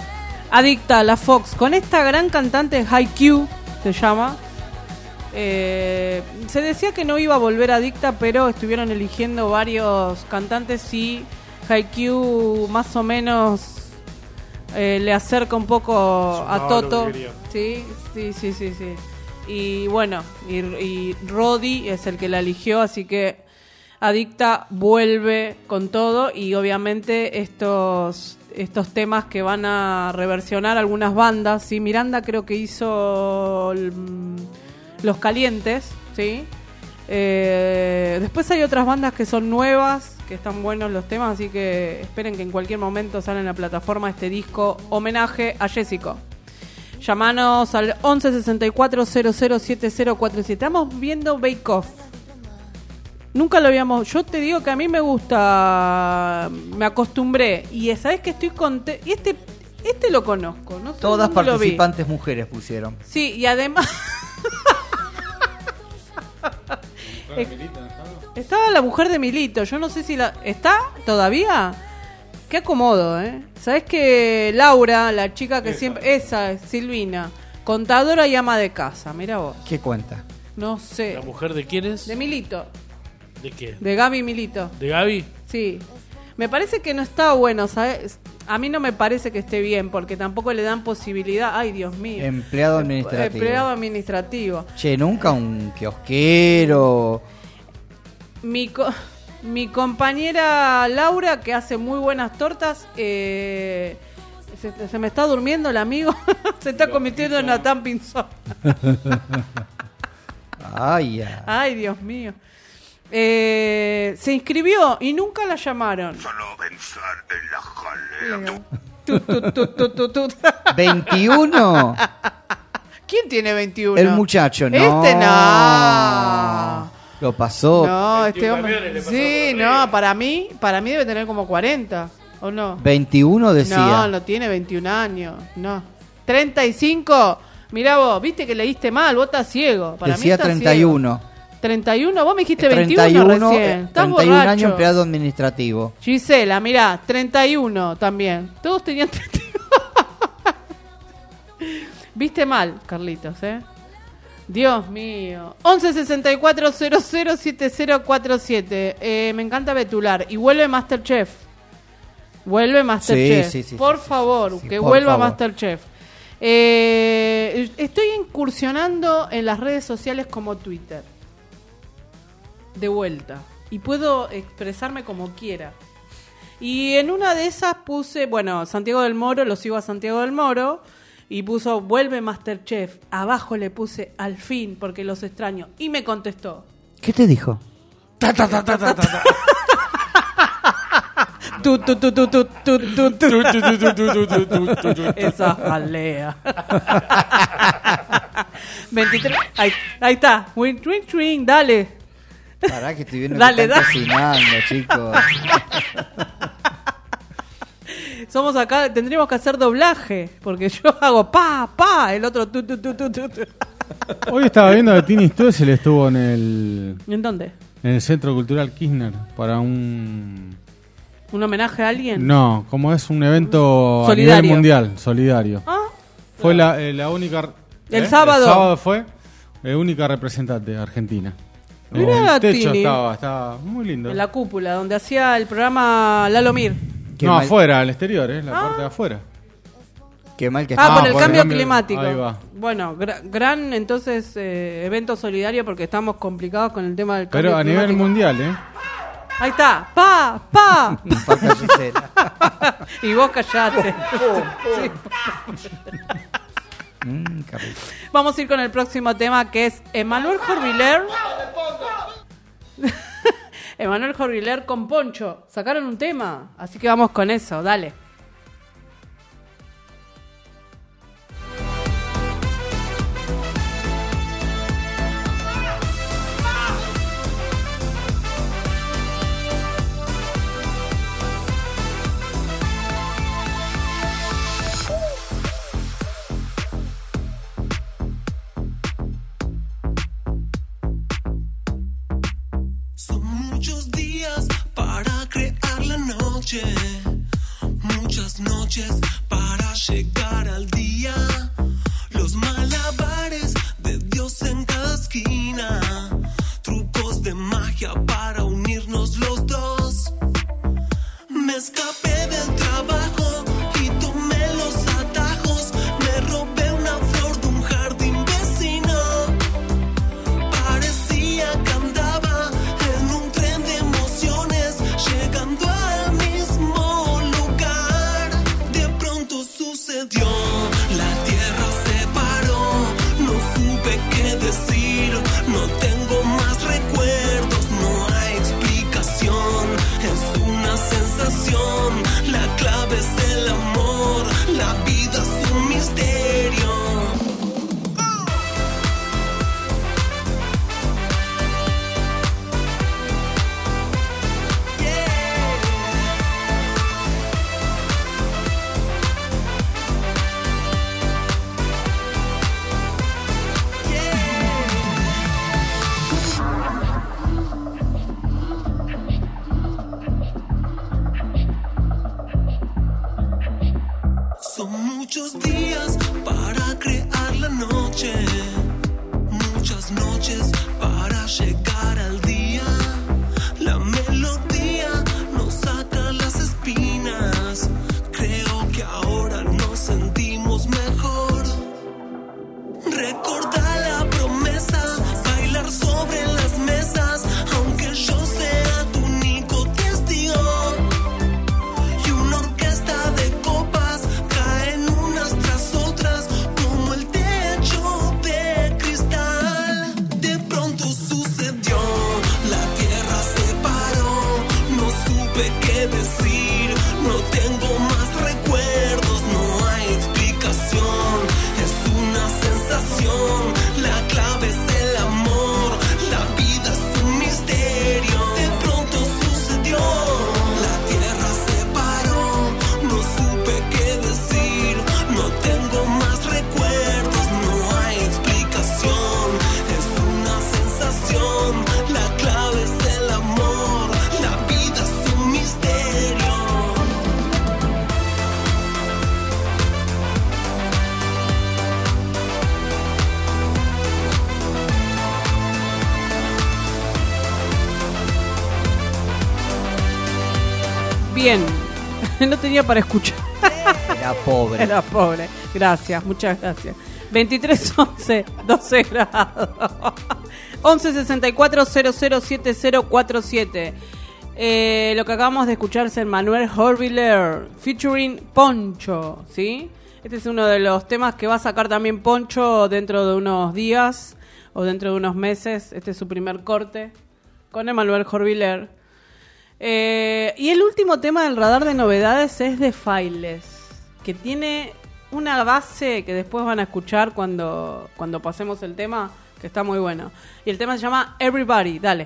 Adicta a la Fox. Con esta gran cantante Haikyuu se llama. Se decía que no iba a volver Adicta, pero estuvieron eligiendo varios cantantes y Haikyuu más o menos le acerca un poco a Toto. Sí. Y bueno, y Roddy es el que la eligió, así que Adicta vuelve con todo, y obviamente estos temas que van a reversionar algunas bandas, ¿sí? Miranda creo que hizo Los Calientes, ¿sí? Después hay otras bandas que son nuevas, que están buenos los temas, así que esperen que en cualquier momento sale en la plataforma este disco homenaje a Jessica. Llamanos al 11 64 00 7047. Estamos viendo Bake Off. Nunca lo habíamos... Yo te digo que a mí me gusta... Me acostumbré. Y sabes que estoy contenta... Y este lo conozco. No sé. Todas participantes mujeres pusieron. Sí, y además... Estaba la mujer de Milito. Yo no sé si la... ¿Está todavía? Qué acomodo, ¿eh? ¿Sabes que Laura, la chica que siempre... Esa es Silvina. Contadora y ama de casa. Mira vos. ¿Qué cuenta? No sé. ¿La mujer de quién es? De Milito. ¿De qué? De Gaby Milito. ¿De Gaby? Sí. Me parece que no está bueno, ¿sabes? A mí no me parece que esté bien, porque tampoco le dan posibilidad. Ay, Dios mío. Empleado administrativo. Empleado administrativo. Che, nunca un kiosquero. Mi compañera Laura, que hace muy buenas tortas, se me está durmiendo el amigo. Se está convirtiendo en Natán Pinzón. Ay, Dios mío. Se inscribió y nunca la llamaron. Solo pensar en la jalea. 21. ¿Quién tiene 21? El muchacho, no. No. Lo pasó. No, este hombre. Sí, no, para mí debe tener como 40, ¿o no? 21 decía. No tiene 21 años, no. 35. Mirá vos, viste que leíste mal, vos estás ciego. Para Decía mí estás 31. Ciego. 31, vos me dijiste 21 31, recién. Estás 31 borracho. años empleado administrativo. Gisela, mirá, 31 también. Todos tenían 31. Viste mal, Carlitos, Dios mío. 1164007047. Me encanta Betular. Y vuelve Masterchef. Vuelve Masterchef. Sí, por favor, sí, que por vuelva favor. Masterchef. Estoy incursionando en las redes sociales como Twitter. De vuelta. Y puedo expresarme como quiera. Y en una de esas puse, bueno, Santiago del Moro, lo sigo a Santiago del Moro. Y puso, vuelve Masterchef. Abajo le puse, al fin, porque los extraño. Y me contestó. ¿Qué te dijo? Esa jalea. 23. Ahí está. Wing, twing, twing, dale. Pará que estoy viendo Dale, que están dale. cocinando, chicos. Somos acá, tendríamos que hacer doblaje. Porque yo hago pa, el otro tu. Hoy estaba viendo que Tini Stoessel estuvo en el... ¿En dónde? En el Centro Cultural Kirchner para un... ¿Un homenaje a alguien? No, como es un evento Solidario. a nivel mundial, solidario. Fue la única... El sábado. El sábado fue la única representante de Argentina. Mirá, El techo Tini. estaba muy lindo. En la cúpula, donde hacía el programa Lalo Mir. No, afuera, al exterior, la parte de afuera. Qué mal que por el por cambio el cambio- climático. ahí va. Bueno, gran entonces evento solidario porque estamos complicados con el tema del cambio Pero a nivel climático. mundial, Ahí está, pa. Falta Gisela. Y vos callate. Sí. Vamos a ir con el próximo tema que es Emanuel Jorviler. Emanuel Jorviler con Poncho. Sacaron un tema, así que vamos con eso, dale. Son muchos días para crear la noche, muchas noches para llegar al día. Los malabares de Dios en cada esquina, trucos de magia para unirnos los dos. Me escapé del trabajo y tomé los atajos, me robé una flor de un jardín vecino. Parecía que andaba en un tren de emociones, llegando al mismo lugar. De pronto sucedió bien. No tenía para escuchar. Era pobre. Era pobre. Gracias, muchas gracias. 23:11, 12 grados. 1164-007047. Lo que acabamos de escuchar es el Manuel Horviller featuring Poncho, ¿sí? Este es uno de los temas que va a sacar también Poncho dentro de unos días o dentro de unos meses. Este es su primer corte con el Manuel Horviller. Y el último tema del radar de novedades es de Faithless, que tiene una base que después van a escuchar cuando pasemos el tema, que está muy bueno. Y el tema se llama Everybody. Dale.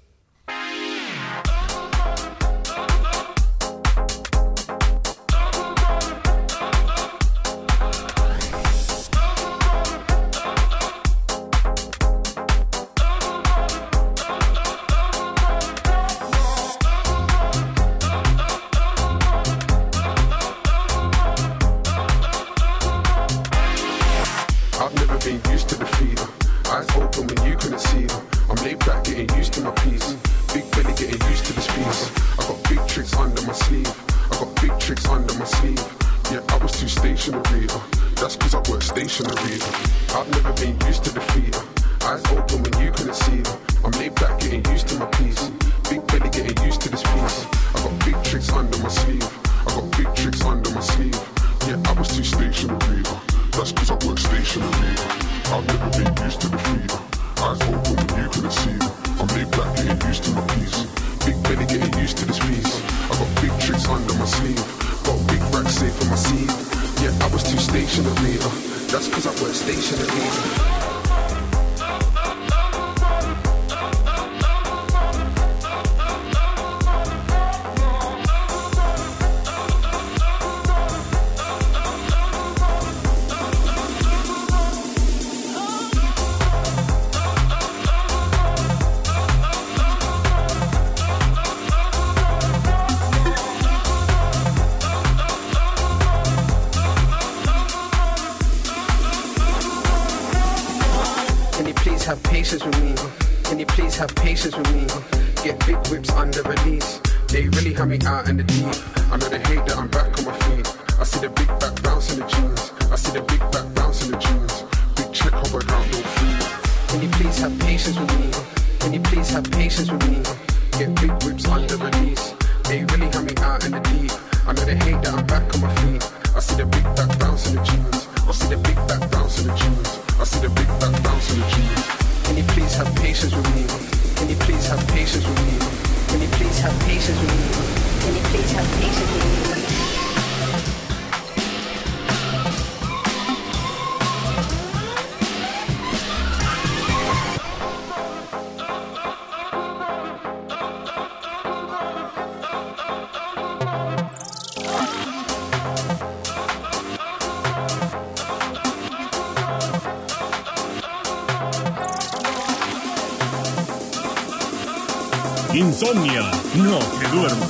Insomnia, no te duermas.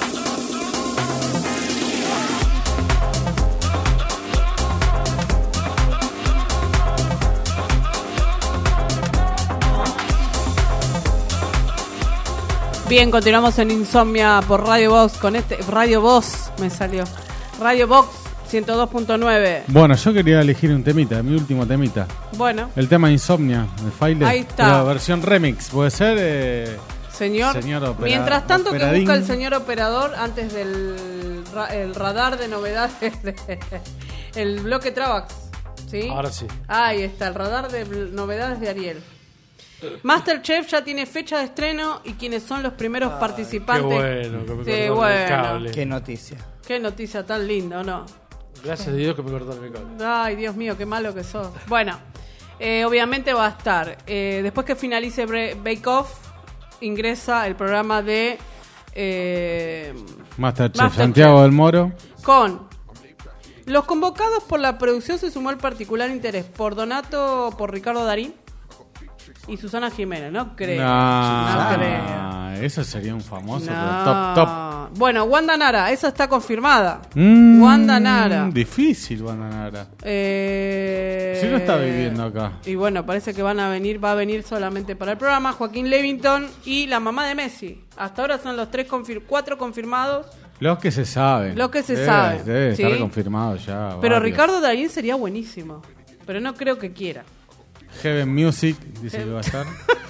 Bien, continuamos en Insomnia por Radio Box con Radio Box, me salió. Radio Box 102.9. Bueno, yo quería elegir un temita, mi último temita. Bueno. El tema Insomnia de Faithless. Ahí está. La versión remix, puede ser. Señor mientras tanto que busca el señor operador antes del el radar de novedades el bloque Travax, ¿sí? Ahora sí. Ahí está, el radar de novedades de Ariel. Masterchef ya tiene fecha de estreno y quienes son los primeros participantes. Qué bueno, Qué noticia. Qué noticia tan linda, ¿o no? Gracias a Dios que me cortaron mi cable. Ay, Dios mío, qué malo que sos. Bueno, obviamente va a estar. Después que finalice Bake Off, ingresa el programa de Masterchef Santiago del Moro. Con los convocados por la producción se sumó el particular interés por Donato, por Ricardo Darín y Susana Jiménez, no creo. No creo. Eso sería un famoso, no. Pero top. Bueno, Wanda Nara, esa está confirmada. Wanda Nara. Difícil, Wanda Nara. Si no está viviendo acá. Y bueno, parece que va a venir solamente para el programa. Joaquín Levington y la mamá de Messi. Hasta ahora son los 4 confirmados Los que se saben. Los que se saben. Debe ¿sí? estar confirmado ya. Pero varios. Ricardo Darín sería buenísimo. Pero no creo que quiera. Heaven Music dice que va a estar.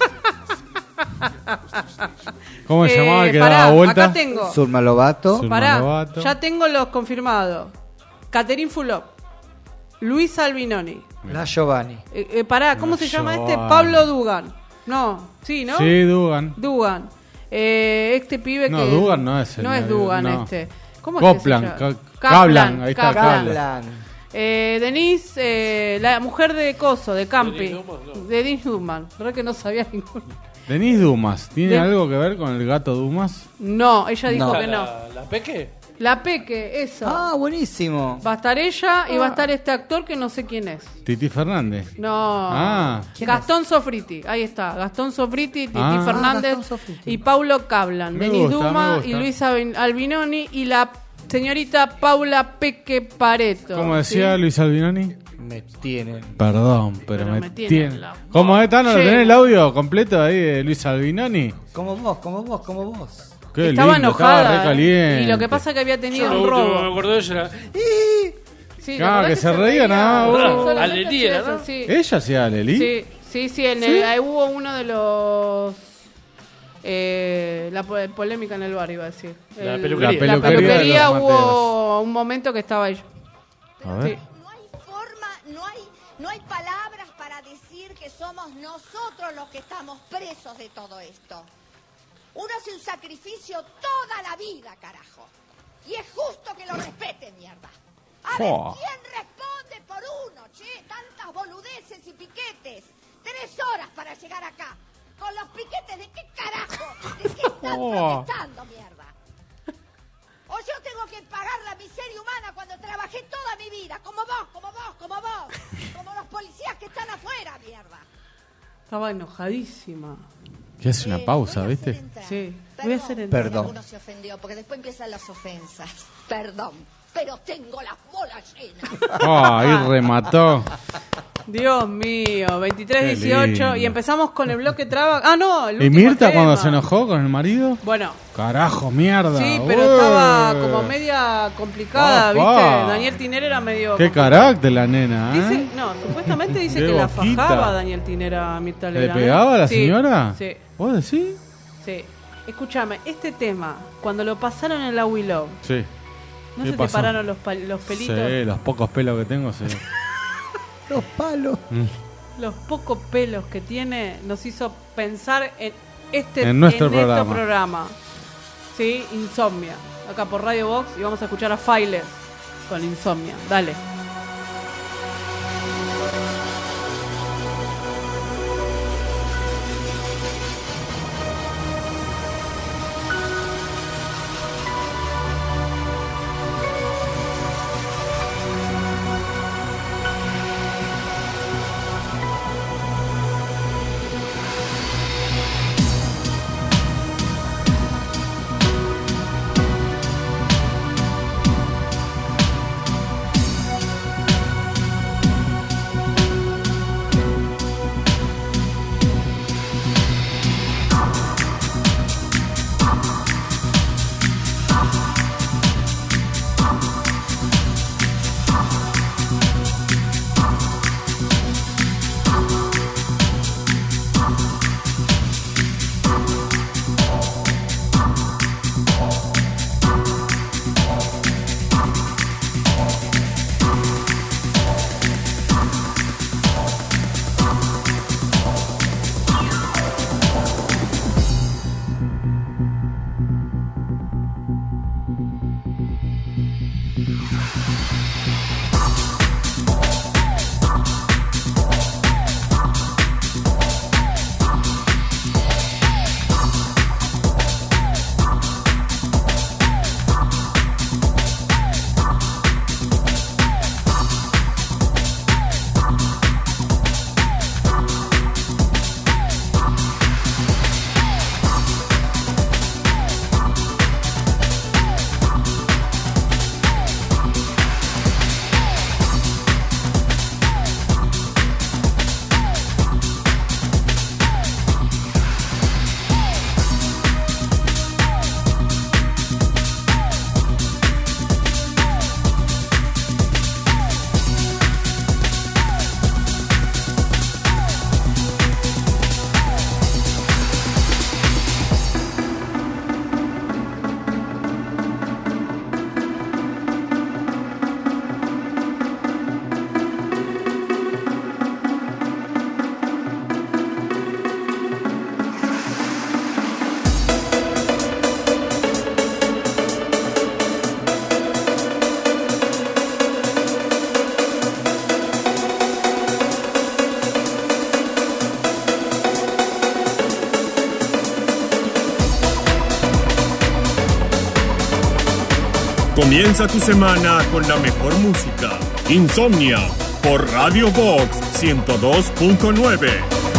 ¿Cómo se llamaba el que pará, daba vuelta? Acá tengo. Zulma Lobato. Pará, ya tengo los confirmados. Catherine Fulop, Luis Albinoni. La Giovanni. Pará, ¿cómo se llama este? Pablo Dugan. No, sí, ¿no? Sí, Dugan. Dugan. Este pibe No, que... Dugan no es el... No es Dugan no. este. ¿Cómo es que se llama? Kaplan, ahí está, Kaplan. Denise, la mujer de Coso, de Campi. De Denise Dumas. La verdad que no sabía ninguno. Denise Dumas, ¿tiene algo que ver con el gato Dumas? No, ella dijo que no. ¿La Peque? La Peque, eso. Ah, buenísimo. Va a estar ella y va a estar este actor que no sé quién es. Titi Fernández. No. Ah. Gastón Sofriti, ahí está. Gastón Sofriti, Titi Ah. Fernández y Paulo Kaplan. Me Denise gusta, Duma me gusta. y Luis Albinoni y la señorita Paula Peque Pareto. ¿Cómo decía ¿sí? Luis Albinoni? Me tienen. Perdón, pero me me tienen tienen. la- ¿Cómo es, Tano? Che. ¿Tenés el audio completo ahí de Luis Albinoni? Como vos. Qué Estaba lindo, enojada. estaba re caliente. Y lo que pasa es que había tenido Yo lo un último robo. que me acordé de ella era... Sí, Claro, la verdad que se reía nada más. Solamente Alelí hacía era, eso, ¿no? sí. ¿Ella hacía Leli? Sí, ahí hubo uno de los... la polémica en el bar, iba a decir. La El- peluquería. La La peluquería peluquería de los hubo un momento que estaba ella. A ver. Sí. No hay palabras para decir que somos nosotros los que estamos presos de todo esto. Uno hace un sacrificio toda la vida, carajo. Y es justo que lo respeten, mierda. A ver, ¿quién responde por uno, che? Tantas boludeces y piquetes. 3 horas para llegar acá. Con los piquetes, ¿de qué carajo? ¿De qué están protestando, mierda? O yo tengo que pagar la miseria humana cuando trabajé toda mi vida, como vos. Como los policías que están afuera, mierda. Estaba enojadísima. Que hace una pausa, ¿viste? Sí. Voy a hacer entrar. Perdón. Uno se ofendió, porque después empiezan las ofensas. Perdón, pero tengo las bolas llenas. Ahí remató. Dios mío, Qué 23-18 lindo. y empezamos con el bloque traba. Ah, no, el ¿Y último Mirta tema. cuando se enojó con el marido? Bueno, Carajo, mierda. sí, pero Ué. estaba como media complicada, ¿viste? Papá. Daniel Tinera era medio... Qué carácter la nena, ¿eh? Dice, no, supuestamente dice Qué que la boquita. fajaba Daniel Tinera a Mirta ¿Le Legrand. pegaba a la Sí, señora? Sí, ¿Vos decís? sí. Escúchame, este tema, cuando lo pasaron en la Willow, Sí. ¿no ¿Qué se pasó? te pararon los pelitos? Sí, los pocos pelos que tengo, sí. Los palos. Los pocos pelos que tiene nos hizo pensar en nuestro programa. Sí, Insomnia. Acá por Radio Box y vamos a escuchar a Filer con Insomnia. Dale. Comienza tu semana con la mejor música. Insomnia por Radio Box 102.9.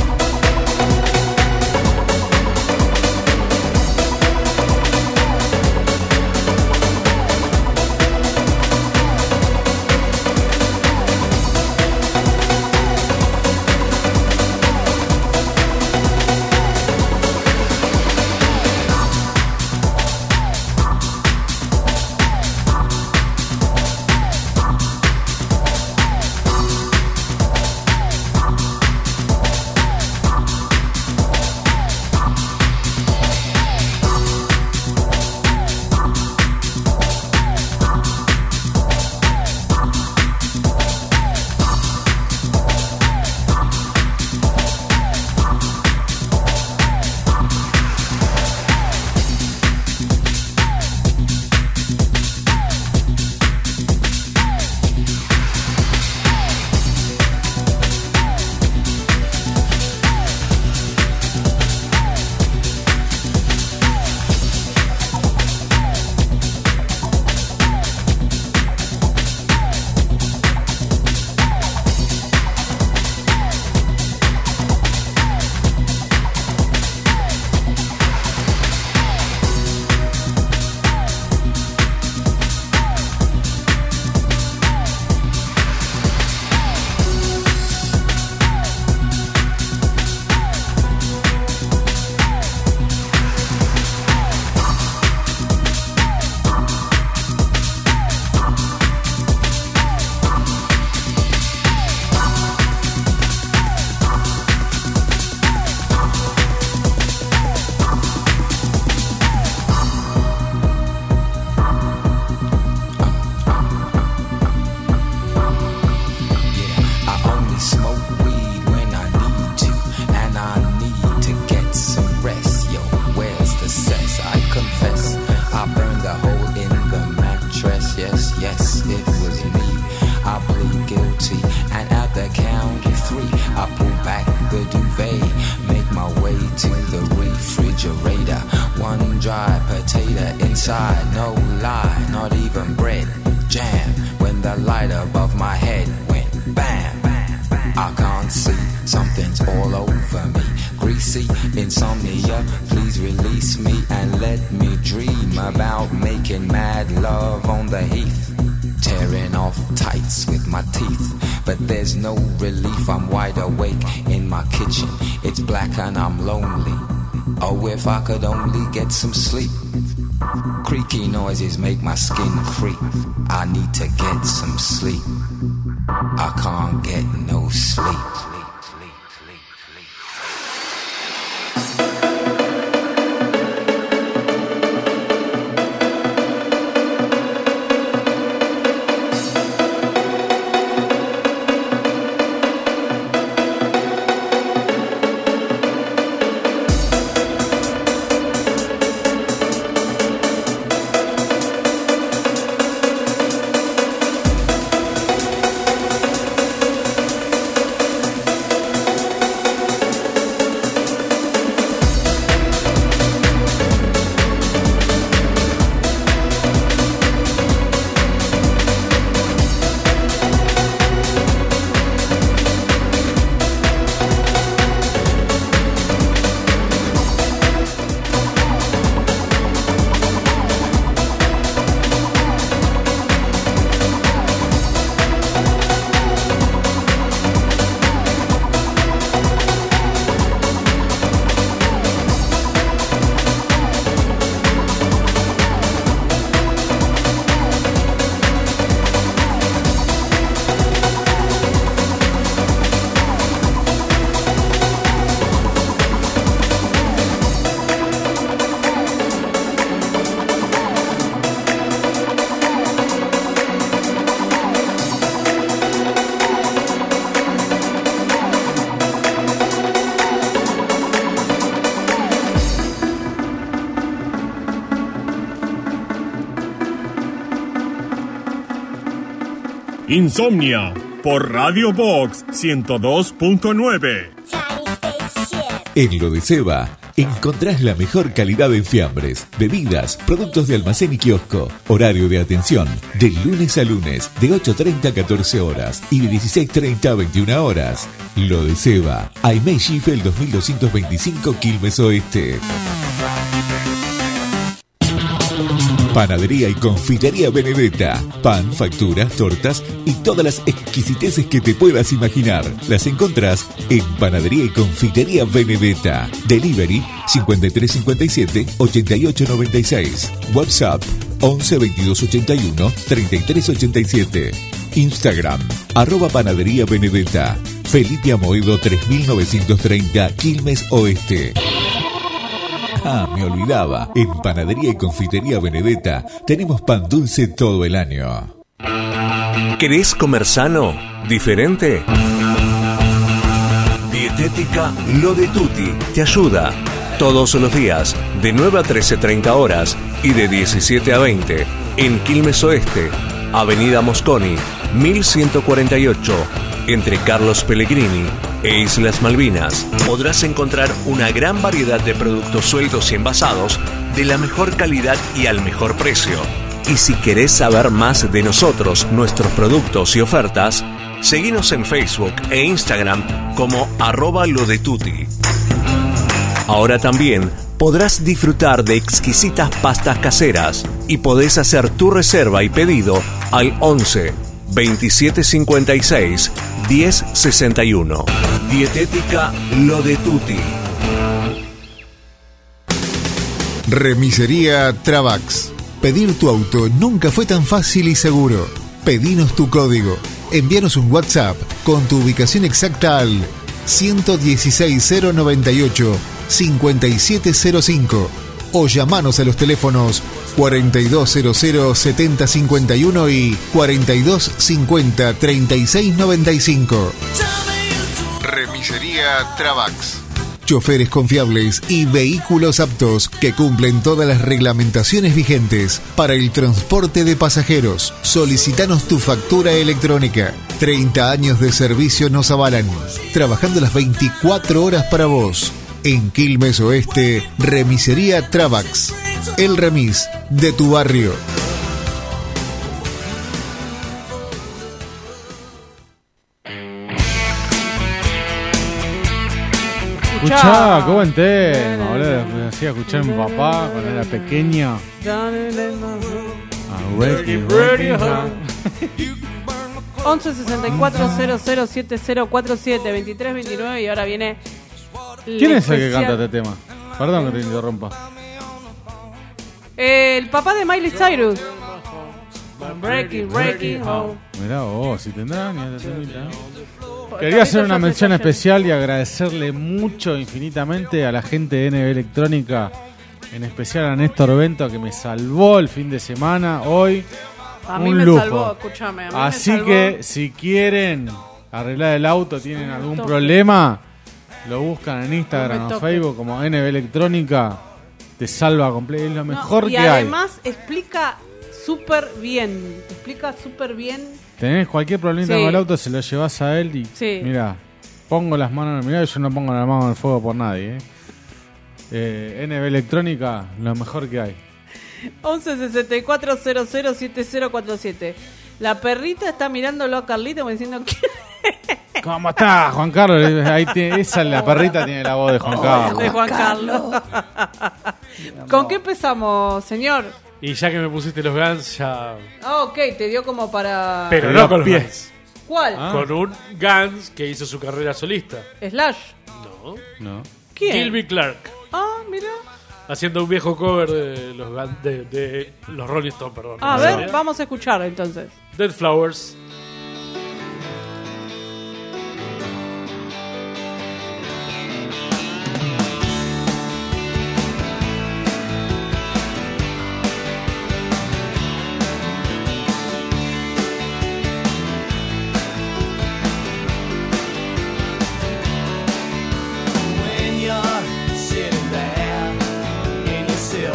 And I'm lonely. Oh, if I could only get some sleep. Creaky noises make my skin creep. I need to get some sleep. I can't get no sleep. Insomnia por Radio Box 102.9. En lo de Seba, Encontrás la mejor calidad en fiambres, bebidas, productos de almacén y kiosco. Horario de atención de lunes a lunes de 8:30 a 14 horas y de 16:30 a 21 horas. Lo de Seba, Aimé Schiffel 2225 Quilmes Oeste. Panadería y confitería Benedetta. Pan, facturas, tortas y todas las exquisiteces que te puedas imaginar. Las encontrás en Panadería y confitería Benedetta. Delivery 5357 8896. WhatsApp 11 22 81 33 87. Instagram @Panadería Benedetta. Felipe Amoedo 3930 Quilmes Oeste. Ah, me olvidaba. En Panadería y Confitería Benedetta tenemos pan dulce todo el año. ¿Querés comer sano? ¿Diferente? Dietética Lo de Tutti te ayuda. Todos los días, de 9 a 13:30 horas y de 17 a 20, en Quilmes Oeste, Avenida Mosconi, 1148, entre Carlos Pellegrini e Islas Malvinas. Podrás encontrar una gran variedad de productos sueltos y envasados de la mejor calidad y al mejor precio. Y si querés saber más de nosotros, nuestros productos y ofertas, seguinos en Facebook e Instagram como @lodetutti. Ahora también podrás disfrutar de exquisitas pastas caseras y podés hacer tu reserva y pedido al 11 2756 1061. Dietética Lo de Tutti. Remisería Travax. Pedir tu auto nunca fue tan fácil y seguro. Pedinos tu código. Envíanos un WhatsApp con tu ubicación exacta al 116098 5705 o llamanos a los teléfonos 4200 7051 y 4250 3695. Remisería Travax. Choferes confiables y vehículos aptos que cumplen todas las reglamentaciones vigentes para el transporte de pasajeros. Solicitanos tu factura electrónica. 30 años de servicio nos avalan, trabajando las 24 horas para vos. En Quilmes Oeste, Remisería Travax. El remis de tu barrio. Escuchá, qué buen tema, boludo. Me hacía escuchar a mi papá cuando era pequeño. Ready, 11 64 00 7047 23 29 y ahora viene. ¿Quién es el que canta este tema? Perdón que te interrumpa. El papá de Miley Cyrus. Breaking home. Mirá vos, si tendrá ni esta temita. Quería hacer una mención especial y agradecerle mucho, infinitamente, a la gente de NB Electrónica, en especial a Néstor Bento, que me salvó el fin de semana. Hoy, a mí un me lujo. Salvó, escúchame. Así que, si quieren arreglar el auto, tienen algún problema, lo buscan en Instagram o Facebook como NB Electrónica, te salva completo, es lo mejor que hay. Y además explica súper bien, Tenés cualquier problema con el auto, se lo llevas a él y mirá, pongo las manos, mirá, yo no pongo las manos en el fuego por nadie. NB Electrónica, lo mejor que hay. 11 64 00 7047. La perrita está mirándolo a Carlito como diciendo ¿cómo está, Juan Carlos? Ahí esa, la perrita tiene la voz de Juan Carlos. De Juan Carlos. ¿Con qué empezamos, señor? Y ya que me pusiste los Guns, ya... Ah, ok, te dio como para... Pero no con los Guns. ¿Cuál? Con un Guns que hizo su carrera solista. ¿Slash? No. ¿Quién? Gilby Clark. Ah, mira. Haciendo un viejo cover de los Guns, de los Rolling Stones, perdón. A ver, vamos a escuchar entonces. Dead Flowers.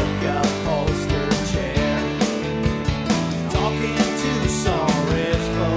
Talking to some rich folks.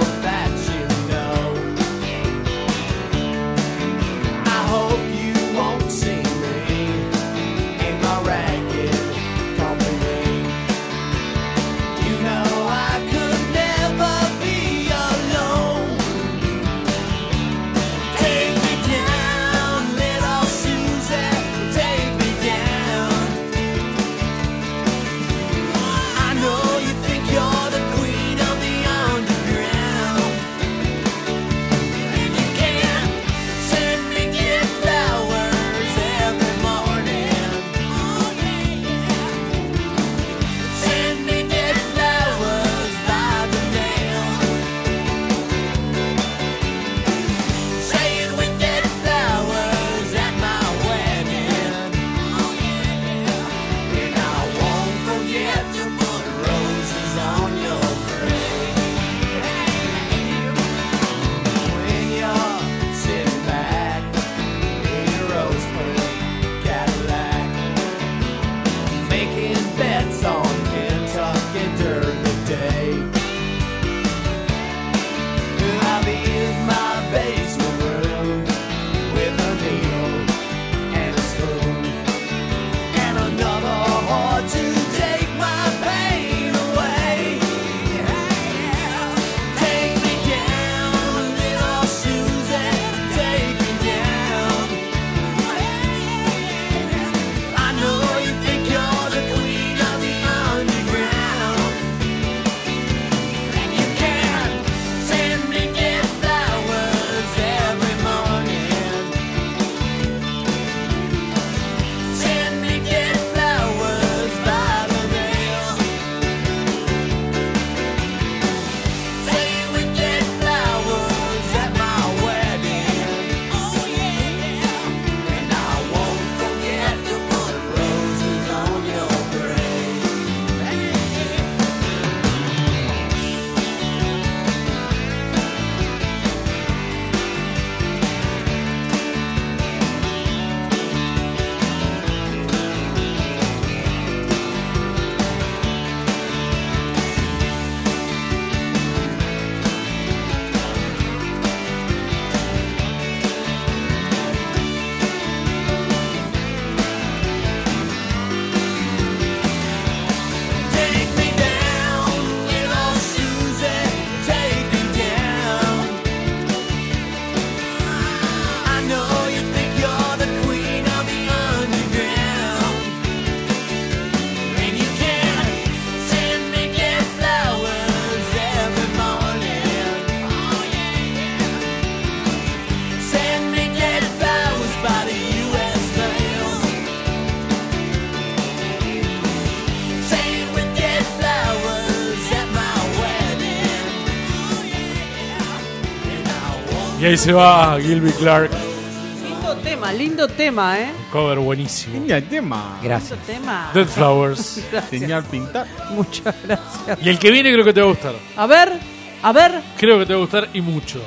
Y ahí se va Gilby Clarke. Lindo tema, Cover buenísimo. Lindo tema. Gracias. Lindo tema. Dead Flowers. Señal pintar. Muchas gracias. Y el que viene creo que te va a gustar. A ver. Creo que te va a gustar y mucho.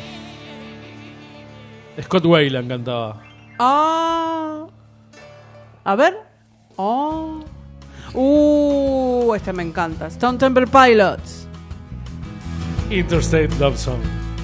Scott Weiland cantaba. A ver. Este me encanta. Stone Temple Pilots. Interstate Love Song.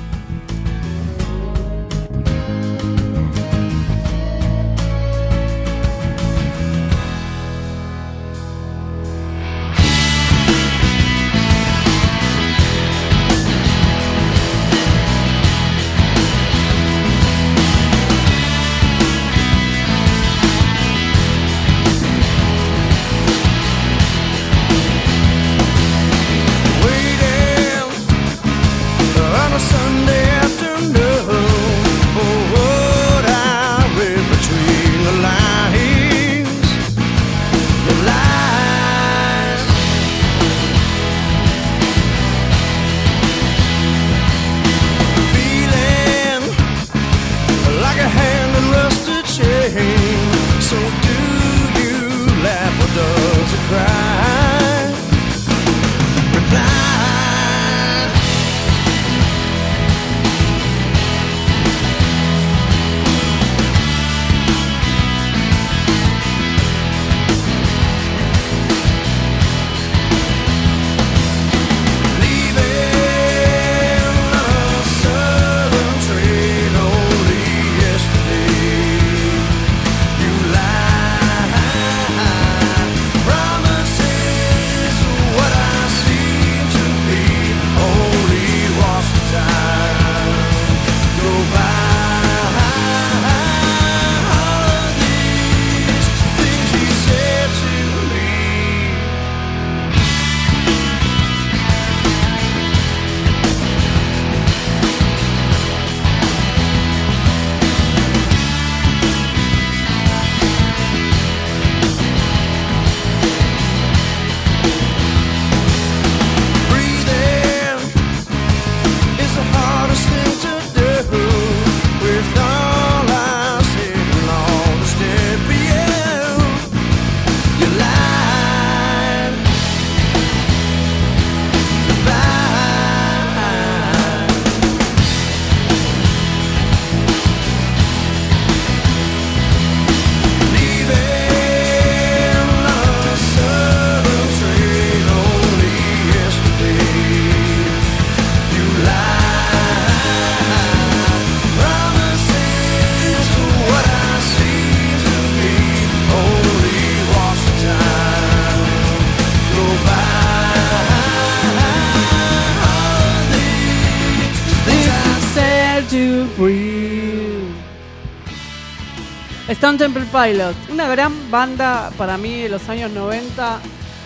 Stone Temple Pilots, una gran banda para mí de los años 90,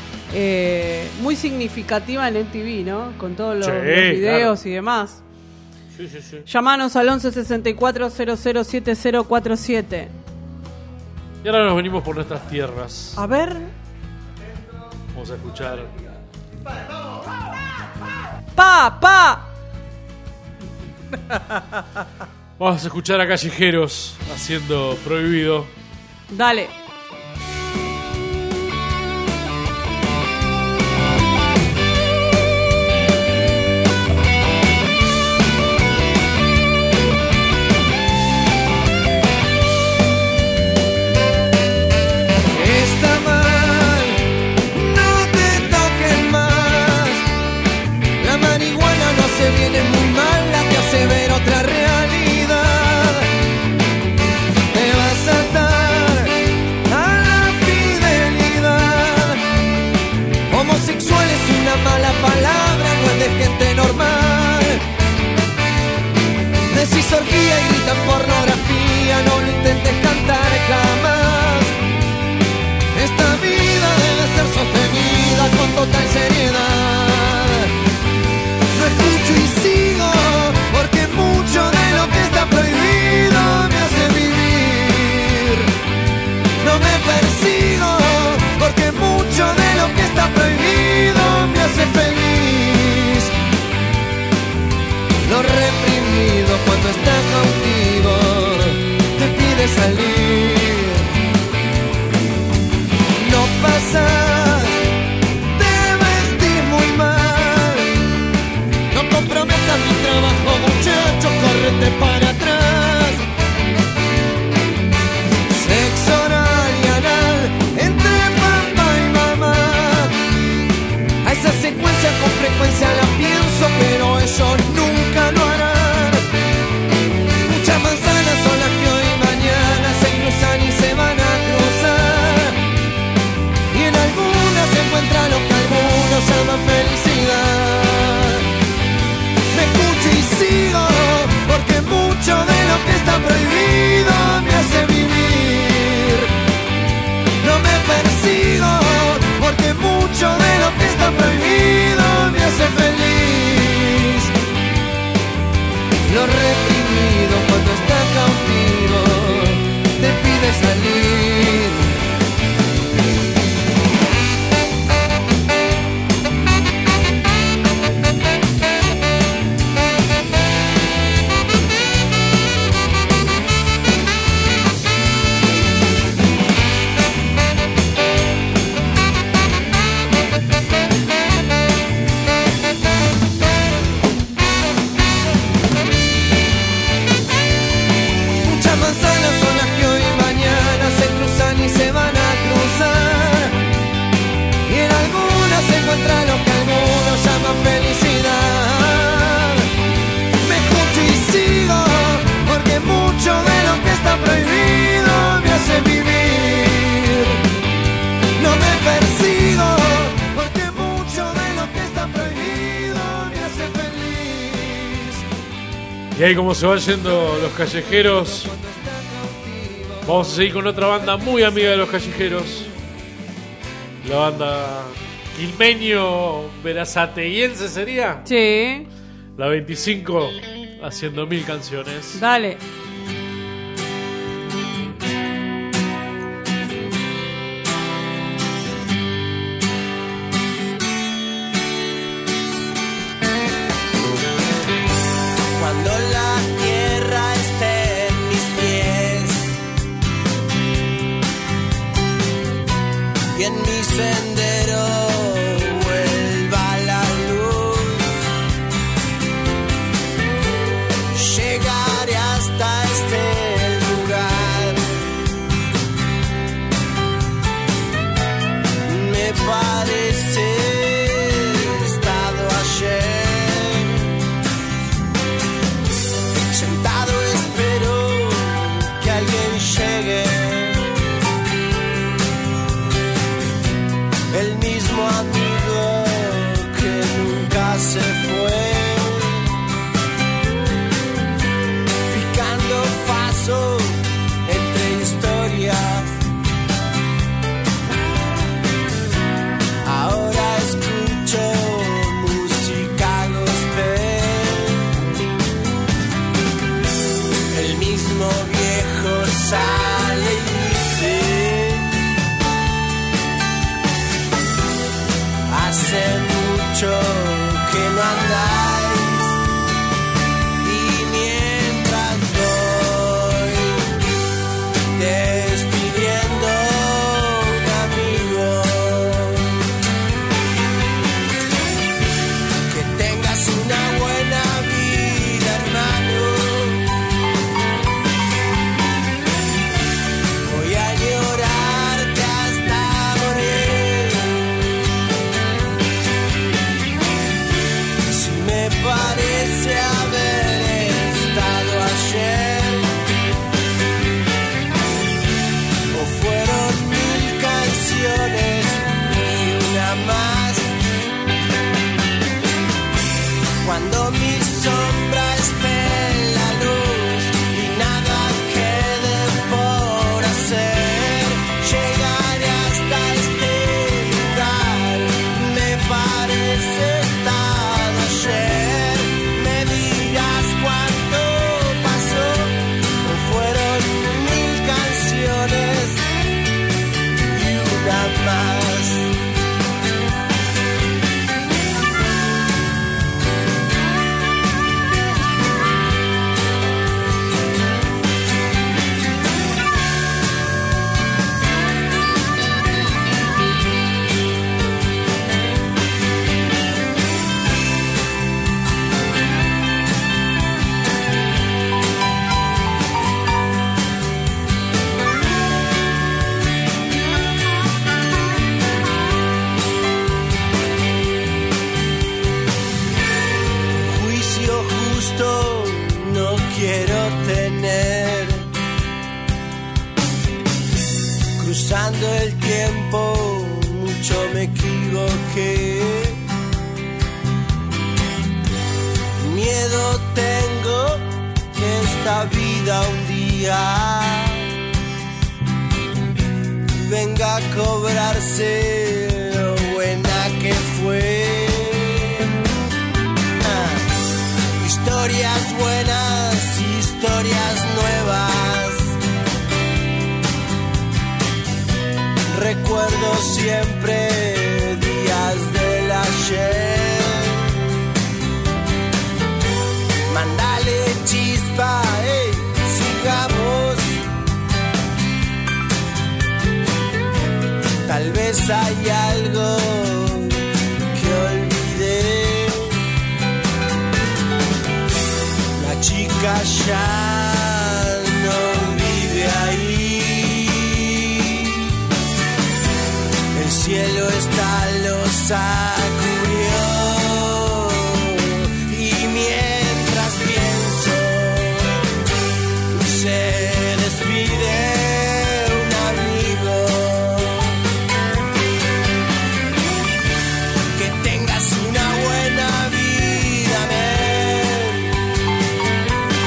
muy significativa en MTV, ¿no? Con todos los videos, claro, y demás. Sí, sí, sí. Llamanos al 11 64 00 7047. Y ahora nos venimos por nuestras tierras. A ver. Vamos a escuchar. ¡Pa! Vamos a escuchar a Callejeros haciendo Prohibido. Dale. Está mal, no te toques más. La marihuana no se viene muy mal, la te hace ver otra realidad. Te vas a atar Y ahí como se van yendo los callejeros, vamos a seguir con otra banda muy amiga de los callejeros. La banda quilmeño verazateguiense sería. Sí. La 25 haciendo 1000 canciones. Dale. Cuando la tierra esté en mis pies y en mi sendero vuelva la luz, llegaré hasta este lugar. Me parece estado ayer. Sentado espero que alguien llegue, el mismo amigo que nunca se fue, picando paso entre historias. Ahora escucho música gospel, el mismo viejo sale y dice: hace mucho que no andáis, y mientras voy despidiendo un amigo, que tengas una buena vida, hermano. Voy a llorarte hasta morir. Si me parece haber estado ayer, o fueron 1000 canciones y una más. Cuando mi sombra esté en la luz y nada quede por hacer, llegaré hasta este lugar. Me parece estado ayer. Me dirás cuánto pasó, o fueron 1000 canciones y una más. Juicio justo no quiero tener, cruzando el tiempo mucho me equivoqué. Miedo tengo que esta vida un día venga a cobrarse lo buena que fue. Historias buenas, historias nuevas. Recuerdo siempre días del ayer. Mándale chispa, sigamos. Tal vez hay algo que olvidé. La chica ya no vive ahí. El cielo está lo sacudió. Y mientras pienso, se despide un amigo. Que tengas una buena vida, men.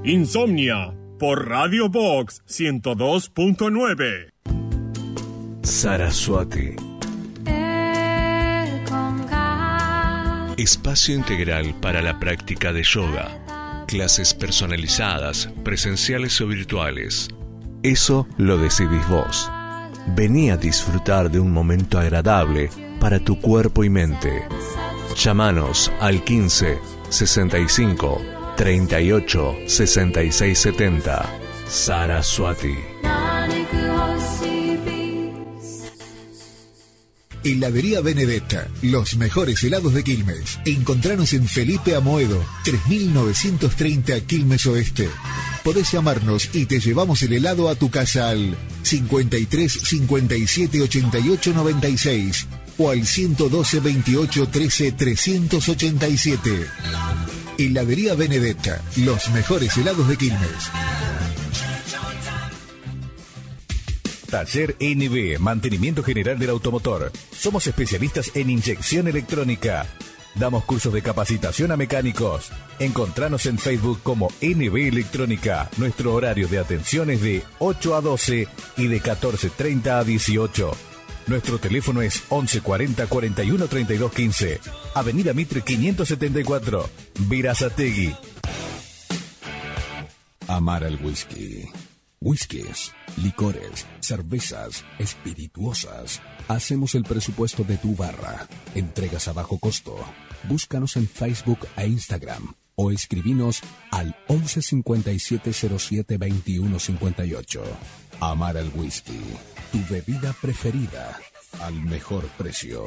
Insomnia por Radio Box 102.9. Saraswati. Espacio integral para la práctica de yoga. Clases personalizadas, presenciales o virtuales. Eso lo decidís vos. Vení a disfrutar de un momento agradable para tu cuerpo y mente. Llámanos al 15 65 38 66 70. Saraswati. Heladería Benedetta, los mejores helados de Quilmes. Encontranos en Felipe Amoedo, 3930 Quilmes Oeste. Podés llamarnos y te llevamos el helado a tu casa al 53 57 88 96 o al 112 28 13 387. Heladería Benedetta, los mejores helados de Quilmes. Taller NB, mantenimiento general del automotor. Somos especialistas en inyección electrónica. Damos cursos de capacitación a mecánicos. Encontranos en Facebook como NB Electrónica. Nuestro horario de atención es de 8 a 12 y de 14:30 a 18. Nuestro teléfono es 1140 41 32 15. Avenida Mitre 574, Verazategui. Amar al whisky. Whiskies, licores, cervezas, espirituosas. Hacemos el presupuesto de tu barra. Entregas a bajo costo. Búscanos en Facebook e Instagram o escribinos al 11 57 07 21 58. Amar al whisky, tu bebida preferida al mejor precio.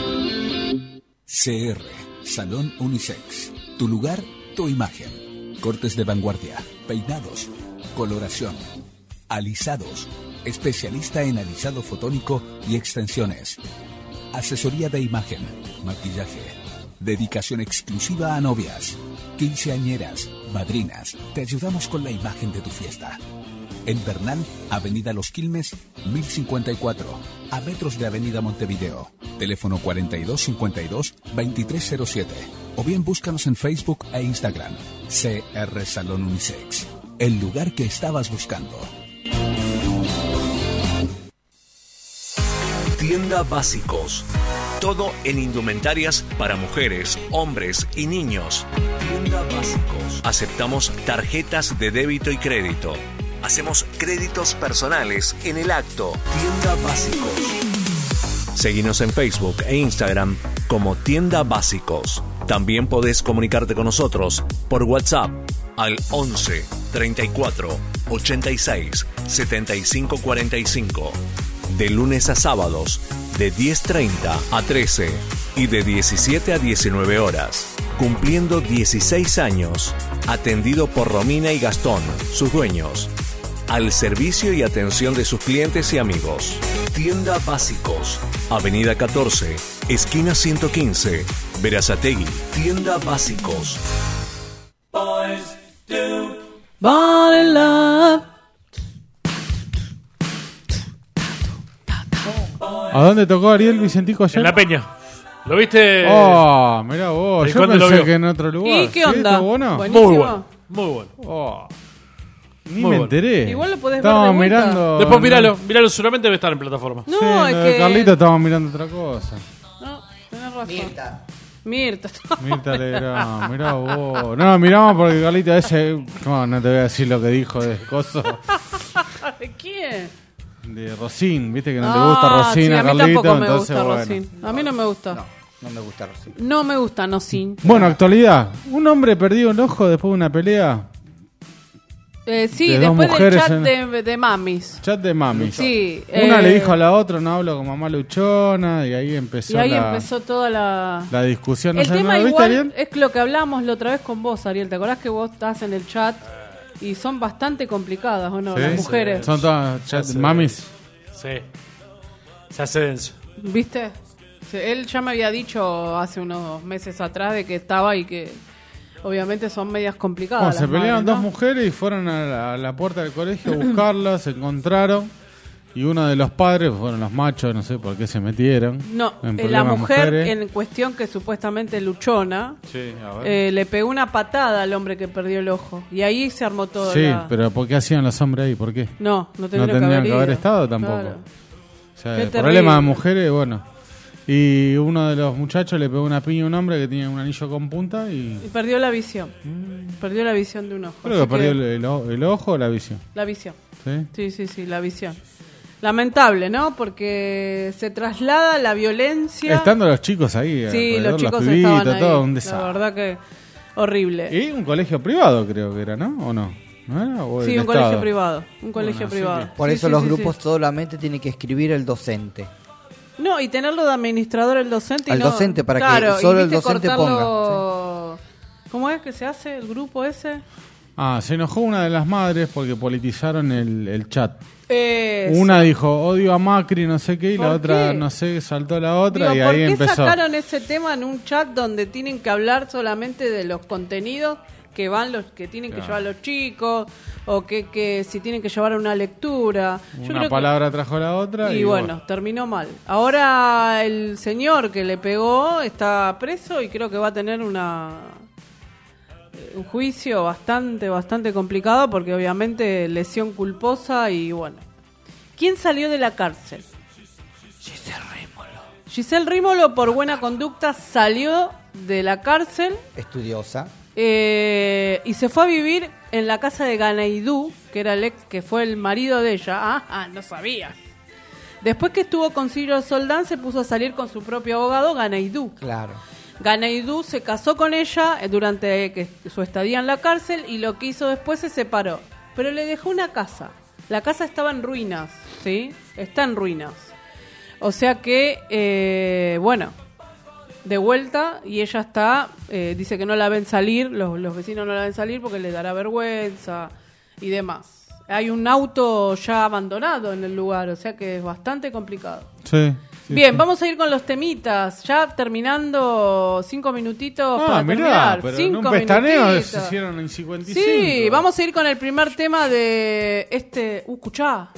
CR, Salón Unisex. Tu lugar, tu imagen. Cortes de vanguardia, peinados, coloración, alisados, especialista en alisado fotónico y extensiones, asesoría de imagen, maquillaje, dedicación exclusiva a novias, quinceañeras, madrinas. Te ayudamos con la imagen de tu fiesta. En Bernal, Avenida Los Quilmes, 1054, a metros de Avenida Montevideo. Teléfono 4252-2307. O bien búscanos en Facebook e Instagram. CR Salón Unisex. El lugar que estabas buscando. Tienda Básicos. Todo en indumentarias para mujeres, hombres y niños. Tienda Básicos. Aceptamos tarjetas de débito y crédito. Hacemos créditos personales en el acto. Tienda Básicos. Seguinos en Facebook e Instagram como Tienda Básicos. También podés comunicarte con nosotros por WhatsApp al 11 34 86 75 45. De lunes a sábados, de 10:30 a 13 y de 17 a 19 horas. Cumpliendo 16 años. Atendido por Romina y Gastón, sus dueños. Al servicio y atención de sus clientes y amigos. Tienda Básicos. Avenida 14, esquina 115, Verazategui. Tienda Básicos. Boys do body love. ¿A dónde tocó Ariel Vicentico ayer? En La Peña. ¿Lo viste? Oh, mirá vos. Yo pensé que en otro lugar. ¿Y qué onda? ¿Estuvo bueno? Muy bueno. Muy bueno. Oh. Ni Muy me bueno. enteré. Igual lo podés Estábamos ver de vuelta. mirando. Después míralo, seguramente debe estar en plataforma. No, Sí, es lo de que... Carlito estábamos mirando otra cosa. No, tenés razón. Mirta. Mirta Legrand, mirá vos. No, miramos porque Carlito ese. No te voy a decir lo que dijo de coso. ¿De quién? De Rosín, viste que no te gusta Rosín sí, a a mí Carlito. tampoco me Entonces, gusta bueno. Rosín. A mí no me gusta. No me gusta Rosín. No me gusta Rosín. Bueno, actualidad. Un hombre perdió un ojo después de una pelea. Sí, de dos después del mujeres chat en- de mamis. Chat de mami. Sí. Una le dijo a la otra, no hablo con mamá luchona, y ahí empezó, Y ahí empezó toda la discusión. No el sé, tema ¿no lo viste, igual Ariel? es lo que hablamos la otra vez con vos, Ariel. ¿Te acordás que vos estás en el chat y son bastante complicadas, ¿o no? Sí. Las mujeres. Son todas chat de mamis. Sí. Se hace denso. ¿Viste? Sí, él ya me había dicho hace unos meses atrás de que estaba y que obviamente son medias complicadas. Bueno, se las pelearon madres, dos ¿no? mujeres y fueron a la puerta del colegio a buscarlas, se encontraron Y uno de los padres, fueron los machos, no sé por qué se metieron. No, en la mujer mujeres. en cuestión, que supuestamente luchona, sí, a ver. le pegó una patada al hombre que perdió el ojo. Y ahí se armó todo. Sí, pero ¿por qué hacían los hombres ahí? ¿Por qué? No tendrían que haber estado tampoco. Claro. O sea, el problema de mujeres, bueno. Y uno de los muchachos le pegó una piña a un hombre que tenía un anillo con punta y perdió la visión. Perdió la visión de un ojo. Creo que perdió el ojo o la visión. La visión. ¿Sí? Sí, la visión. Lamentable, ¿no? Porque se traslada la violencia. Estando los chicos ahí. Sí, los chicos pibitos, estaban ahí. Todo un desastre. La verdad que horrible. Y un colegio privado creo que era, ¿no? ¿O no? ¿No era? ¿O sí, un colegio privado. Un colegio privado. Por eso los grupos solamente tienen que escribir el docente. No, y tenerlo de administrador el docente. Al docente, para que solo el docente ponga. Sí. ¿Cómo es que se hace el grupo ese? Se enojó una de las madres porque politizaron el chat. Eso. Una dijo odio a Macri, no sé qué, y la otra, no sé, saltó la otra. Y ahí empezó. ¿Por qué sacaron ese tema en un chat donde tienen que hablar solamente de los contenidos que van los que tienen que llevar los chicos, o que si tienen que llevar una lectura? Una palabra trajo la otra y bueno, terminó mal. Ahora el señor que le pegó está preso y creo que va a tener un juicio bastante complicado, porque obviamente lesión culposa. Y bueno, ¿quién salió de la cárcel? Giselle Rímolo, por buena conducta, salió de la cárcel. Estudiosa. Y se fue a vivir en la casa de Ganaidou, que fue el marido de ella. No sabías. Después que estuvo con Ciro Soldán, se puso a salir con su propio abogado, Ganaidou. Claro. Ganaidou se casó con ella durante su estadía en la cárcel, y lo que hizo después se separó. Pero le dejó una casa. La casa estaba en ruinas, ¿sí? Está en ruinas. O sea que, bueno, de vuelta, y ella está, dice que no la ven salir, los vecinos no la ven salir porque le dará vergüenza y demás. Hay un auto ya abandonado en el lugar, o sea que es bastante complicado. Sí. Bien, vamos a ir con los temitas, ya terminando 5 minutitos para terminar. Pero 5 en un pestaneo minutitos. se hicieron en 55. Sí, vamos a ir con el primer tema de escuchá.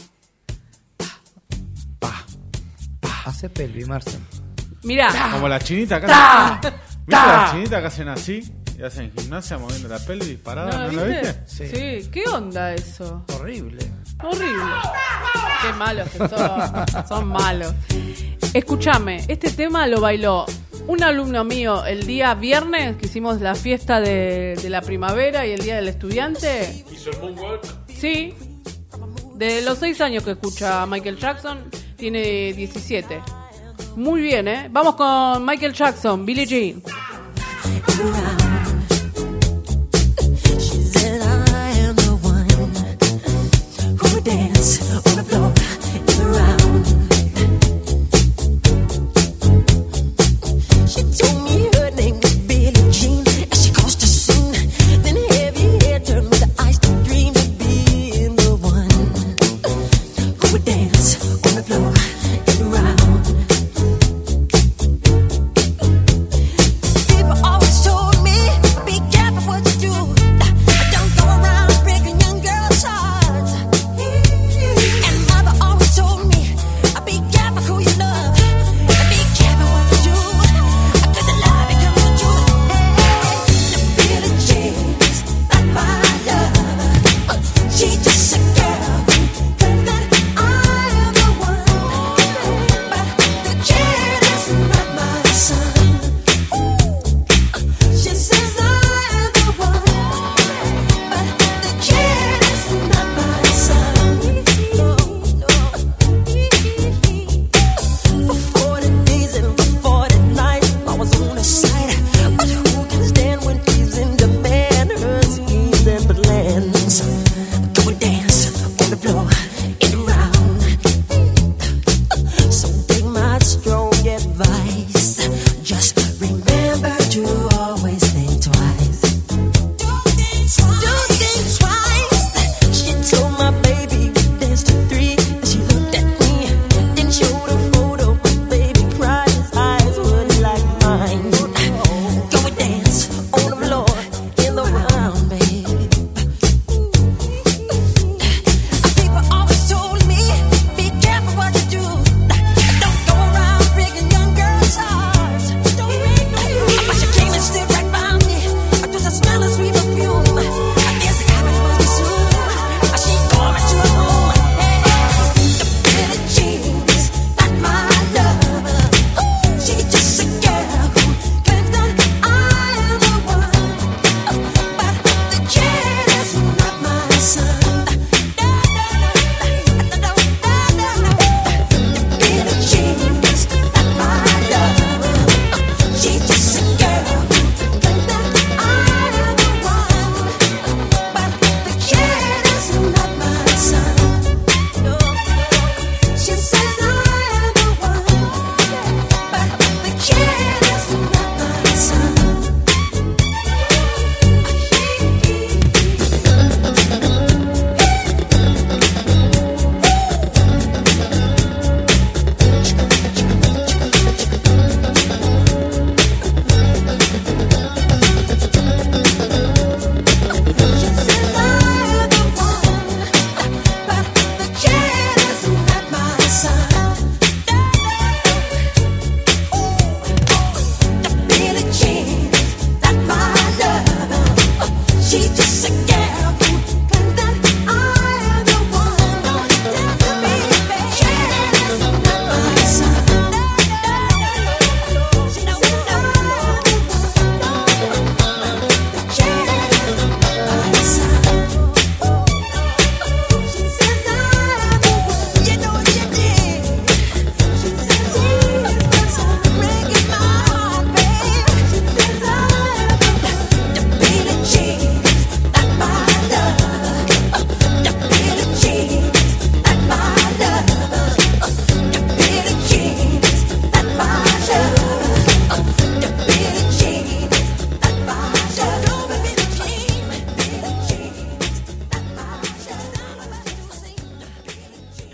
Hace pelvis, Marcel. Mirá. Como la chinita acá. ¿Viste la chinita que hacen así? Y hacen gimnasia moviendo la pelvis parada, ¿no lo viste? Sí, ¿qué onda eso? Horrible. Qué malos que son malos. Escúchame, este tema lo bailó un alumno mío el día viernes, que hicimos la fiesta de la primavera y el día del estudiante. ¿Hizo el moonwalk? Sí. De los 6 años que escucha Michael Jackson, tiene 17. Muy bien, ¿eh? Vamos con Michael Jackson, Billie Jean. Dance on the floor around. She told me her name was Billie Jean as she crossed the scene. Then heavy hair turned with the eyes to dream of being the one who would dance on the floor around. People always told me, be careful what you do. Don't go around breaking young girls' hearts.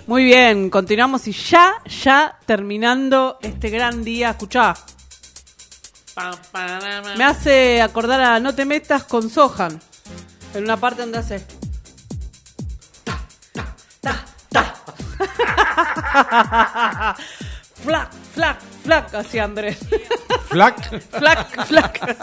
Muy bien, continuamos y ya terminando este gran día. Escuchá. Me hace acordar a No te metas con Sohan. En una parte donde hace... Flac, así Andrés. ¿Flac? Flac.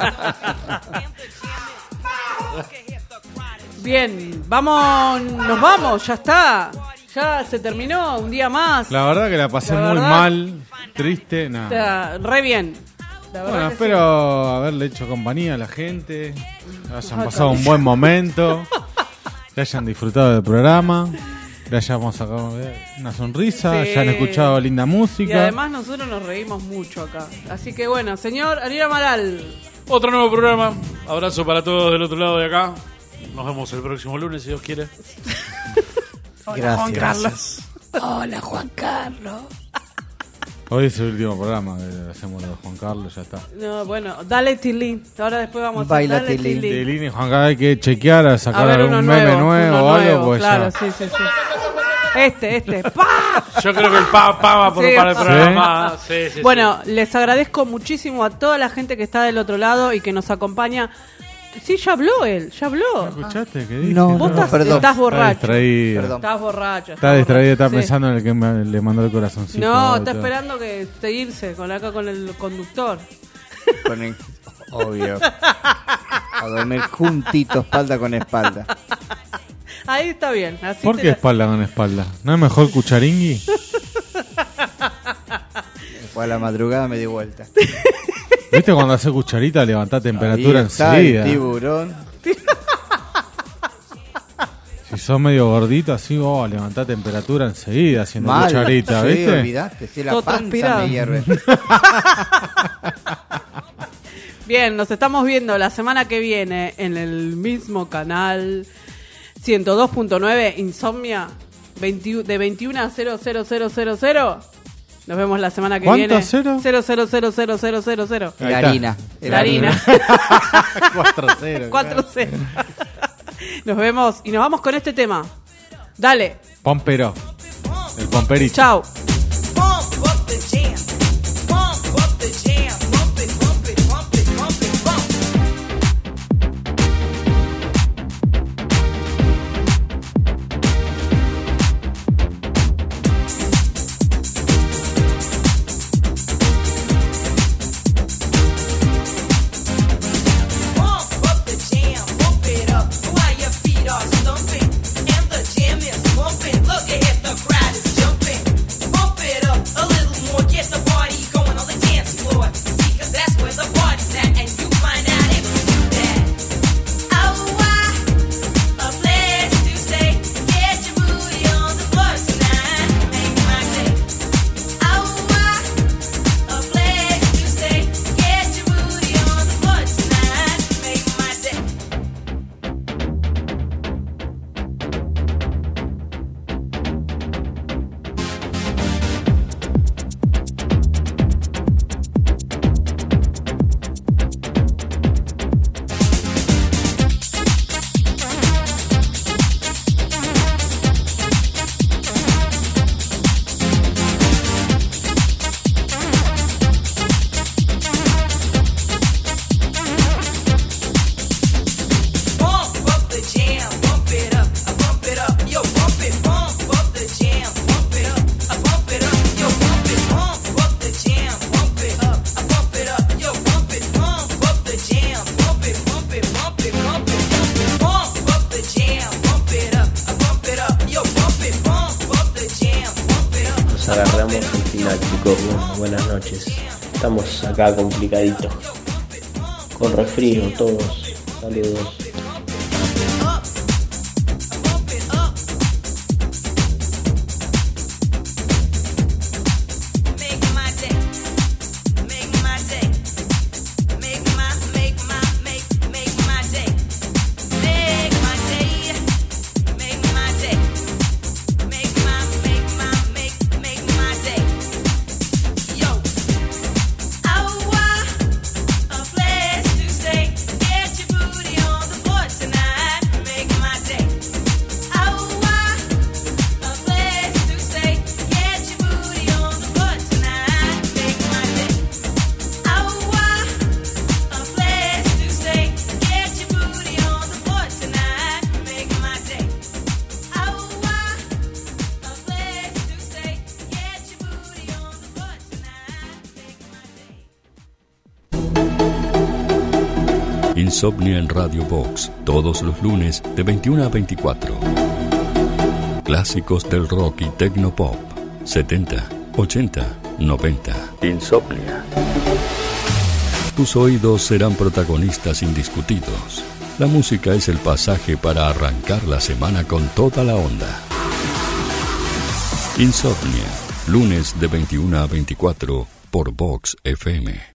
Bien, nos vamos, ya está. Ya se terminó, un día más. La verdad que la pasé muy mal, triste, nada. Re bien. La verdad Bueno, que espero haberle hecho compañía a la gente, que hayan pasado un buen momento, que hayan disfrutado del programa, que hayamos sacado una sonrisa, Sí. hayan escuchado linda Y música. además nosotros nos reímos mucho acá. Así que bueno, señor Ariel Amaral. Otro nuevo programa. Abrazo para todos del otro lado de acá. Nos vemos el próximo lunes, si Dios quiere. Gracias. Juan Carlos. Hola, Juan Carlos. Hoy es el último programa, hacemos lo de Juan Carlos, ya está. No, bueno, dale Tilín. Ahora después vamos Baila a hacer Tilín. Tilín y Juan Carlos hay que chequear, a sacar A ver, algún uno meme nuevo, nuevo uno o algo, nuevo, pues claro, ya. sí. Este. ¡Pah! Yo creo que el pa va por Sí. para el programa. Sí. Bueno, les agradezco muchísimo a toda la gente que está del otro lado y que nos acompaña. Sí, ya habló él, ya habló. ¿Escuchaste qué dije? No, Vos no, perdón. estás borracho. Está distraído. Perdón. Estás borracho. Está distraído, está Sí. pensando en el que le mandó el corazoncito. No, y está todo. esperando que seguirse con el conductor. Con el- obvio. A dormir juntito, espalda con espalda. Ahí está bien. Así ¿Por te qué la- espalda con espalda? ¿No es mejor cucharingui? Después a la madrugada me di vuelta. ¿Viste cuando hace cucharita levantá temperatura Ahí está enseguida? el tiburón. Si sos medio gordito así, levantá temperatura enseguida haciendo Mal. cucharita, Sí, ¿viste? olvidaste, si la Todo panza transpirado. me hierve. Bien, nos estamos viendo la semana que viene en el mismo canal 102.9 Insomnia de 21 a 00000. Nos vemos la semana que ¿Cuánto viene. cero? 0000000. La harina. La harina. 4-0. 4-0. Nos vemos y nos vamos con este tema. Dale. Pompero. El pomperito. Chao. Pump up the jam. Pump up the jam. Pump it, pump it, pump it, pump it, pump. Pump up the jam. Pump it up while your feet are stumping. And the jam is pumping. Look ahead, the crowd is jumping. Pump it up a little more. Get the party going on the dance floor. See, 'cause that's where the party's at. And you find out if you do that. Oh, a place to stay. Get your booty on the floor tonight. Make my day. Oh, a place to stay. Get your booty on the floor tonight. Make my day. Pump up the jam, pump it up, yo, pump it, pump up the jam, pump it up, yo, pump it, pump up the jam, pump it up, yo, pump it, pump up the jam, pump it, pump it, pump it, pump it, pump up the jam, pump it up, yo, pump it, pump up the jam, pump it up. Nos agarramos al final, chicos. Buenas noches. Estamos acá complicaditos. Con resfrío, todos. Saludos. Make my day, make my day, make my day, make my day, make my day, make my day, make my day. Yo, a place to stay. Get your booty on the Insomnia en Radio Box, todos los lunes de 21 a 24. Clásicos del rock y tecnopop, 70, 80, 90. Insomnia. Tus oídos serán protagonistas indiscutidos. La música es el pasaje para arrancar la semana con toda la onda. Insomnia, lunes de 21 a 24 por Vox FM.